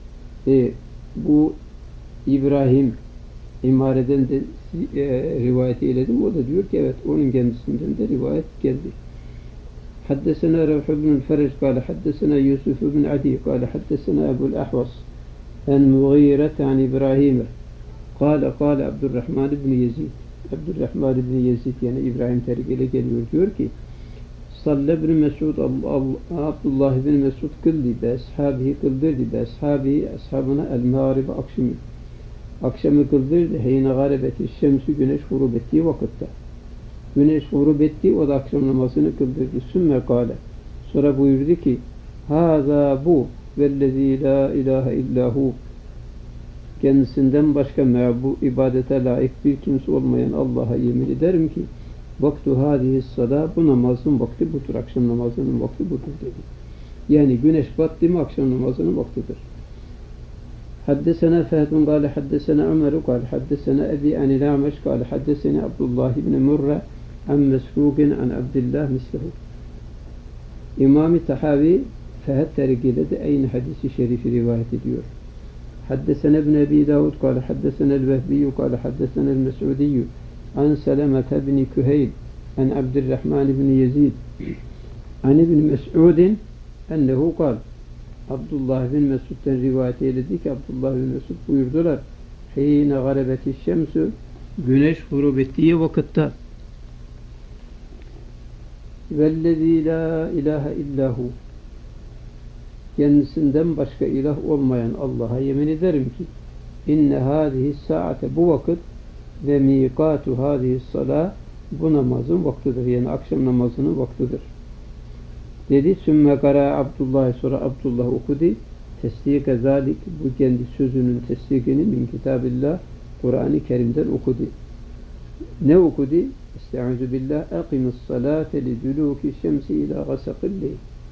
Bu İbrahim imareden de rivayet eyledi. O da diyor ki evet, onun kendisinden de rivayet geldi. حدثنا روح بن الفرج قال حدثنا يوسف بن عدي قال حدثنا أبو الأحوص عن مغيرة عن إبراهيم قال عبد الرحمن بن يزيد yani İbrahim terkiyle geliyor diyor ki Salle ibn Mesud Abdullah ibn Mesud kıldı be ashabihi kıldırdı be ashabına el-mağrib akşamı kıldırdı heyne garibeti şemsü güneş gurub ettiği vakitte. Güneş gurub etti, o da akşam namazını kıldırdı. Sümme kâle. Sonra buyurdu ki hâzâ bu vellezî lâ ilâhe illâhu, kendisinden başka bu ibadete layık bir kimse olmayan Allah'a yemin ederim ki vaktu hâzihi salâ, bu namazın vakti budur, akşam namazının vakti budur dedi. Yani güneş battı mı akşam namazının vaktidir. Haddesena Fehdun kâle haddesena Ömer'u kâle haddesena Ebi Anil Ameş kâle haddesena Abdullah ibn Murra an Mesrûgin an Abdillah mislehu. İmam-ı Tahavi Fehd tarikiyle de aynı hadisi şerifi rivayet ediyor. Haddesena ibn Ebi Davud kâle haddesena el-Vehbiyyü kâle haddesena el-Mes'udiyyü an Selemet ibn Küheyl an Abdurrahman ibn Yezid an ibn Mes'udin ennehu kâle Abdullah bin Mesud'den rivayet eyledi ki Abdullah bin Mesud buyurdular. Hîne garabeti şemsü güneş gurub ettiği vakitte vellezî la ilahe illahu kendisinden başka ilah olmayan Allah'a yemin ederim ki inne hâzihi saate bu vakit ve miqatu hâzihi salâ bu namazın vaktidir. Yani akşam namazının vaktidir. Dedi sümme gara Abdullah sonra Abdullah okudu. Tesdike zalik bu kendi sözünün tesdikini min kitabillah Kur'an-ı Kerim'den okudu. Ne okudu? Estaizu billah akimus salate li duluki şemsi ila gasakil leyl.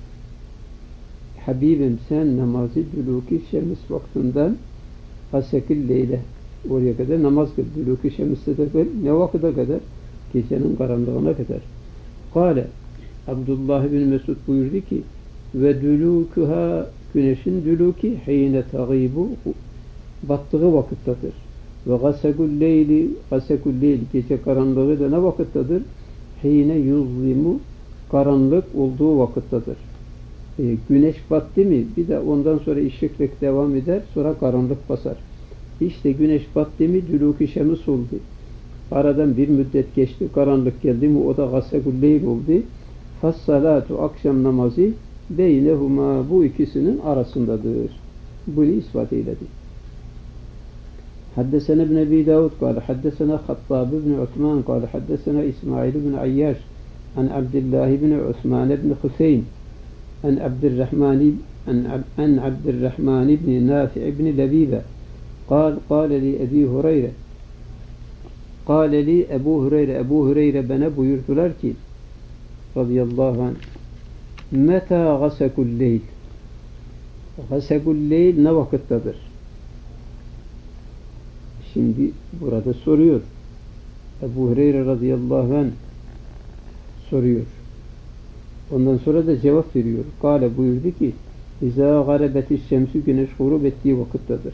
Habibim sen namazı duluki şems vaktinden gasakil leyle oraya kadar namaz kıl. Duluki şems'e de ne vakıda kadar? Gecenin karanlığına kadar. Kale Abdullah bin Mesud buyurdu ki ve dulukuha güneşin duluki hine tagibu battığı vakittedir. Ve gasakul leyli gece karanlığı da ne vakittedir? Hine yuzlimu karanlık olduğu vakittedir. Güneş battı mı bir de ondan sonra ışıklık devam eder sonra karanlık basar. İşte güneş battı mı duluki şems oldu. Aradan bir müddet geçti karanlık geldi mi o da gasakul leyl oldu. Fassalatu akşam namazı beynehuma bu ikisinin arasındadır. Bunu ispat eyledi. Haddesena ibn Ebi Davud kâle haddesena Hattab ibn Osman kâle haddesena İsmail ibn Ayyaş an Abdullah ibn Osman ibn Hüseyin an Abdurrahman ibn Nafi ibn Lebibe kâle li Ebi Hureyre kâle li Ebu Hureyre bana buyurdular ki radıyallahu anh meta gasakul leyl gasakul leyl ne vakittedir? Şimdi burada soruyor. Ebu Hureyre radıyallahu anh soruyor. Ondan sonra da cevap veriyor. Kâle buyurdu ki İzâ garabeti şemsü güneş gurub ettiği vakittedir.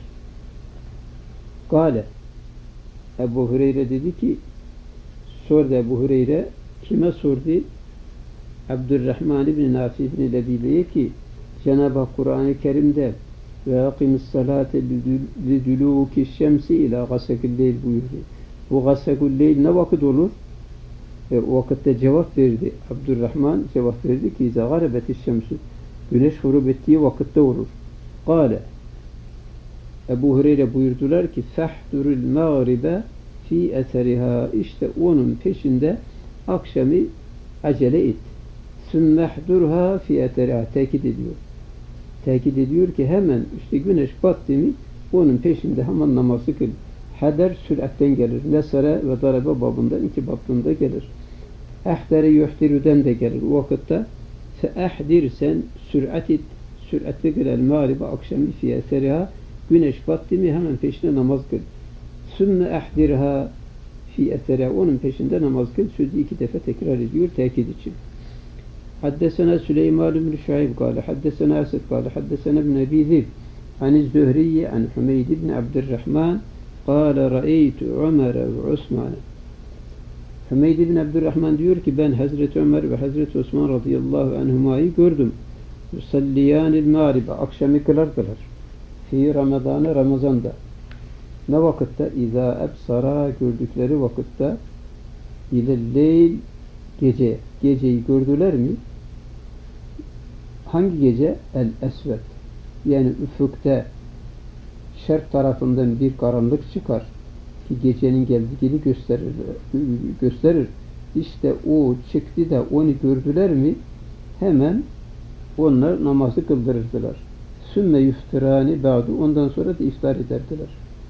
Kâle Ebu Hureyre dedi ki sordu Ebu Hureyre kime sordu? Abdurrahman ibn Nafi ibn Lebibe'ye ki Cenab-ı Hak Kur'an-ı Kerim'de ve akimis salate liduluki şemsi ila gasakil leyl buyurdu. Bu gasakul leyl ne vakit olur? O vakitte cevap verdi. Abdurrahman cevap verdi ki izâ garabeti şemsü güneş gurub ettiği vakitte olur. Kâle Ebu Hureyre buyurdular ki fehdurul mağribe fi eseriha işte onun peşinde akşamı acele et. Sümmehdurha fi eteriha tekit ediyor. Tekit ediyor ki hemen işte güneş battı mı onun peşinde hemen namazı kıl. Hader süratten gelir. Nesere ve darabe babından iki babında gelir. Ehdere yuhtirüden de gelir. O vakitte feehdir sen sürat et. Süratle kıl el mağribe akşamı fi eteriha güneş battı mı hemen peşinde namaz kıl. Sümme ehdirha fi eteriha onun peşinde namaz kıl. Sözü iki defa tekrar ediyor tekit için. Haddesena Süleyman ibn Şuayb kâle haddesena Esed kâle haddesena ibn Ebi Zib an Zühriye an Hümeyd ibn Abdurrahman kâle ra'eytu Ömer ve Osman. Hümeyd ibn Abdurrahman diyor ki ben Hazreti Ömer ve Hazreti Osman radıyallahu anhumayı gördüm. Yusalliyanil mağribe akşamı kılardılar. Fi Ramazan'ı Ramazan'da. Ne vakitte? İzâ ebsara gördükleri vakitte ilelleyl gece. Geceyi gördüler mi? Hangi gece? El-Esved. Yani üfükte şerk tarafından bir karanlık çıkar ki gecenin geldiğini gösterir. İşte o çıktı da onu gördüler mi hemen onlar namazı kıldırırdılar. Sümme yuftirani ba'du ondan sonra da iftar ederdiler.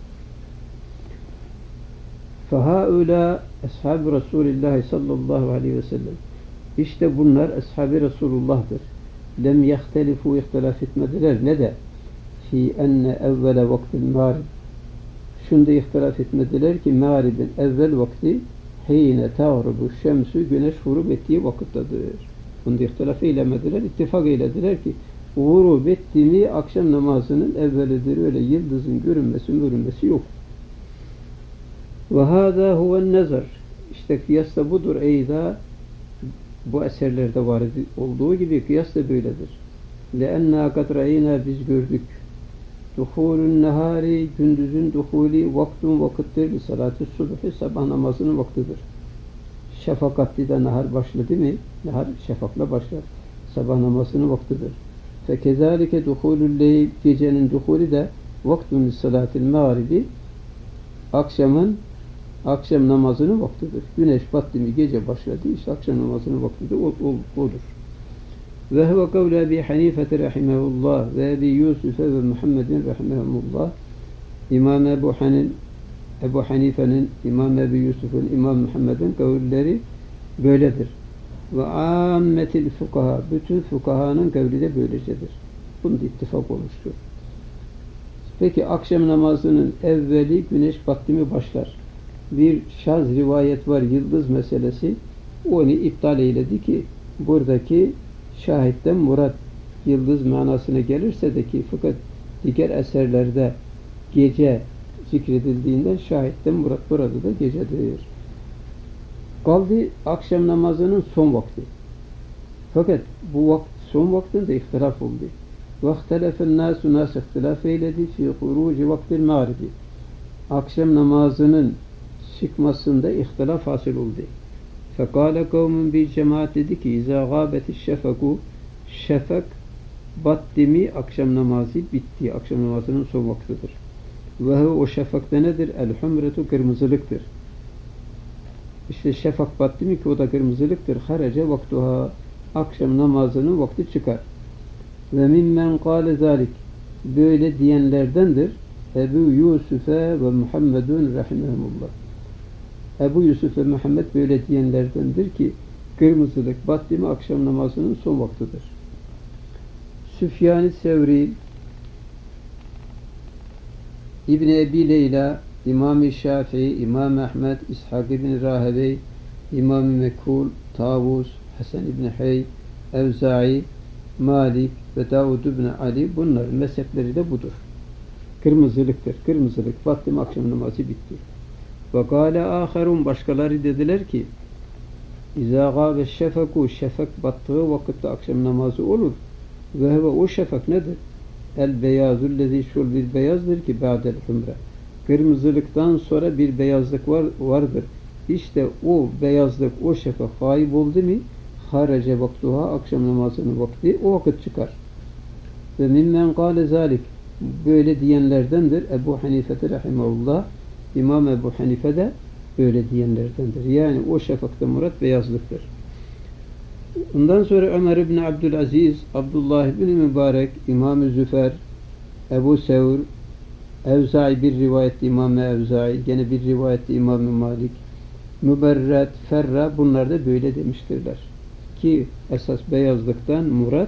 Fehaula ashab-ı Resulullah sallallahu aleyhi ve sellem. İşte bunlar ashab-ı Resulullah'dır. lem yehtelifu ihtilaf etmediler. Ne de fi enne evvele vaktil mağrib. Şunda ihtilaf etmediler ki mağribin evvel vakti hine tağrubu şemsü güneş vurup ettiği vakittedir. Bunda ihtilaf eylemediler. İttifak eylediler ki vurup ettiğini akşam namazının evvelidir. Öyle yıldızın görünmesi yok. Ve hâzâ huven nezar. İşte kıyas da budur. Eyda bu eserlerde var olduğu gibi kıyas da böyledir. لَاَنَّا قَدْ رَيْنَا biz gördük. Duhulun nehari gündüzün duhuli vaktun vakittir. Salat-ı subhi sabah namazının vaktidir. Şefakatli de nehar başladı mı? Nehar şefakla başlar. Sabah namazının vaktidir. Fekezalike duhulul leyl gecenin duhuli de vaktun salatil mağribi akşam namazının vaktidir. Güneş battı mı gece başladı. İşte akşam namazının vaktidir. Odur. Ve huve kavle Ebi Hanife rahimehullah ve Ebi Yusuf ve Muhammedin rahimehullah. İmam Ebu Hanife'nin, İmam Ebi Yusuf'un, İmam Muhammed'in kavulleri böyledir. Ve ammetil fukaha, bütün fukahanın kavli de böylecedir. Bunda ittifak olmuştur. Peki akşam namazının evveli güneş battı mı başlar. Bir şaz rivayet var, yıldız meselesi. Onu iptal eyledi ki buradaki şahitten murat yıldız manasına gelirse de ki fakat diğer eserlerde gece zikredildiğinden şahitten murat burada da gecedir. Kaldı akşam namazının son vakti. Fakat bu son vaktinde ihtilaf oldu. وَاخْتَلَفَ النَّاسُ نَاسِ ihtilaf eyledi fi huruci vaktil mağribi. Akşam namazının çıkmasında ihtilaf hasıl oldu. فَقَالَ قَوْمٌ bir cemaat dedi ki اِذَا غَابَتِ الشَّفَقُ şefak battı mı akşam namazı bitti. Akşam namazının son vaktidir. Ve o şefakta nedir? El-humretu kırmızılıktır. İşte şefak battı mı ki o da kırmızılıktır. Haraca vaktuha akşam namazının vakti çıkar. Ve mimmen kâle zâlik böyle diyenlerdendir Ebu Yusuf'e ve Muhammedun rahimehumullah. Ebu Yusuf ve Muhammed böyle diyenlerdendir ki kırmızılık battı mı akşam namazının son vaktidir. Süfyan-ı Sevri İbn-i Ebi Leyla İmam-ı Şafii, İmam Ahmed, İshak ibn Rahevey, İmam-ı Mekhul, Tavus, Hasan ibn Hey, Evza'i, Malik ve Davud ibn Ali bunların mezhepleri de budur. Kırmızılıktır. Kırmızılık battı mı akşam namazı bitti. Ve kâle âherun başkaları dediler ki İzâ gâbe şefeku şefek battığı vakitte akşam namazı olur. Ve o şefek nedir? El beyazüllezî şul bir beyazdır ki ba'del humre. Kırmızılıktan sonra bir beyazlık vardır. İşte o beyazlık, o şefek kayıp oldu mu harace vaktuha akşam namazının vakti o vakit çıkar. Ve mimmen kâle zâlik böyle diyenlerdendir Ebu Hanife rahimahullah. İmam Ebu Hanife de böyle diyenlerdendir. Yani o şefakta murat beyazlıktır. Ondan sonra Ömer ibn Abdülaziz, Abdullah ibn Mübarek, İmam-ı Züfer, Ebu Sevr, Evza'i bir rivayette İmam-ı Evza'i, gene bir rivayette İmam-ı Malik, Müberret, Ferra bunlar da böyle demiştirler. Ki esas beyazlıktan murat,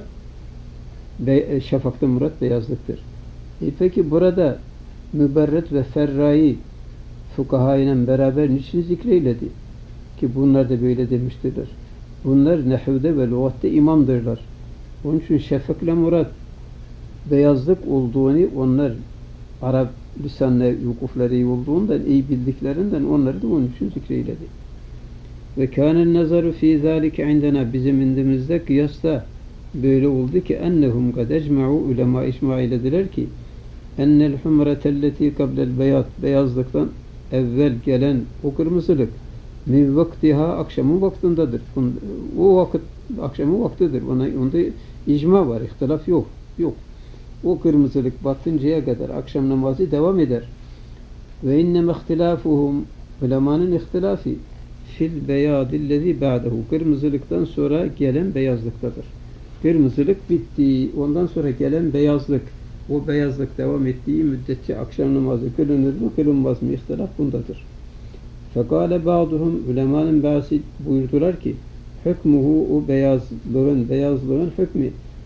şafakta murat beyazlıktır. Peki burada Müberret ve Ferra'yı fukahayla beraber niçin zikreyledi? Ki bunlar da böyle demiştirler. Bunlar nehvde ve lügatte imamdırlar. Onun için şefakle murat beyazlık olduğunu onlar Arap lisanla vukufları olduğundan iyi bildiklerinden onları da onun için zikreyledi. Ve kânen nazaru fî zâlike indena bizim indimizde kıyasta böyle oldu ki ennehum kad ecma'u ulema icma eylediler ki ennel humretelleti kablel beyaz beyazlıktan evvel gelen o kırmızılık min vaktiha akşamın vaktindedir. O vakit akşamın vaktidir. Onda icma var, ihtilaf yok. O kırmızılık batıncaya kadar akşam namazı devam eder. Ve innem ihtilafuhum ulemanın ihtilafı fil beyadillezi ba'dehu kırmızılıktan sonra gelen beyazlıktadır. Kırmızılık bitti. Ondan sonra gelen beyazlık o beyazlık devam ettiği müddetçe akşam namazı kılınır mı kılınmaz mı ihtilaf bundadır. Fekale ba'duhum ulemanın bazı buyurdular ki hükmuhu o beyazlığın hükmü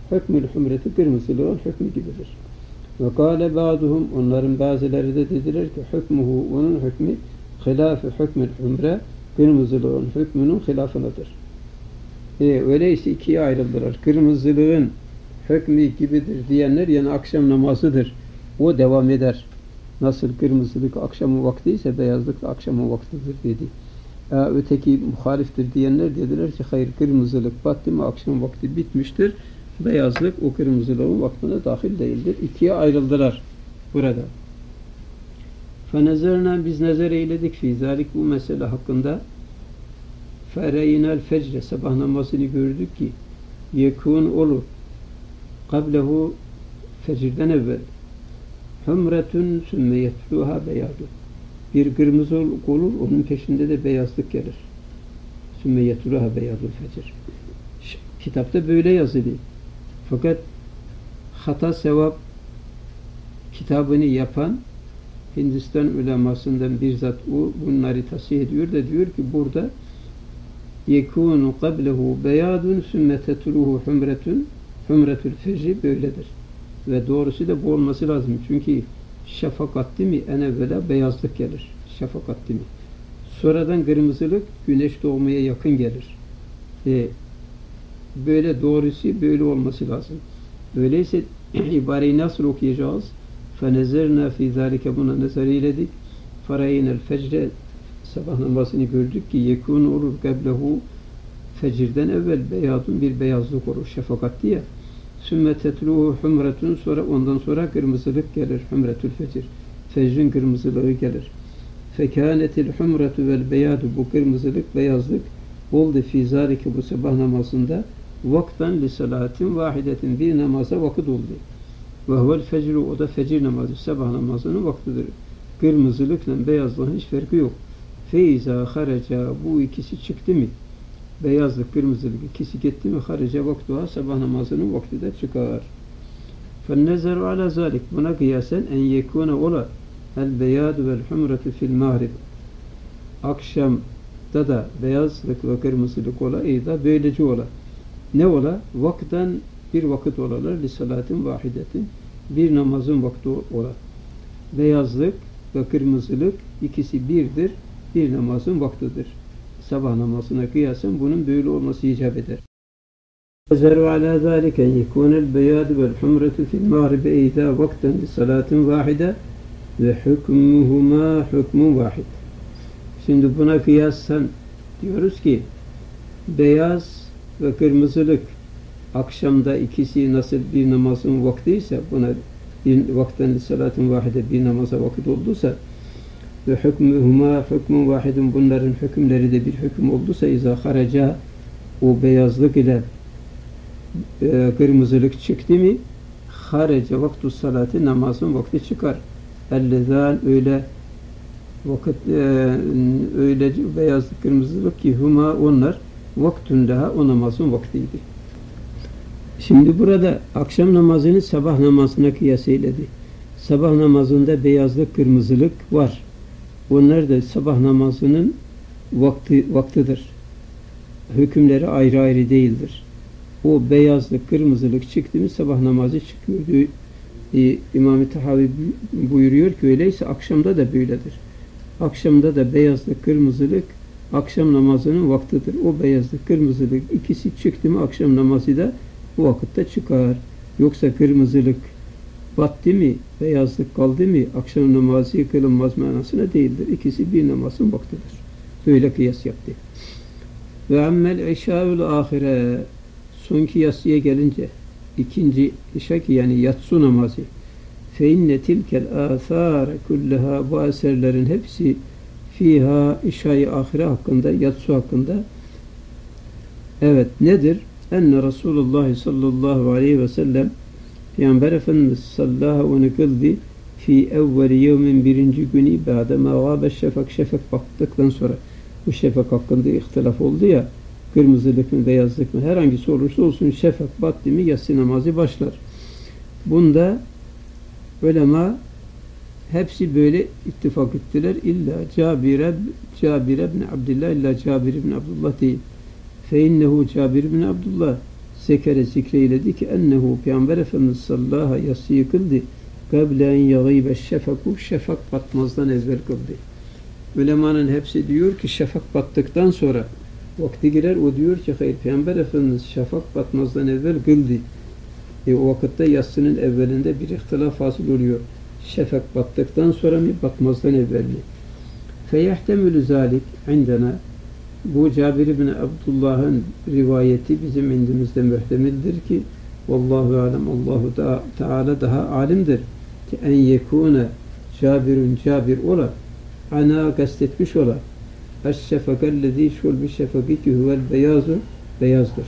hükmül hümreti kırmızılığın hükmü gibidir. Ve kâle ba'duhum onların bazıları da dediler ki hükmuhu onun hükmü hilâfı hükmül hümre kırmızılığın hükmünün hilafınadır. Öyleyse ikiye ayrıldılar. Kırmızılığın hükmü gibidir diyenler yani akşam namazıdır. O devam eder. Nasıl kırmızılık akşamın vakti ise beyazlık da akşamın vaktidir dedi. Öteki muhaliftir diyenler dediler ki hayır kırmızılık battı mı akşam vakti bitmiştir. Beyazlık o kırmızılığın vaktine dahil değildir. İkiye ayrıldılar burada. فَنَزَرْنَا biz nezer eyledik fi zalik bu mesele hakkında. فَرَيْنَا الْفَجْرَ sabah namazını gördük ki yekun olur. Kablehu fecirden evvel hümretun sümme yetluha beyadu bir kırmızı olur onun peşinde de beyazlık gelir. Sümme yetluha beyadul fecir. Kitapta böyle yazılı. Fakat hata sevap kitabını yapan Hindistan ulemasından bir zat o bunları tasih ediyor da diyor ki burada yekunu qablehu beyadun sümme tetluhu hümretun hümretül fecri böyledir. Ve doğrusu da bu olması lazım. Çünkü şafak attı mı en evvela beyazlık gelir. Şafak attı mı. Sonradan kırmızılık güneş doğmaya yakın gelir. Böyle doğrusu böyle olması lazım. Öyleyse ibareyi nasıl okuyacağız? فَنَزَرْنَا فِي ذَٰلِكَ buna nazar eyledik. فَرَيْنَا الْفَجْرَ sabah namazını gördük ki yekûn olur geblehu fecirden evvel beyadun bir beyazlık olur. Şafak attı ya. Sümme tetluhu hümretun sonra ondan sonra kırmızılık gelir. Hümretül fecir. Fecrin kırmızılığı gelir. Fekânetil hümretu vel beyadu bu kırmızılık beyazlık oldu fî zâlike bu sabah namazında vaktan li salatin vahidetin bir namaza vakit oldu. Ve huvel fecru o da fecir namazı sabah namazının vaktidir. Kırmızılıkla beyazlığın hiç farkı yok. Feyza haraca bu ikisi çıktı mı? Beyazlık, kırmızılık ikisi gitti mi? Haraca vaktuha sabah namazının vakti de çıkar. فَالنَّزَرُ عَلَى ذَلِكَ buna kıyasen en yekûne ola el beyadu vel humretu fil mağrib akşamda da beyazlık ve kırmızılık ola da böylece ola. Ne ola? Vakten bir vakit olalar li salatin vahidetin bir namazın vakti ola. Beyazlık ve kırmızılık ikisi birdir. Bir namazın vaktidir. Sabah namazına kıyasen bunun böyle olması icap eder. وَزَرُوا عَلَى ذَٰلِكَ يَكُونَ الْبَيَادُ وَالْحُمْرَةُ فِي الْمَغْرِبِ اِذَا وَقْتًا لِصَلَاةٍ وَاحِدَةٍ وَحُكْمُهُمَا حُكْمٌ وَاحِدٍ Şimdi buna kıyasen diyoruz ki beyaz ve kırmızılık akşamda ikisi nasıl bir namazın vakti ise buna bir vakten لِصَلَاةٍ وَاحِدَةٍ bir namaza vakit olduysa ve hükmühuma hükmün vahidin bunların hükümleri de bir hüküm olduysa izâ haraca o beyazlık ile kırmızılık çıktı mı haraca vaktu salati namazın vakti çıkar. Ellezân öyle vakit öyle beyazlık kırmızılık ki huma onlar vaktun daha o namazın vaktiydi. Şimdi burada akşam namazını sabah namazına kıyas eyledi. Sabah namazında beyazlık kırmızılık var. Onlar da sabah namazının vaktidir. Hükümleri ayrı ayrı değildir. O beyazlık, kırmızılık çıktı mı sabah namazı çıkıyor. İmam-ı Tahavi buyuruyor ki öyleyse akşamda da böyledir. Akşamda da beyazlık, kırmızılık akşam namazının vaktidir. O beyazlık, kırmızılık ikisi çıktı mı akşam namazı da o vakitte çıkar. Yoksa kırmızılık battı mı, beyazlık kaldı mı, akşam namazı kılınmaz manasına değildir. İkisi bir namazın vaktidir. Böyle kıyas yaptı. Ve ammel işâ'ül âhire sonki yatsıya gelince ikinci işa ki yani yatsı namazı fe inne tilkel âthâre kulleha bu eserlerin hepsi fiha işâ-i ahire hakkında, yatsı hakkında evet nedir? Enne Resulullah sallallahu aleyhi ve sellem Peygamber Efendimiz sallallahu aleyhi ve kıldı fi evveli yevmin birinci günü ba'dema gâbe şefak şefak baktıktan sonra bu şefak hakkında ihtilaf oldu ya kırmızılık mı beyazlık mı herhangisi olursa olsun şefak battı mı yatsı namazı başlar. Bunda ulema hepsi böyle ittifak ettiler. İlla Cabir ibn Abdullah illa Cabir ibn Abdullah değil. Fe innehu Cabir ibn Abdullah zekere zikreyledi ki ennehu Peygamber Efendimiz sallaha yatsıyı kıldı. Kable en yagîbe şefaku, şefak batmazdan evvel kıldı. Ulemanın hepsi diyor ki şefak battıktan sonra vakti girer. O diyor ki hayır, Peygamber Efendimiz şefak batmazdan evvel kıldı. O vakitte yatsının evvelinde bir ihtilaf hasıl oluyor. Şefak battıktan sonra mı, batmazdan evvel mi? Feyehtemilu zalik indena. Bu Cabir bin Abdullah'ın rivayeti bizim indimizde muhtemildir ki vallahu alem, Allahu Teala daha alimdir ki en yekune Cabir ola ana kastetmiş ola eşşefakellezi şul bir şefaki ki huvel beyazdır.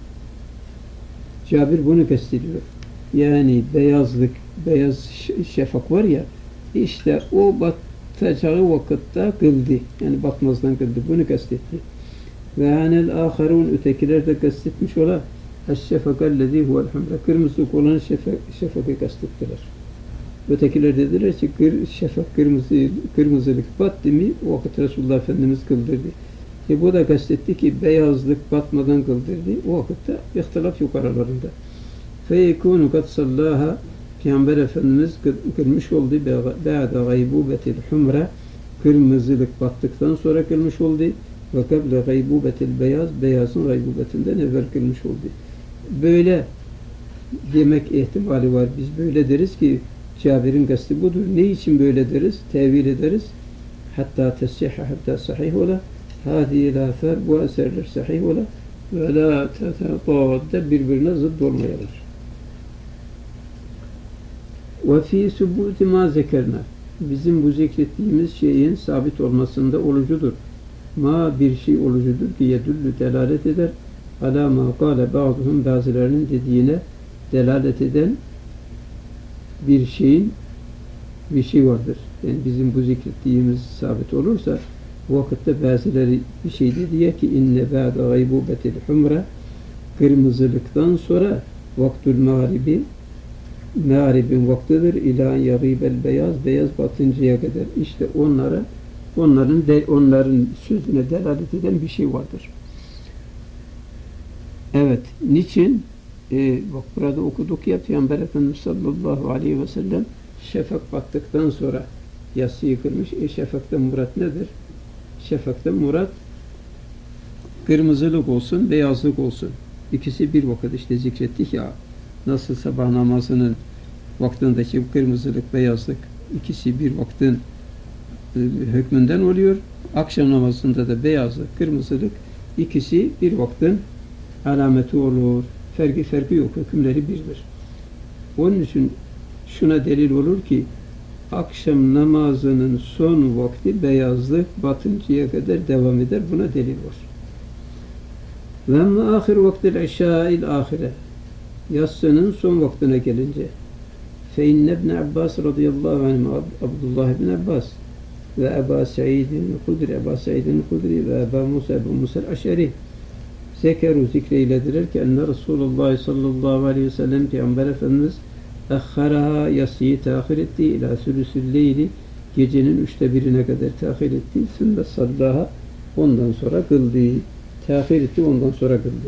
Cabir bunu kastediyor. Yani beyaz şefak var ya, işte o batacağı vakitte kıldı. Yani batmazdan kıldı. Bunu kastetti. Ve hanel aharun, ötekiler de kastetmiş ola eşşefakellezi huvel humra, kırmızılık olan şefakı kastettiler. Ötekiler dediler ki şefak kırmızılık battı mı o vakit Resulullah Efendimiz kıldırdı. Bu da kastetti ki beyazlık batmadan kıldırdı. O vakitte ihtilaf yok aralarında. Feyekûnü kad sallaha, Peygamber Efendimiz kılmış oldu. Ba'da gaybubetil humra, kırmızılık battıktan sonra kılmış oldu. Ve kable gaybubetil beyazın gaybubetinden evvel kılmış oldu. Böyle demek ihtimali var. Biz böyle deriz ki Cabir'in kastı budur. Ne için böyle deriz? Tevil ederiz. Hatta tesihha, hatta sahih ola. Hâdî lâfer, bu eserler sahih ola. Ve lâ tetetâdde, birbirine zıt olmayalar. Ve fî subûti mâ zekerna, bizim bu zikrettiğimiz şeyin sabit olmasında olucudur. Ma, bir şey olucudur ki yedüllü, delalet eder. Alâ mâ kâle ba'duhum, bazılarının dediğine delalet eden bir şey vardır. Yani bizim bu zikrettiğimiz sabit olursa bu vakitte bazıları bir şey dediği ki inne ba'da gaybubetil humra, kırmızılıktan sonra vaktül mağribin vaktidir ila yaribel beyaz batıncaya kadar. İşte onların sözüne delalet eden bir şey vardır. Evet. Niçin? Bak burada okuduk ya, Peygamber Efendimiz sallallahu aleyhi ve sellem şefak battıktan sonra yatsıyı kılmış. Şefaktan murat nedir? Şefaktan murat kırmızılık olsun, beyazlık olsun. İkisi bir vakit, işte zikrettik ya, nasıl sabah namazının vaktindeki kırmızılık, beyazlık ikisi bir vaktin hükmünden oluyor. Akşam namazında da beyazlık, kırmızılık ikisi bir vaktin alameti olur. Farkı yok. Hükümleri birdir. Onun için şuna delil olur ki akşam namazının son vakti beyazlık batıncaya kadar devam eder. Buna delil var. Ve emme ahir vaktil işâ'il ahire, yatsının son vaktine gelince fe inne ibn Abbas radıyallahu anh, Abdullah ibn Abbas ve Ebu Sa'id'in Hudri ve Ebu Musa el-Aş'ari zekeru, zikreylediler ki enne Resulullah sallallahu aleyhi ve sellem, Peygamber Efendimiz ehharaha, yatsıyı tahir etti ila sülüsül leyli, gecenin 1/3'üne kadar tahir etti. Sümme sallaha, ondan sonra kıldı. Tahir etti, ondan sonra kıldı.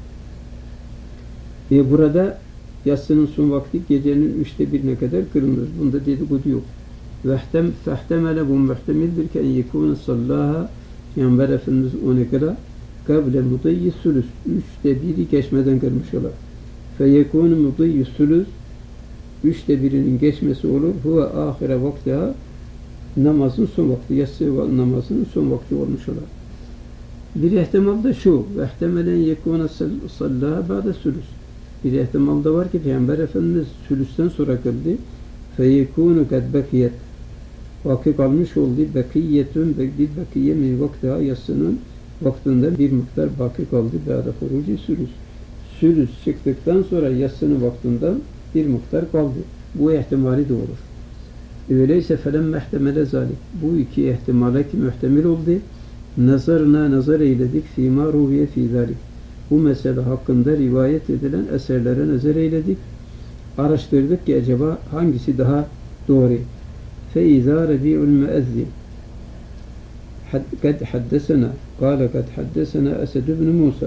Burada yatsının son vakti gecenin 1/3'üne kadar kılınır. Bunda dedikodu yok. Fehtemele, bu muhtemildir ki en yekûne sallaha, Peygamber Efendimiz onu kıla kable mudayyi sülüs, 1/3'ü geçmeden kılmış olar. Feyekûne mudayyi sülüs, 1/3'ünün geçmesi olur. Huve ahire vaktiha, namazın son vakti, yatsı namazının son vakti olmuş olar. Bir ihtimal da şu, ve ihtemelen yekûne sallaha ba'de sülüs. Bir ihtimal da var ki Peygamber Efendimiz sülüsten sonra kıldı. Feyekûne kad bekiyet, vakit kalmış oldu. Bekiyetün, bir bekiye min vaktiha, yatsının vaktinden bir miktar baki kaldı. Ba'de huruci sülüs. Sülüs çıktıktan sonra yatsının vaktinden bir miktar kaldı. Bu ihtimali de olur. Öyleyse felemme ihtemele zalik. Bu iki ihtimale ki muhtemel oldu. Nazar eyledik fîmâ ruhiye fî zalik. Bu mesele hakkında rivayet edilen eserlere nazar eyledik. Araştırdık ki acaba hangisi daha doğru. فَاِذَا رَبِيعُ الْمُؤَذِّنِ قَدْ حَدَّسَنَا قَالَ قَدْ حَدَّسَنَا أَسَدُ بْنُ مُوسَى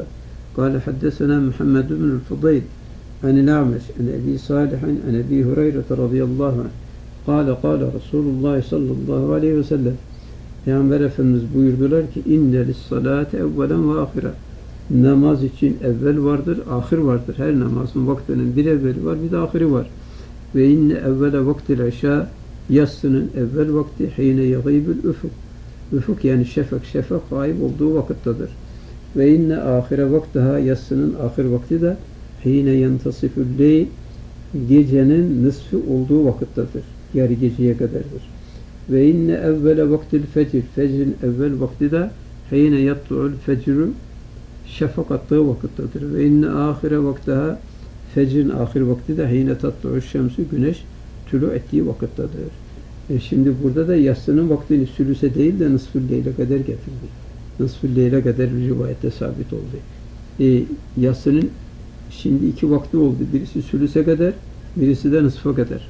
قال حدثنا محمد بن الفضيل عن الأعمش عن أبي صالح عن أبي هريرة رضي الله عنه قال رسول الله صلى الله عليه وسلم Peygamber Efendimiz buyurdular ki inne lissalate evvelen ve ahire, namaz için evvel vardır, ahir vardır. Her namazın vaktinin bir evveli var, bir de ahiri var. Ve inne evvele vaktil işa, yatsının evvel vakti hine yagîbül ufuk. Ufuk yani şefak gayb olduğu vakittedir. Ve inne ahire vaktaha, yatsının ahir vakti de hine yentasifül leyl, gecenin nısfı olduğu vakittedir. Yarı geceye kadardır. Ve inne evvele vaktil fecr, fecrin evvel vakti de hine yatlu'ul fecru, şefak attığı vakittedir. Ve inne ahire vaktaha, fecrin ahir vakti de hine tatlu'ul şemsu, güneş tülü ettiği vakittedir. Şimdi burada da yatsının vaktini sülüse değil de nısfül leyle kadar getirdi. Nısfül leyle kadar bir rivayette sabit oldu. Yatsının şimdi iki vakti oldu. Birisi sülüse kadar, birisi de nısfa kadar.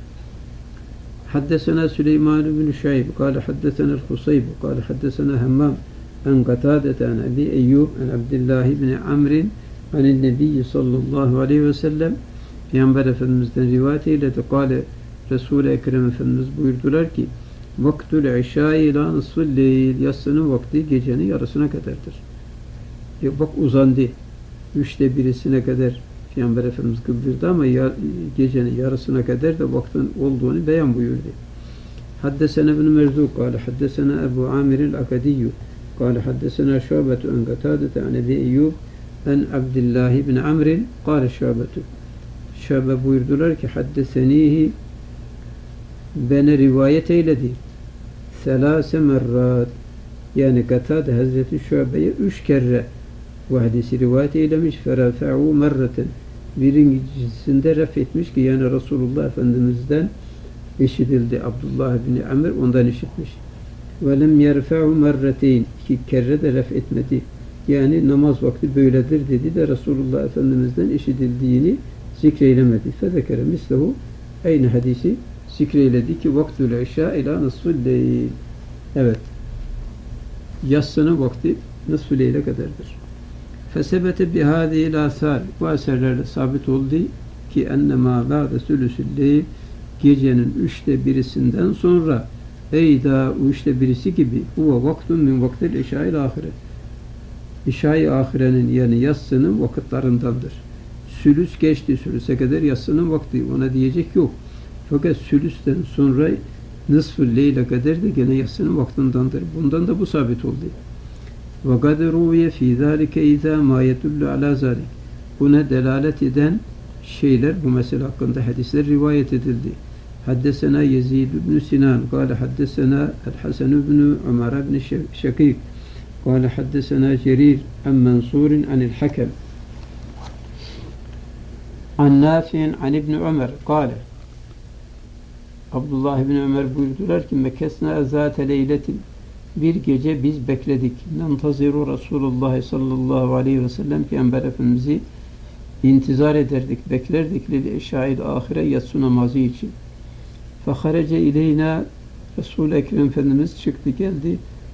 حدثنا سليمان بن شعيب قال حدثنا الخصيب قال حدثنا همام عن قتادة عن أبي أيوب عن عبد الله بن عمرو عن النبي صلى الله عليه وسلم Peygamber Efendimiz'den rivayet eyledi. Kale Resul-i Ekrem Efendimiz buyurdular ki vaktül işâ ila nısfıl leyl, yatsının vakti gecenin yarısına kadardır. Bak uzandı. 3'te birisine kadar Peygamber Efendimiz kıldırdı ama gecenin yarısına kadar da vaktin olduğunu beyan buyurdu. Haddesena ibn Merzuk kâle haddesena Ebu Amir'il Akadiyyü kâle haddesena Şubetu en Gatâdete an Ebi Eyyub en Abdullah ibn Amr'in kâle Şubetu. Şube buyurdular ki haddesenihi, bana rivayet eyledi. Selâse merrat, yani Gatâde Hazreti Şube'ye 3 kere bu hadisi rivayet eylemiş. Ferafa'u merreten, birincisinde ref etmiş ki yani Resulullah Efendimiz'den işitildi. Abdullah bin Amr ondan işitmiş. Ve lem yerfa'u merreteyn, 2 kere de ref etmedi. Yani namaz vakti böyledir dedi de Resulullah Efendimiz'den işitildiğini zikreylemedi. Fezekere mislehu, aynı hadisi zikreyledi ki vaktül işâ ila nısfül leyl. Evet. Yatsının vakti nısfül leyle kadardır. Fesebete bihâdihil âsâr, bu eserlerle sabit oldu ki ennemâ ba'de sülüsül leyl, gecenin 3'te birisinden sonra eyda, o 3'te birisi gibi huve vaktun min vaktil işâ-il âhire, İşâ-i âhirenin yani yatsının vakitlerindendir. Sülüs geçti, sülüse kadar yatsının vakti, ona diyecek yok. Fakat sülüsten sonra nısfül leyle kadar da gene yatsının vaktindendir. Bundan da bu sabit oldu. وَقَدْ رُوِيَ ف۪ي ذَٰلِكَ اِذَا مَا يَدُلُّ عَلَى ذَٰلِكَ, buna delalet eden şeyler, bu mesele hakkında hadisler rivayet edildi. Haddesena Yezid ibn Sinan قال حدثنا الحسن بن عمر بن شقيق قال حدثنا جرير عن منصور عن الحكم عن نافع عن ابن عمر قال Abdullah ibn Ömer buyurdular ki mekesna zâte leyletin, bir gece biz bekledik. Nantaziru Resulullah sallallahu aleyhi ve sellem, Peygamber Efendimiz'i intizar ederdik, beklerdik. Lil eşâil ahire, yatsı namazı için. Feharece ileyna, Resul-i Ekrem Efendimiz çıktı geldi.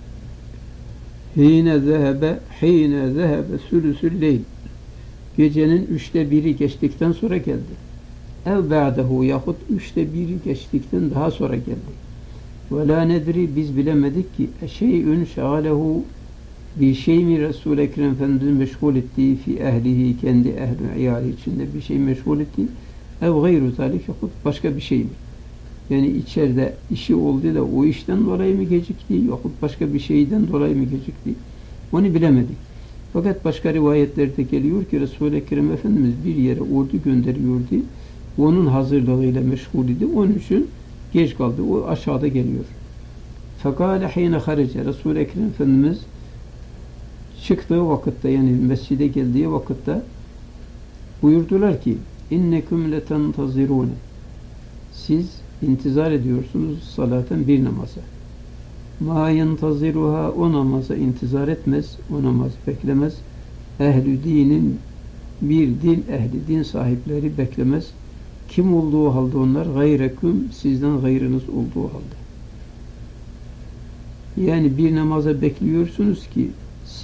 Hine zehebe sülüsül leyl, gecenin 3'te biri geçtikten sonra geldi. Ev ba'dehu, yahut 3'te biri geçtikten daha sonra geldi. Ve la nedri, biz bilemedik ki şey'ün şâlehu, bir şey mi Resul-i Ekrem Efendimiz meşgul ettiği fi ehlihi, kendi ehli iyali içinde bir şey meşgul ettiği, ev gayru zalik, yahut başka bir şey mi? Yani içeride işi oldu da o işten dolayı mı gecikti, yahut başka bir şeyden dolayı mı gecikti? Onu bilemedik. Fakat başka rivayetlerde geliyor ki Resul-i Ekrem Efendimiz bir yere ordu gönderiyordu. Onun hazırlığıyla meşgul idi. Onun için geç kaldı. O aşağıda geliyor. Fekâle hîne harece, Resul-i Ekrem Efendimiz çıktığı vakitte, yani mescide geldiği vakitte buyurdular ki inneküm letentazirûne, siz intizar ediyorsunuz salaten, bir namaza. Ma yentaziruha, o namaza intizar etmez, o namaz beklemez. Ehl-i dinin, bir din ehli, din sahipleri beklemez. Kim olduğu halde onlar? Gayreküm, sizden gayrınız olduğu halde. Yani bir namaza bekliyorsunuz ki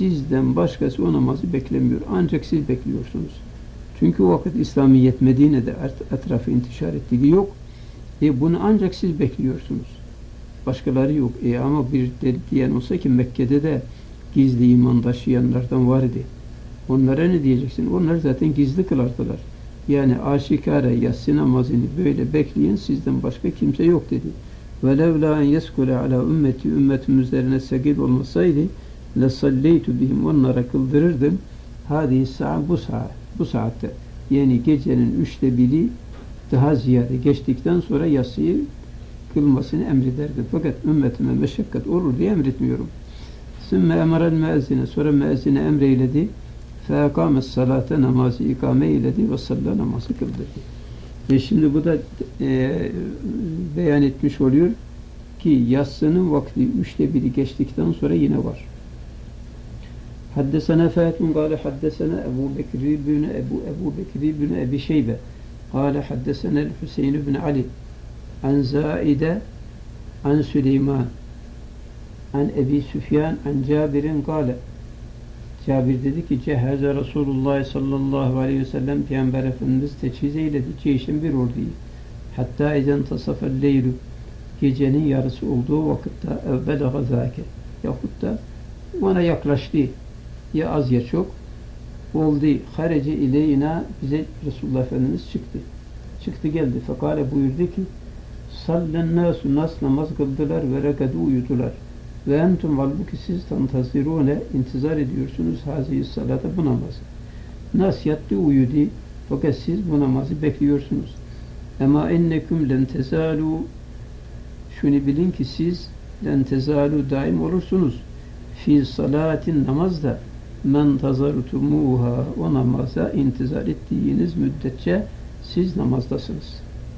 sizden başkası o namazı beklemiyor. Ancak siz bekliyorsunuz. Çünkü o vakit İslamiyet Medine'de etrafı intişar ettiği yok. Bunu ancak siz bekliyorsunuz. Başkaları yok. Ama bir diyen olsa ki Mekke'de de gizli iman taşıyanlardan var idi. Onlara ne diyeceksin? Onlar zaten gizli kılardılar. Yani aşikare yatsı namazını böyle bekleyen sizden başka kimse yok dedi. وَلَوْلَا اَنْ يَسْكُلَ عَلَى ümmeti ümmetim üzerine segil olmasaydı لَسَلَّيْتُ بِهِمْ onlara kıldırırdım. Hadi bu saatte yani gecenin 1/3 daha ziyade geçtikten sonra yatsıyı kılmasını emrederdim. Fakat ümmetime meşakkat olur diye emretmiyorum. Sümme emarel müezzine sonra müezzine emreyledi. Feakames salate namazı ikame eyledi ve salla namazı kıldırdı. Şimdi bu da beyan etmiş oluyor ki yatsının vakti 1/3 geçtikten sonra yine var. Haddesena Fatun قال حدثنا Ebu Bekir bin Ebi Şeybe قال حدثنا الحسين بن علي عن زائدة عن سليمان عن أبي سفيان عن جابر قال Cabir dedi ki ceheze Resulullah sallallahu aleyhi ve sellem Peygamber Efendimiz teçhiz eyledi ceyşin bir orduyu. Hatta izen tasafel leylu gecenin yarısı olduğu vakitte evvelaga zâke yahut da ona yaklaştı ya az ya çok oldu. Harece ileyna bize Resulullah Efendimiz çıktı geldi. Fekale buyurdu ki sallen nasu nas namaz kıldılar ve rekadu uyudular. Ve entum halbuki siz tantazirune intizar ediyorsunuz hazihi salata bu namazı. Nas yattı uyudu fakat siz bu namazı bekliyorsunuz. Ema enneküm len tezalu şunu bilin ki siz len tezalu daim olursunuz. Fi salatin namazda men tazartumuha o namaza intizar ettiğiniz müddetçe siz namazdasınız.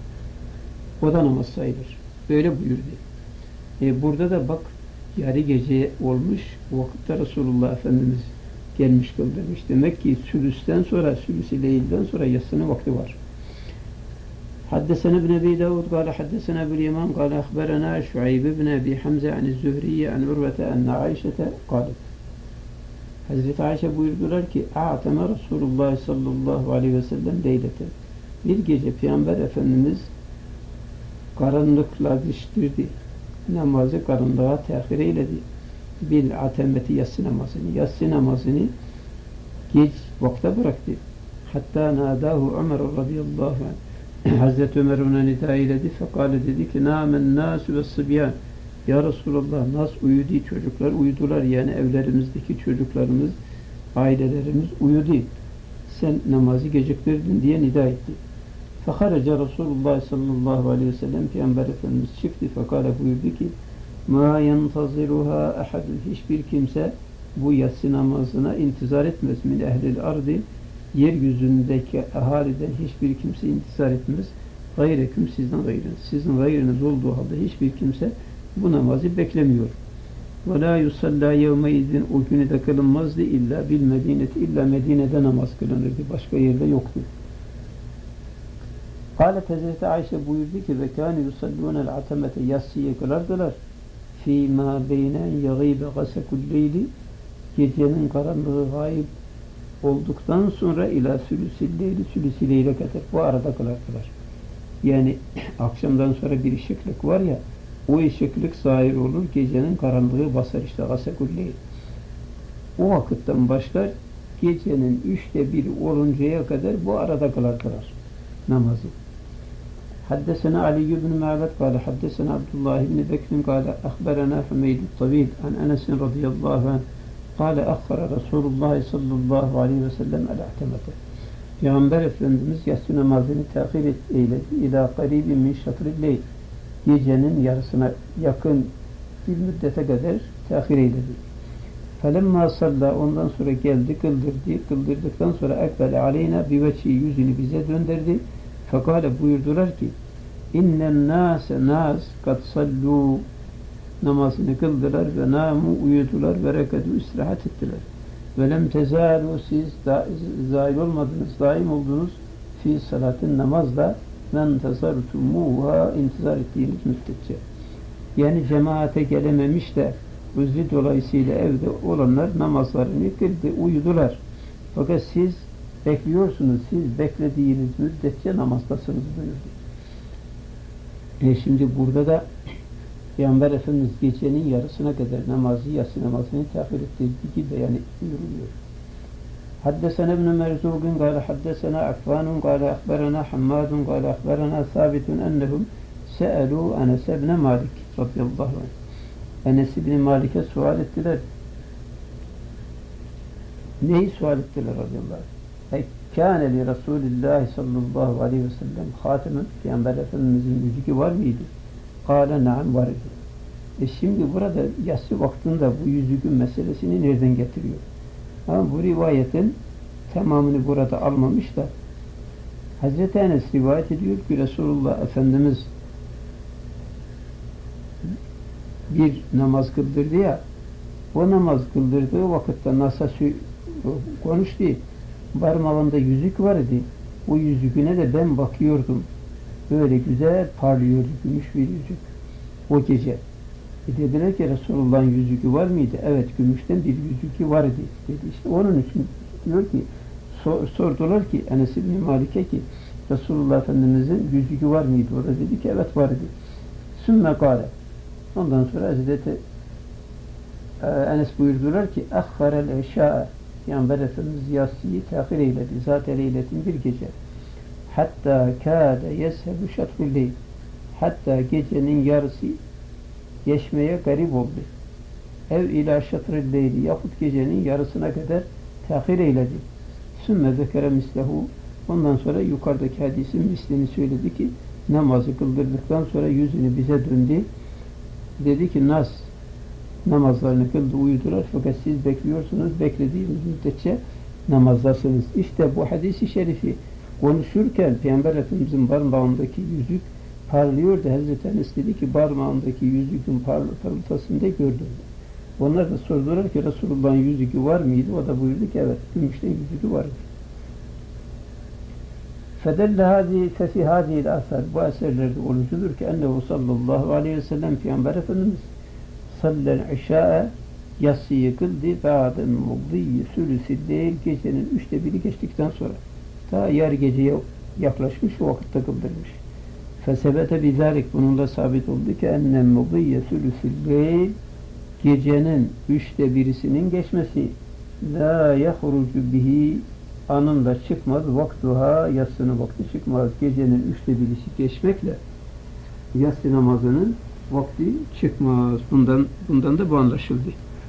O da namaz sayılır. Böyle buyurdu. Burada da bak yarı gece olmuş, o vakitte Resulullah Efendimiz gelmiş kıldırmış. Demek ki sülüsten sonra, sülüs-i leylden sonra yatsının vakti var. Haddesena ibn Ebi Davud, kâle haddesena Ebu'l Yaman, kâle ahberena Şuayb ibn Ebi Hamze an Zühriye an Urvete enne Ayşete kâlet. Hazreti Ayşe buyurdular ki a'teme Resulullah sallallahu aleyhi ve sellem leylete. Bir gece Peygamber Efendimiz karanlıklaştırdı. Namazı karanlığa tehir eyledi. Bil atemeti yatsı namazını. Yatsı namazını geç vakte bıraktı. Hatta nadahu Ömer radıyallahu anh. Hazreti Ömer ona nida eyledi. Fekale dedi ki nâmen nâsü ve sıbyan. Ya Resulallah nas uyudu, çocuklar uyudular. Yani evlerimizdeki çocuklarımız, ailelerimiz uyudu. Sen namazı geciktirdin diye nida etti. Feharaca Resulullah sallallahu aleyhi ve sellem Peygamber Efendimiz çıktı. Fekale buyurdu ki ma yenteziruha ahadun hiçbir kimse bu yatsı namazına intizar etmez. Min ehlil ardi yeryüzündeki ahaliden hiçbir kimse intizar etmez. Gayreküm sizden gayrınız. Sizin gayrınız olduğu halde hiçbir kimse bu namazı beklemiyor. Ve la yusalla yevmeydin o günü de kılınmazdı illa bil medineti illa Medine'de namaz kılınırdı. Başka yerde yoktu. Kâlet Hazreti Ayşe buyurdu ki ve kâne yusallûnel atemete yassıyı kılardılar. Fî mâ beynen yagîbe gasekul leyli gecenin karanlığı gayb olduktan sonra ila sülüsil leyli sülüsil leyle kadar bu arada kılardılar. Yani akşamdan sonra bir ışıklık var ya o ışıklık zahir olur gecenin karanlığı basar işte gasekul leyl. O vakitten başlar gecenin 1/3 oluncaya kadar bu arada kılardılar namazı. حدثنا علي بن معبد قال حدثنا عبد الله بن بكر قال أخبرنا حميد الطويل عن أنس رضي الله عنه قال أخر رسول الله صلى الله عليه وسلم الأعتمة Peygamber Efendimiz yatsı namazını tehir eyledi. İlâ qarîbin min şatrilleyl gecenin yarısına yakın bir müddete kadar tehir eyledi. Felemma salla ondan sonra geldi kıldırdıktan sonra ekbele aleyna biveçhi yüzünü bize döndürdü. Fekale buyurdular ki innen nâse nâs kad sallû namazını kıldılar ve namu uyudular ve rekadu istirahat ettiler. Ve lem tezâlu siz zahil olmadınız, daim oldunuz fi salatin namazla men tezartumuha intizar ettiğiniz müddetçe. Yani cemaate gelememiş de Uzri dolayısıyla evde olanlar namazlarını kıldı, uyudular. Fakat siz bekliyorsunuz, siz beklediğiniz müddetçe namazdasınız buyurdu. Şimdi burada da Peygamber Efendimiz gecenin yarısına kadar namazı, yatsı namazını tehir ettiği gibi beyan buyuruluyor. Haddesena ibn Merzuq'un قال حدثنا عفان قال أخبرنا حماد قال أخبرنا ثابت أنهم سألوا أنس بن مالك رضي الله عنه. Enes ibn Malik'e sual ettiler. Neyi sual ettiler radıyallahu anh? Kâne li Resulillahi sallallahu aleyhi ve sellem hâtemen, Peygamber Efendimizin yüzüğü var mıydı? Kâle naam var idi. Şimdi burada yatsı vaktinde bu yüzüğün meselesini nereden getiriyor? Ama bu rivayetin tamamını burada almamış da Hazreti Enes rivayet ediyor ki Resulullah Efendimiz bir namaz kıldırdı ya, o namaz kıldırdığı vakitte nasıl konuştu, parmağında yüzük var idi, o yüzüğüne de ben bakıyordum, böyle güzel parlıyordu, gümüş bir yüzük o gece. Dediler ki Resulullah'ın yüzüğü var mıydı? Evet, gümüşten bir yüzüğü var idi dedi. İşte onun için diyor ki sordular ki Enes ibn Malik'e ki Resulullah Efendimiz'in yüzüğü var mıydı? O da dedi ki evet var idi. Sümme kâle. Ondan sonra Hazreti Enes buyurdular ki akhharel eşâ'e, Peygamber Efendimiz yatsıyı tehir eyledi. Zat-ı leyletin bir gece. Hatta kâde yeshebü şatrul leyl. Hatta gecenin yarısı geçmeye garip oldu. Ev ila şatrul leyli yahut gecenin yarısına kadar tehir eyledi. Sümme zekere mislehu. Ondan sonra yukarıdaki hadisin mislini söyledi ki namazı kıldırdıktan sonra yüzünü bize döndü. Dedi ki namazlarını kıldı, uyudular fakat siz bekliyorsunuz, beklediğiniz müddetçe namazdasınız. İşte bu hadisi şerifi konuşurken Peygamber Efendimiz'in parmağındaki yüzük parlıyordu. Hazreti Enes dedi ki parmağındaki yüzüğün parıltasını da gördüm. Onlar da sordular ki Resulullah'ın yüzüğü var mıydı? O da buyurdu ki evet, gümüşten yüzüğü vardı. Fefi hadihil asar, bu eserlerde olucudur ki ennehu sallallahu aleyhi ve sellem Peygamber Efendimiz sallel işâ'e yatsıyı kıldı ba'den mudiyyi sülüsü değil, gecenin 1/3'ü geçtikten sonra ta yarı geceye yaklaşmış, o vakitte kıldırmış. Fesebete bizalik, bununla sabit oldu ki ennen mudiyye sülüsü değil, gecenin 1/3'ünün geçmesi la yahrucu bihi, anında çıkmaz, vaktuha, yatsının vakti çıkmaz. Gecenin 1/3'ü geçmekle yatsı namazının vakti çıkmaz. Bundan da bu anlaşıldı.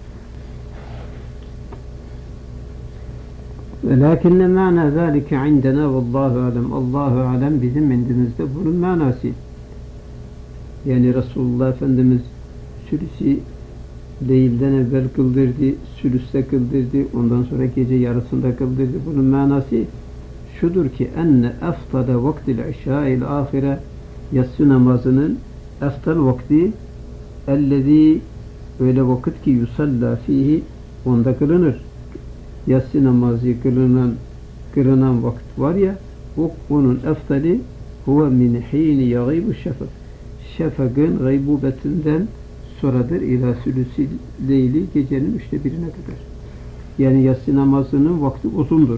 Lakinne ma'na zâlike indena vallâhu alem. Allahu alem bizim indimizde bunun manası. Yani Resulullah Efendimiz sürüsü değilden evvel kıldırdı, sülüste kıldırdı, ondan sonra gece yarısında kıldırdı. Bunun manası şudur ki enne eftada vaktil işâ'il âhire, yatsı namazının eftal vakti ellezî, öyle vakit ki yusalla fihi, onda kılınır. Yatsı namazı kılınan vakit var ya, onun eftali huve min hîni yagîbu şefak, şefakın gaybubetinden sonradır ila sülüsü leyli, gecenin 1/3'üne kadar. Yani yatsı namazının vakti uzundur.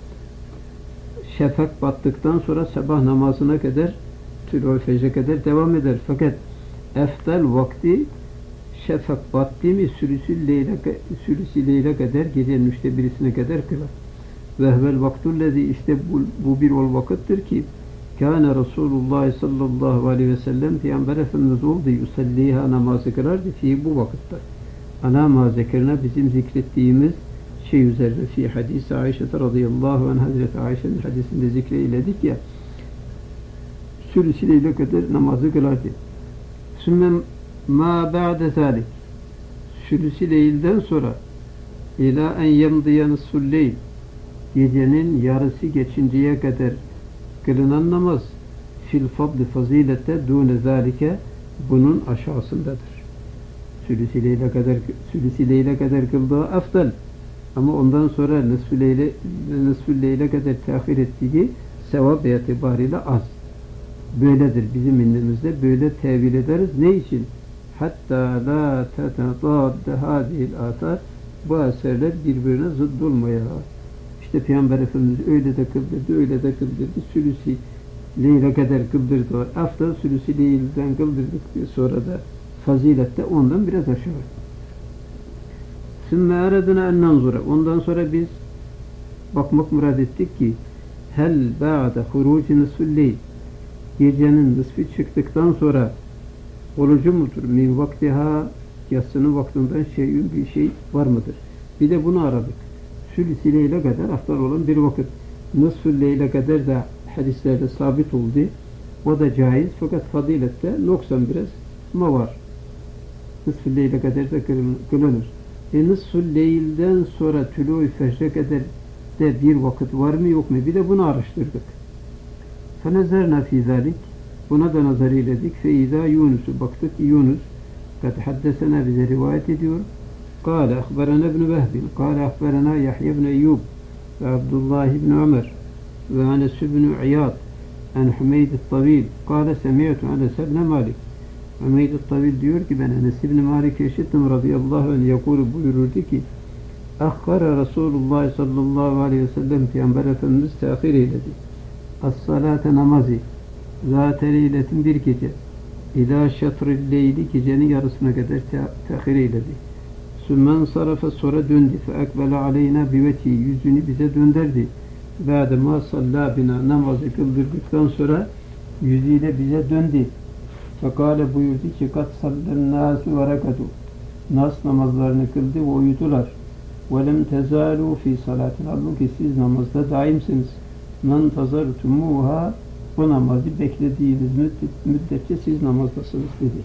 Şefak battıktan sonra sabah namazına kadar, tülû fecre kadar devam eder. Fakat eftal vakti şefak battı mı sülüsü leyle kadar, gecenin 1/3'üne kadar kılar. Ve hvel vaktullezi, işte bu bir ol vakittir ki kâne Resulullah sallallahu aleyhi ve sellem Peygamber Efendimiz oldu yusalliha, namazı kılardı fi, bu vakitte. Alâmâ zekerine, bizim zikrettiğimiz şey üzerine, fi hadis Ayşe radıyallahu anh, Hazreti Ayşe'nin hadisinde zikreyledik ya, sülüsü leyle kadar namazı kılardı. Sümme mâ ba'de zâlik, sülüsü leylden sonra ilâ en yemdiye nisful leyl, gecenin yarısı geçinceye kadar kılınan namaz fil fadli, fazilette dûne zâlike, bunun aşağısındadır. Sülüsü leyle kadar kıldığı afdal, ama ondan sonra nisfü leyle kadar tehir ettiği sevap itibariyle az. Böyledir. Bizim indimizde böyle tevil ederiz. Ne için? hatta la tetadadde hadihil atar, bu eserler birbirine zıdd olmaya. İşte Peygamber Efendimiz öyle de kıldırdı, öyle de kıldırdı. Sülüsi leyle kadar kıldırdı. Aftal sülüsi leylden kıldırdık diye sonra da fazilette ondan biraz aşağı. Sümme eredina en nanzura. Ondan sonra biz bakmak murad ettik ki hel ba'de huruci nisful leyl, gecenin nisfi çıktıktan sonra olucu mudur? Min vaktiha, yatsının vaktinden bir şey var mıdır? Bir de bunu aradık. Sülüs-i leyle kadar aftal olan bir vakit. Nisful leyle kadar da hadislerde sabit oldu. O da caiz. Fakat fazilette noksan biraz ama var. Nisful leyle kadar da kılınır. Nisful leylden sonra tülû-i fecre kadar de bir vakit var mı yok mu? Bir de bunu araştırdık. فَنَزَرْنَا فِي ذَلِكِ, buna da nazar eyledik. فَاِذَا Yunus'u baktık. Yunus kad haddesena, bize rivayet ediyor. قال أخبرنا ابن وهب قال أخبرنا يحيى بن أيوب وعبد الله بن عمر وأنس بن عياض عن حميد الطويل قال سمعت أنس بن مالك. Hümeyd el-Tavil diyor ki ben Enes ibn Malik'i işittim radıyallahu anh yakulu, buyururdu ki Akhara Resulullah sallallahu aleyhi ve sellem, Peygamber Efendimiz tehir eyledi. As-salate namazı zâte leyletin, bir gece İlâ şatril leyli, gecenin yarısına kadar tehir eyledi. Sümmen sarafa, sonra döndü. Fe ekbele aleyna biveti, yüzünü bize döndürdü. Ba'de ma sallâ bina, namazı kıldırdıktan sonra yüzüyle bize döndü. Fekale, buyurdu ki kat sallen nâsü ve rekadu, nas namazlarını kıldı ve uyudular. Ve lem tezâlû fî salâtin, halbuki siz namazda daimsiniz. Men tazartumuha, bu namazı beklediğiniz müddetçe siz namazdasınız dedi.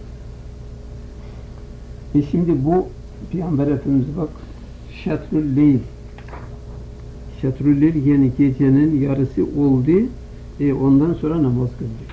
Şimdi bu Peygamber Efendimiz bak, şatrül leyl, şatrül leyl yani gecenin yarısı oldu, ondan sonra namaz kıldı.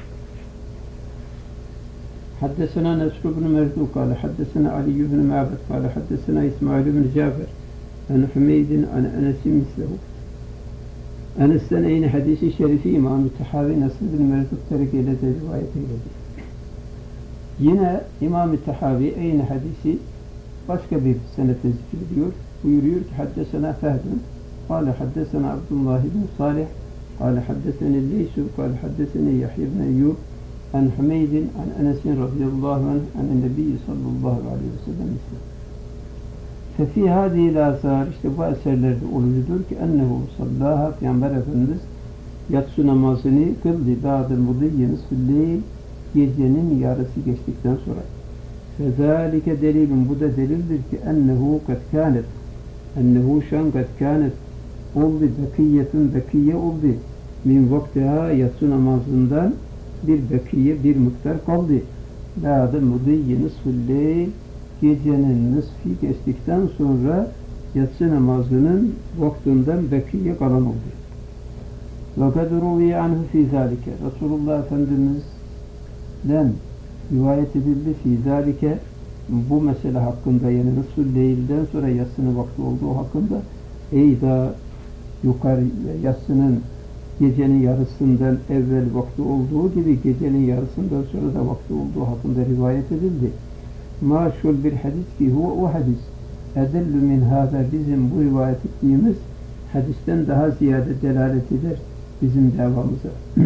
Haddesena Nesr ibn Merdu kâle haddesena Ali ibn Ma'bed kâle haddesena İsmail ibn Cafer en Hümeydin en Enes'in mislehu. Enes'ten aynı hadisi şerifi İmam-ı Tahavi Nesr ibn Merdu terekiyle de rivayet eyledi. Yine İmam-ı Tahavi aynı hadisi başka bir senette zikrediyor. Buyuruyor ki haddesena Fehdun kâle haddesena Abdullah ibn Salih kâle haddeseni Leysu kâle haddeseni Yahya ibn Eyyub an Hümeydin an Enes'in radıyallahu anh an Nebi sallallahu aleyhi ve sellem misli. Fefî hâdîl âsâr, işte bu eserlerde olucudur ki ennehu sallâha, Peygamber Efendimiz yatsı namazını kıldı. Ba'de mudiyye nisfilleyl, gecenin yarısı geçtikten sonra. Fezâlike delilun, bu da delildir ki ennehu kad kânet, ennehu şan kad kânet oldu, bekiyyetun, bekiyye oldu. Min vaktiha, yatsı namazından bir bekiye, bir miktar kaldı. Ba'de mudiyye nisfilleyl, gecenin nisfi geçtikten sonra yatsı namazının vaktinden bekiye kalan oldu. Ve kad ruviye anhu fî zâlike, Resulullah Efendimiz'den rivayet edildi fî zâlike, bu mesele hakkında, yani nisfül leylden sonra yatsının vakti olduğu hakkında, eyda yukarı yatsının gecenin yarısından evvel vakti olduğu gibi gecenin yarısından sonra da vakti olduğu hakkında rivayet edildi. Maşhur bir hadis ki o hadis edellü min hâzâ, bizim bu rivayet ettiğimiz hadisten daha ziyade delalet eder bizim davamıza.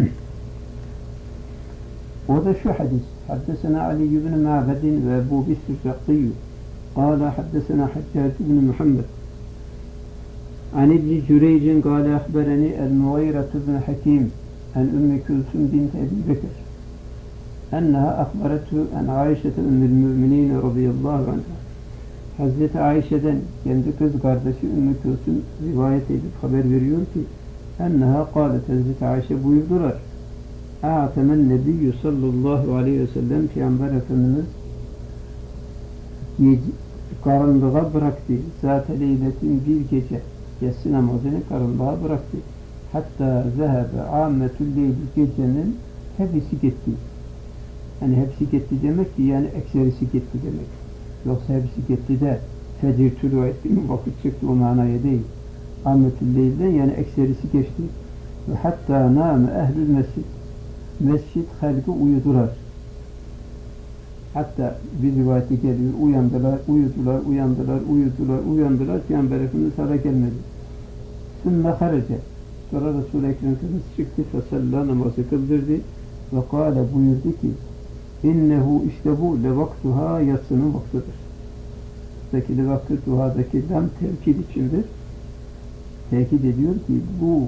O da şu hadis. Haddesena Ali ibn Ma'bedin ve Ebu Bisr Rakkiyyu kâle haddesena Haccac ibn Muhammed an İbni Cüreycin kâle ahbereni el-Mughîret ibn Hakim en Ümmü Külsüm bint Ebi Bekir enneha ahberethu en Aişete ümmül müminin radıyallahu anha. Hazreti Ayşe'den kendi kız kardeşi Ümmü Külsüm rivayet edip haber veriyor ki enneha kâlet, Hazreti Ayşe buyurdular. A'temen nebiyyü sallallahu aleyhi ve sellem, Peygamber Efendimiz karanlığa bıraktı. Zat-ı leyletin, bir gece yatsı namazını karanlığa bıraktı. Hatta zehebe âmmetül leyli, gecenin hepsi gitti. Yani hepsi gitti demek ki yani ekserisi gitti demek. Yoksa hepsi gitti de fecir tülû etti mi vakit çıktı, o manaya değil. Âmmetül leylden yani ekserisi geçti. Ve hatta nâme ehlül mescid, mescid halkı uyudular. Hatta bir rivayete geliyor, uyandılar, uyudular, Peygamber Efendimiz hala gelmedi. Sümme harece. Sonra Resul-i Ekrem Efendimiz çıktı, fesella namazı kıldırdı ve kâle buyurdu ki, innehu işte bu levaktuha yatsının vaktidir. Buradaki levaktuha'daki lam tevkid içindir. Tekit ediyor ki bu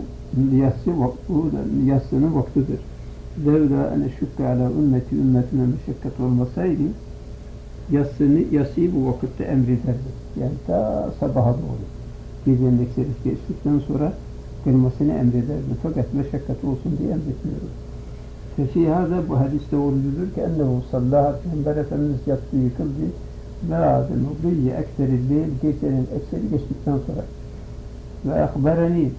yatsının vaktidir. Levla ene şükka ala ümmetine meşakkat olmasaydı yatsıyı bu vakitte emrederdi. Yani ta sabaha doğru. Gecenin ekserisi geçtikten sonra kılmasını emrederdi. Fakat meşakkat olsun diye emretmiyoruz. Fesihâda bu hadiste vurguludur ki ennehu sallaha Peygamber Efendimiz yatsıyı kıldı ve adın hudiyye ekseri değil gecenin ekseri geçtikten sonra ve akbereni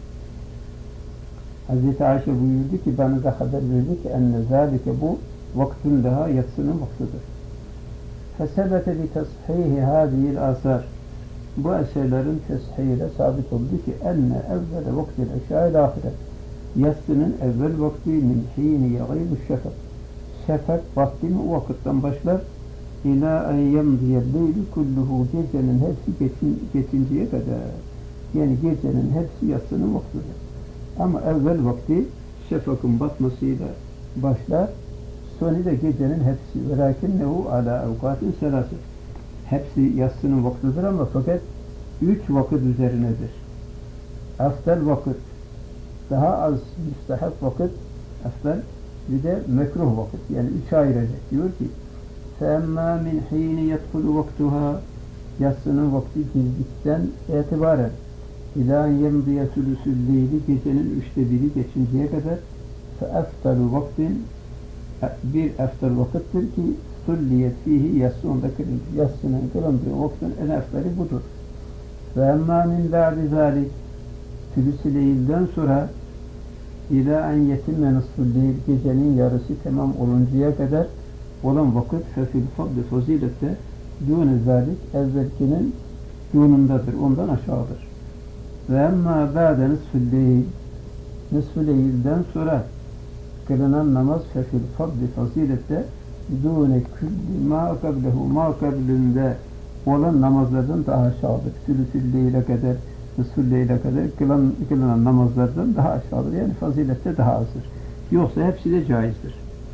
Hazreti Ayşe buyurdu ki bana da haber verdi ki enne zâlike bu vaktun daha yatsının vaktidir. Fesebete bi tashihi hâzihil asar bu eserlerin teshihiyle sabit oldu ki enne evvele vaktil eşâil ahiret yatsının evvel vakti min hîni yagîbu şefek şefek vakti mi o vakitten başlar ilâ en yemdiyelleyli kulluhu gecenin hepsi geçinceye kadar yani gecenin hepsi yatsının vaktidir. Ama evvel vakti şefakın batmasıyla başlar, sonu da gecenin hepsi. Velakinnehu ala evkatin selâsın. Hepsi yatsının vaktidir ama fakat 3 vakit üzerinedir. Aftel vakit, daha az müstehap vakit, aftel, bir de mekruh vakit. Yani 3'e ayıracak. Diyor ki, فَاَمَّا مِنْ حِينِ يَدْخُلُ وَقْتُهَا yatsının vakti girdikten itibaren İlâ yemdiye sülüsülleyli gecenin 1/3 geçinceye kadar feeftalu vaktin bir eftal vakittir ki sulliyet fihi yatsı onda kılınır. Yatsının kılındığı vaktin en eftali budur. Ve emmâ min ba'di zâlik sülüsü-leylden sonra ilâ en yetimme nısfulleyl gecenin yarısı tamam oluncaya kadar olan vakit fefil fadli fazilette dûne zâlik evvelkinin dûnundadır. Ondan aşağıdır. Ve emmâ ba'de nisfü-leylden sonra kılınan namaz fefil fadli fazilette dûne külli mâ kablehu mâ kablinde olan namazlardan daha aşağıdır. Sülüsü-leyle kadar, nisfü-leyle kadar kılınan namazlardan daha aşağıdır. Yani fazilette daha azdır. Yoksa hepsi de caizdir.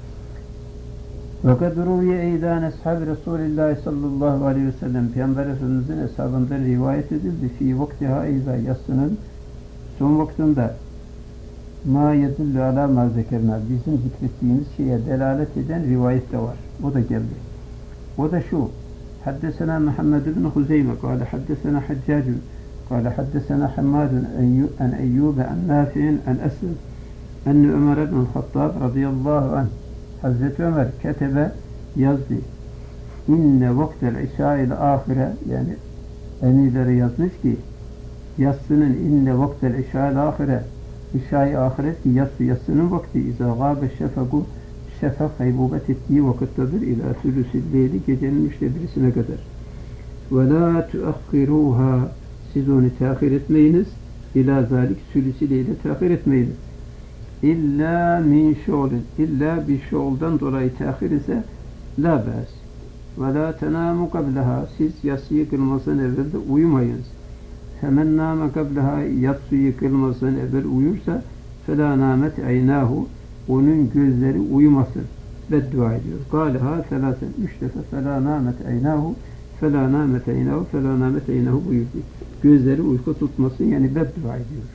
وَقَدْ رُوِيَ اَيْدَانَ اَصْحَابِ رَسُولِ اللّٰهِ sallallahu aleyhi ve sellem Peygamber Efendimiz'in hesabından rivayet edildi. Fî vaktiha eyza yatsının son vaktinde mâ yedullu alâ mâ zekerna bizim zikrettiğimiz şeye delalet eden rivayet de var. O da geldi. O da şu. Haddesena Muhammed ibn Huzeyme kâle haddesena Haccâcun kâle haddesena Hammadun en Eyyûbe en Nâfi'in en Esed enne Ömer ibn Hattab radıyallahu anh Hazreti Ömer ketebe yazdı. İnne vaktel işâ-il ahire yani emirlere yazmış ki yatsının inne vaktel işâ-il ahire işâ-i ahiret ki yatsının vakti izâ gâbe şefeku şefek haybubet ettiği vakittedir ilâ sülüsü-leyli gecenin 1/3'üne kadar. Ve lâ tuakhirûhâ siz onu tehir etmeyiniz ilâ zâlik sülüsü-leyle tehir etmeyiniz. İlla min şu'lin illa bir şu'ldan dolayı tehir ise la bâs ve la tenâmu kableha siz yatsıyı kılmasın evvel de uyumayınız. Femen nâme kableha yatsıyı kılmasın evvel uyursa felâ nâmet aynâhu onun gözleri uyumasın. Beddua ediyor. Kâleha selâsen 3 defa felâ nâmet aynâhu felâ nâmet aynâhu felâ nâmet aynâhu buyurdu. Gözleri uyku tutmasın yani beddua ediyor.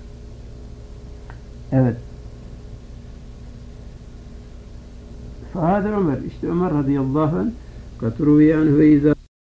Evet. فهذا Ömer, işte Ömer radıyallahu anh katruvi anhu izâ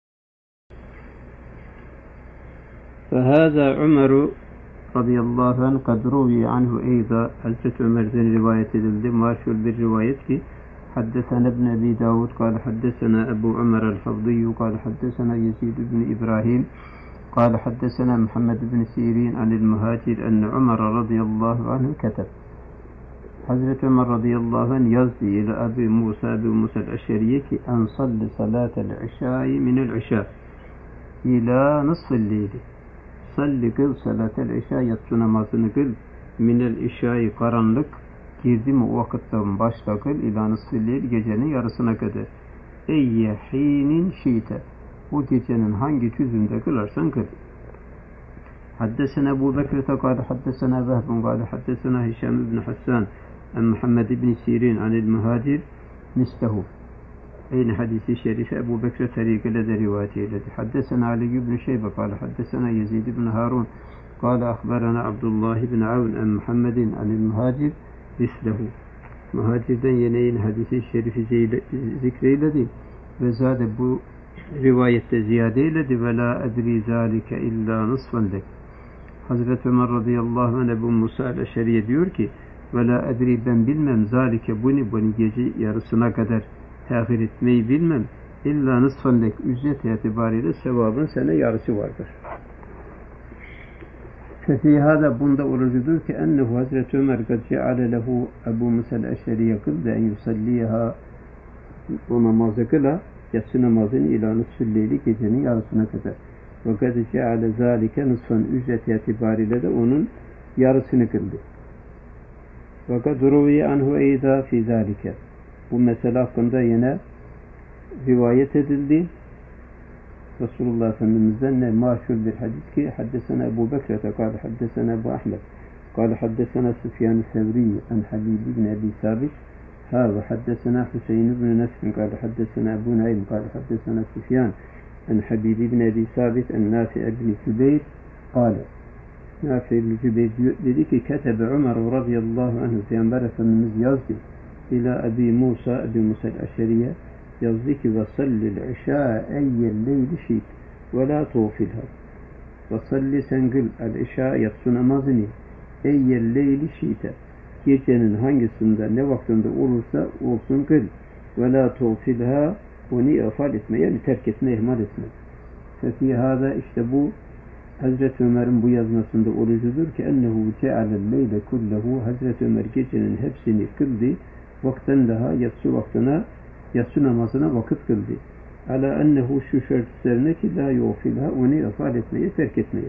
فهذا Ömer radıyallahu anh kadruvi anhu eyza Hazreti Ömer'den rivayet edildi. Maşhur bir rivayet ki حدثنا ابن أبي داود قال حدثنا أبو عمر الحفظي قال حدثنا يزيد بن إبراهيم قال حدثنا محمد بن سيرين عن المهاجر أن عمر رضي الله عنه كتب Hazreti Ömer radıyallahu anh yazdı ile Ebu Musa el-Eşşeriye ki en salli salatel işâi minel işâ ila nısfil leyli salli kıl salatel işâ yatsı namazını kıl minel işâi karanlık girdi mi o vakitten başla kıl ila nısfil leyli gecenin yarısına kadar eyye hinin şiite. O gecenin hangi cüzünde kılarsan kıl. Haddesena Ebu Bekir'te kâle haddesena Vehbun kâle haddesena Hişam ibn Hassan en Muhammed ibn Sirin anil muhacir mislehu. Aynı hadisi şerifi Ebu Bekir tarikıyla de rivayet eyledi. Haddesena Ali ibn Şeybe kâle haddesena Yezid ibn Harun kâle ahbarana Abdullah ibn Avn en Muhammedin anil muhacir mislehu. Muhacirden yine hadisi şerifi zikreyledi ve zade bu rivayette ziyade eyledi ve la edri zâlike illa nısfan lek. Hazreti Ömer radıyallahu anh Ebu Musa el-Eşeri'ye diyor ki ve la edri ben bilmem zâlike bunu gece yarısına kadar tehir etmeyi bilmem illa nısfan lek ücret itibariyle sevabın sana yarısı vardır. Fefî hâda bunda olucudur ki ennehu Hazreti Ömer kad ceale lehu Ebu Musa el-Eşeri'ye kıldı en yusalliha o namazı kıla yatsı namazını ila nısfı leyli gecenin yarısına kadar. Ve kad ceale zâlike nısfan ücret itibariyle de onun yarısını kıldı. Ve kad ruviye anhu eyda fî zâlike. Bu mesele hakkında yine rivayet edildi. Resulullah Efendimiz'den ne maşhur bir hadis ki haddesena Ebu Bekir'te kâle haddesena Ebu Ahmed kâle haddesena Süfyan-ı Sevri en Halil ibn Ebi Sabit ve haddesena Hüseyin ibn Nesrin kâle haddesena Ebu Naim kâle haddesena Süfyan en Habib ibn Ebi Sabit en Nafi ibn Cübeyr kâle Nafi ibn Cübeyr dedi ki ketebe Ömer radıyallahu anh Peygamber Efendimiz yazdı ila Ebi Musa el-Eşeri'ye yazdı ki ve sallil işâ eyyel leyli şiit ve la tuğfilha ve salli sen kıl el-işâ yatsı namazını eyyel leyli şiite gecenin hangisinde ne vaktinde olursa olsun kıl ve la tuğfilha onu ihfal etme yani terk etme ihmal etme. Fefî hâda işte bu Hazreti Ömer'in bu yazmasında olucudur ki ennehu cealel leyle kullehu Hazreti Ömer gecenin hepsini kıldı vakten daha yatsı vaktine yatsı namazına vakit kıldı. Ala ennehu şu şart üzerine ki la yuğfilha onu ihfal etmeye terk etmeye.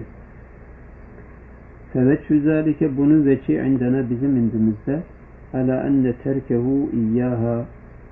Feveçhü zâlike bunun veçi indena bizim indimizde ala enne terkehu iyyaha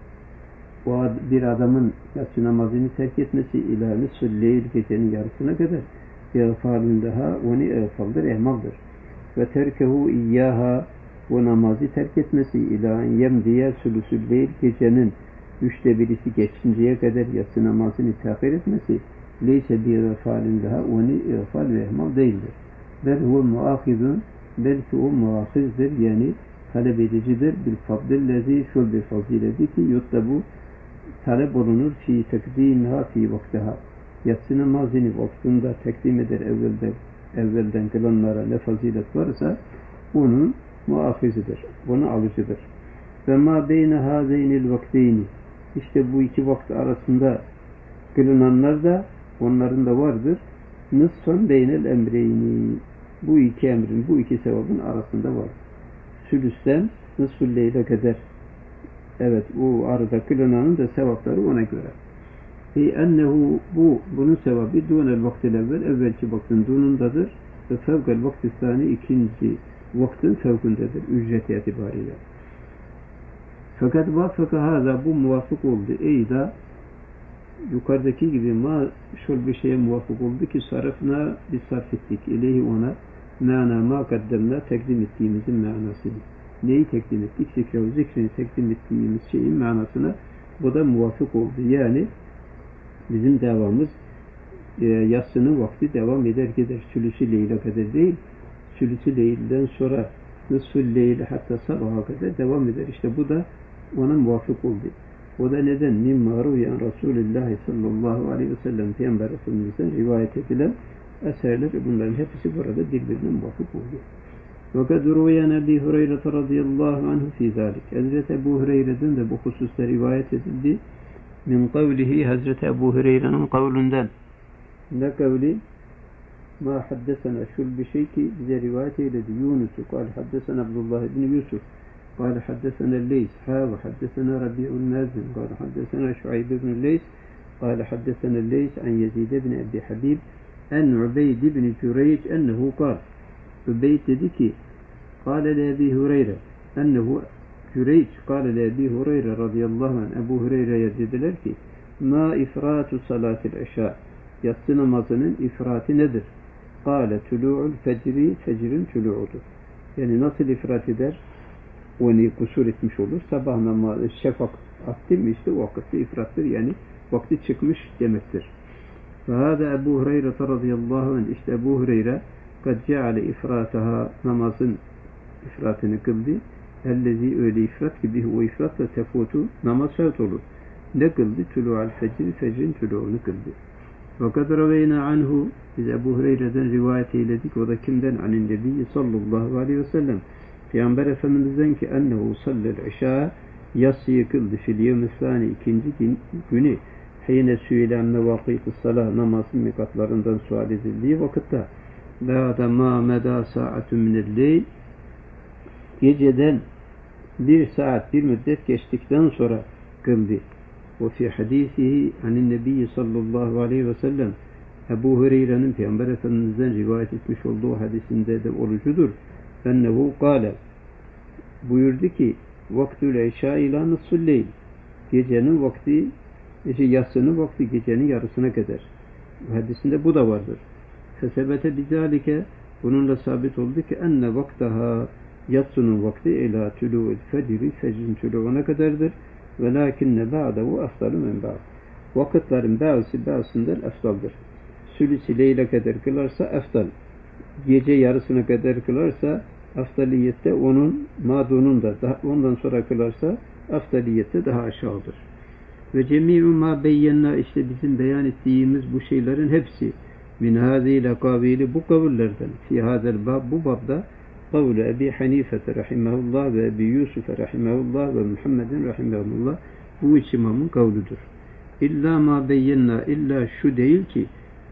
bir adamın yatsı namazını terk etmesi ila nisfül leyl gecenin yarısına kadar ihfalın daha onu ihfaldır, ehmaldır. Ve terkehu iyyaha o namazı terk etmesi ila yemdiye sülüsül leyl gecenin 1/3'isi geçinceye kadar yatsı namazını tehir etmesi leyse bir ihfalin daha onu ihfal ve ehmal değildir. Bel huve muahidun belki o muahizdir yani talep edicidir bil fadlillezi şul bir fazileti ki yutlabu talep olunur fi tekdimha fi vaktiha yatsı namazını vaktinde tekdim eder evvelden kılanlara ne fazilet varsa onun muahizidir, bunu alıcıdır. Ve ma beyne hazeynil vakteyni işte bu iki vakit arasında kılınanlar da onların da vardır. Nısfan beynel emreyni bu iki emrin, bu iki sevabın arasında var. Sülüsten nısful leyle kadar evet o arada kılınanın da sevapları ona göre. Ennehu bunun sevabı dunel vaktil evvelki vaktin dunundadır ve fevkel vakti sani ikinci vaktin fevkundedir ücret itibariyle. Fakat vafaka hâzâ bu muvafık oldu. Eyda yukarıdaki gibi şöyle bir şeye muvafık oldu ki sarfına biz sarf ettik. İlehi ona ma kaddemna tekdim ettiğimizin manasını. Neyi tekdim ettik? Zikrini tekdim ettiğimiz şeyin manasına bu da muvafık oldu. Yani bizim devamımız yatsının vakti devam eder gider. Sülüsü leyle kadar değil. Sülüsü leylden sonra nısfül leyle hatta sabaha kadar devam eder. İşte bu da ona muvafık oldu. O da neden? Mimma ruyen Resulullah sallallahu aleyhi ve sellem Peygamber Efendimiz'den rivayet edilen eserler bunların hepsi burada birbirine muvafık oldu. Ve kad ruyen Ebi Hureyre radıyallahu anhu fi zalik. Hazreti Ebu Hureyre'den de bu hususta rivayet edildi. Min kavlihi Hazreti Ebu Hureyre'nin kavlünden. Ne kavli? Ma haddesena şul bir şey ki bize rivayet eyledi. Yunus'u kal haddesena Abdullah ibn Yusuf قال حدثنا الليث وحدثنا ربيع المازن قال حدثنا شعيب بن الليث قال حدثنا الليث عن يزيد بن أبي حبيب عن عبيد بن جريج أنه قال عبيد ذكي قال لأبي هريرة أنه جريج قال لأبي هريرة رضي الله عنه أبو هريرة يزيد لك Ma ifratu salatil işa. Yatsı namazının ifratı nedir? Kâle tulu'ul fecri, fecrin tulu'udur. Yani nasıl ifrat eder? Onu kusur etmiş olur. Sabah namazı, şefak attı mı işte vakitte ifrattır. Yani vakti çıkmış demektir. Ve hâdâ Ebu Hureyre radıyallahu anh. İşte Ebu Hureyre kad ceale ifrataha, namazın ifratını kıldı. Ellezî öyle ifrat ki bihi o ifratla tefutu, namaz fevt olur. Ne kıldı? Tulu'al fecri, fecrin tulu'unu kıldı. Ve kad raveyna anhu, biz Ebu Hureyre'den rivayet eyledik. O da kimden? Anin Nebiyyi sallallahu aleyhi ve sellem. Peygamber Efendimiz'den ki ennehu sallel işâ, yatsıyı kıldı fil yevmissâni, ikinci günü. Hine süilen mevâkît-i salâh, namazın mikatlarından sual edildiği vakitte. Ba'da mâ medâ sa'atun minel-leyl, geceden bir saat, bir müddet geçtikten sonra kıldı. Ve fi hadisihi anin Nebiyyi sallallahu aleyhi ve sellem, Ebu Hureyre'nin Peygamber Efendimiz'den rivayet etmiş olduğu hadisinde de olucudur. Ennehu kâle, buyurdu ki vaktül eşâ ilâ nısful-leyl, gecenin vakti, yatsının vakti gecenin yarısına kadar. Hadisinde bu da vardır. Fesebete bizalike, bununla sabit oldu ki enne vaktaha, yatsının vakti ila tulu'il fecri, fecrin tulu'una kadardır. Velakinne ba'dahu afdalu men ba'd. Vakitlerin bazısından eftaldır. Sülüs-i leyle kadar kılarsa eftal. Gece yarısına kadar kılarsa aftaliyette onun madunun da ondan sonra kılarsa aftaliyette daha aşağıdır. Ve cemi'u ma beyyenna, işte bizim beyan ettiğimiz bu şeylerin hepsi min hâzîle kavîli, bu kavullerden fi hâzel bab, bu babda kavlu Ebi Hanifete rahimahullah ve Ebi Yusuf'e rahimahullah ve Muhammedin rahimahullah, bu üç imamın kavludur. İlla ma beyyenna, illa şu değil ki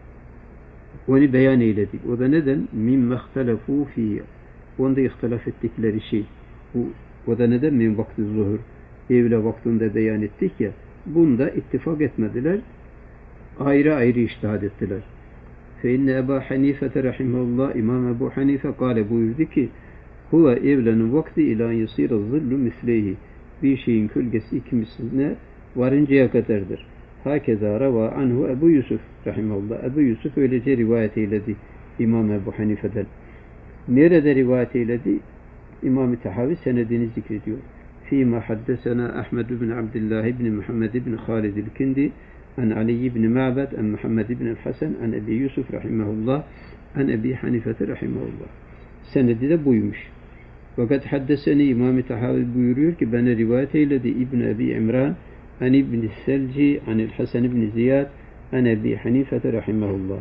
onu beyan eyledik. O da neden? Min mehtelefû fî, onda ihtilaf ettikleri şey. O da neden? Min vakti zuhur, evle vaktinde beyan ettik ya, bunda ittifak etmediler. Ayrı ayrı iştihad ettiler. Fe inne Ebu Hanife rahimahullah, İmam Ebu Hanife kâle, buyurdu ki huve evlenin vakti ilan yasîre zillu misleyhi, bir şeyin kölgesi iki misline varıncaya kadardır. Hakeza rava anhu Ebu Yusuf rahimahullah. Ebu Yusuf öylece rivayet eyledi İmam Ebu Hanife'den. Nerede rivayet eyledi? İmam-ı Tahavi senedini zikrediyor. Fîmâ haddesena Ahmed ibn Abdullah ibn Muhammed ibn Halid el-Kindi an Ali ibn Ma'bad an Muhammed ibn el-Hasan an Ebi Yusuf rahimahullah an Ebi Hanife rahimahullah. Senedi de buymuş. Fakat haddeseni, İmam-ı Tahavi buyuruyor ki bana rivayet eyledi İbn Ebi İmran an İbn Selci an el-Hasan ibn Ziyad an Ebi Hanife rahimahullah.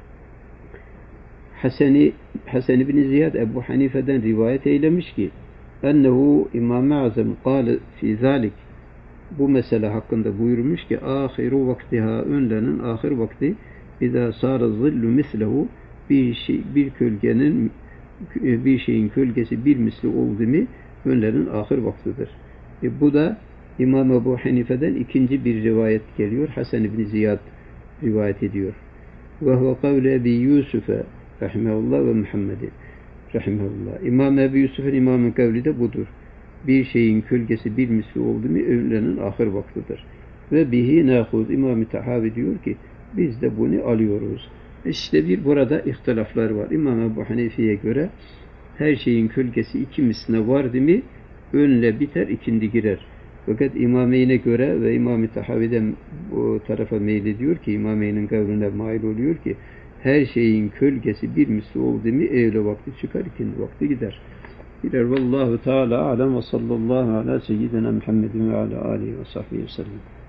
Hasan ibn Ziyad Ebu Hanife'den rivayet eylemiş ki ennehu İmam-ı Azam kâle fî zâlik, bu mesele hakkında buyurmuş ki ahiru vaktiha, önlerinin ahir vakti idâ sâra zillu mislehu, bir kölgenin, bir şeyin kölgesi bir misli oldu mu önlerin ahir vaktidir. Bu da İmam Ebu Hanife'den ikinci bir rivayet geliyor. Hasan ibn Ziyad rivayet ediyor. Ve huve kavle Ebi Yusuf'e rahimahullah ve Muhammed'in rahimahullah. İmam Ebu Yusuf'un imamın kavli de budur. Bir şeyin kölgesi bir misli oldu mu öğlenin ahir vaktidir. Ve bihi nâhuz, İmam-ı Tahavi diyor ki biz de bunu alıyoruz. İşte burada ihtilaflar var. İmam Ebu Hanife'ye göre her şeyin kölgesi iki misline vardı mı önle biter, ikindi girer. Fakat İmameyn'e göre ve İmam-ı Tahavi'den bu tarafa meylediyor ki, İmameyn'in kavline mail oluyor ki her şeyin kölgesi bir misli oldu mu evle vakti çıkar, ikindi vakti gider. Gider. Vallahu Teala alem ve sallallahu ala seyyidina Muhammedin ve ala alihi ve sahbihi ve sellem.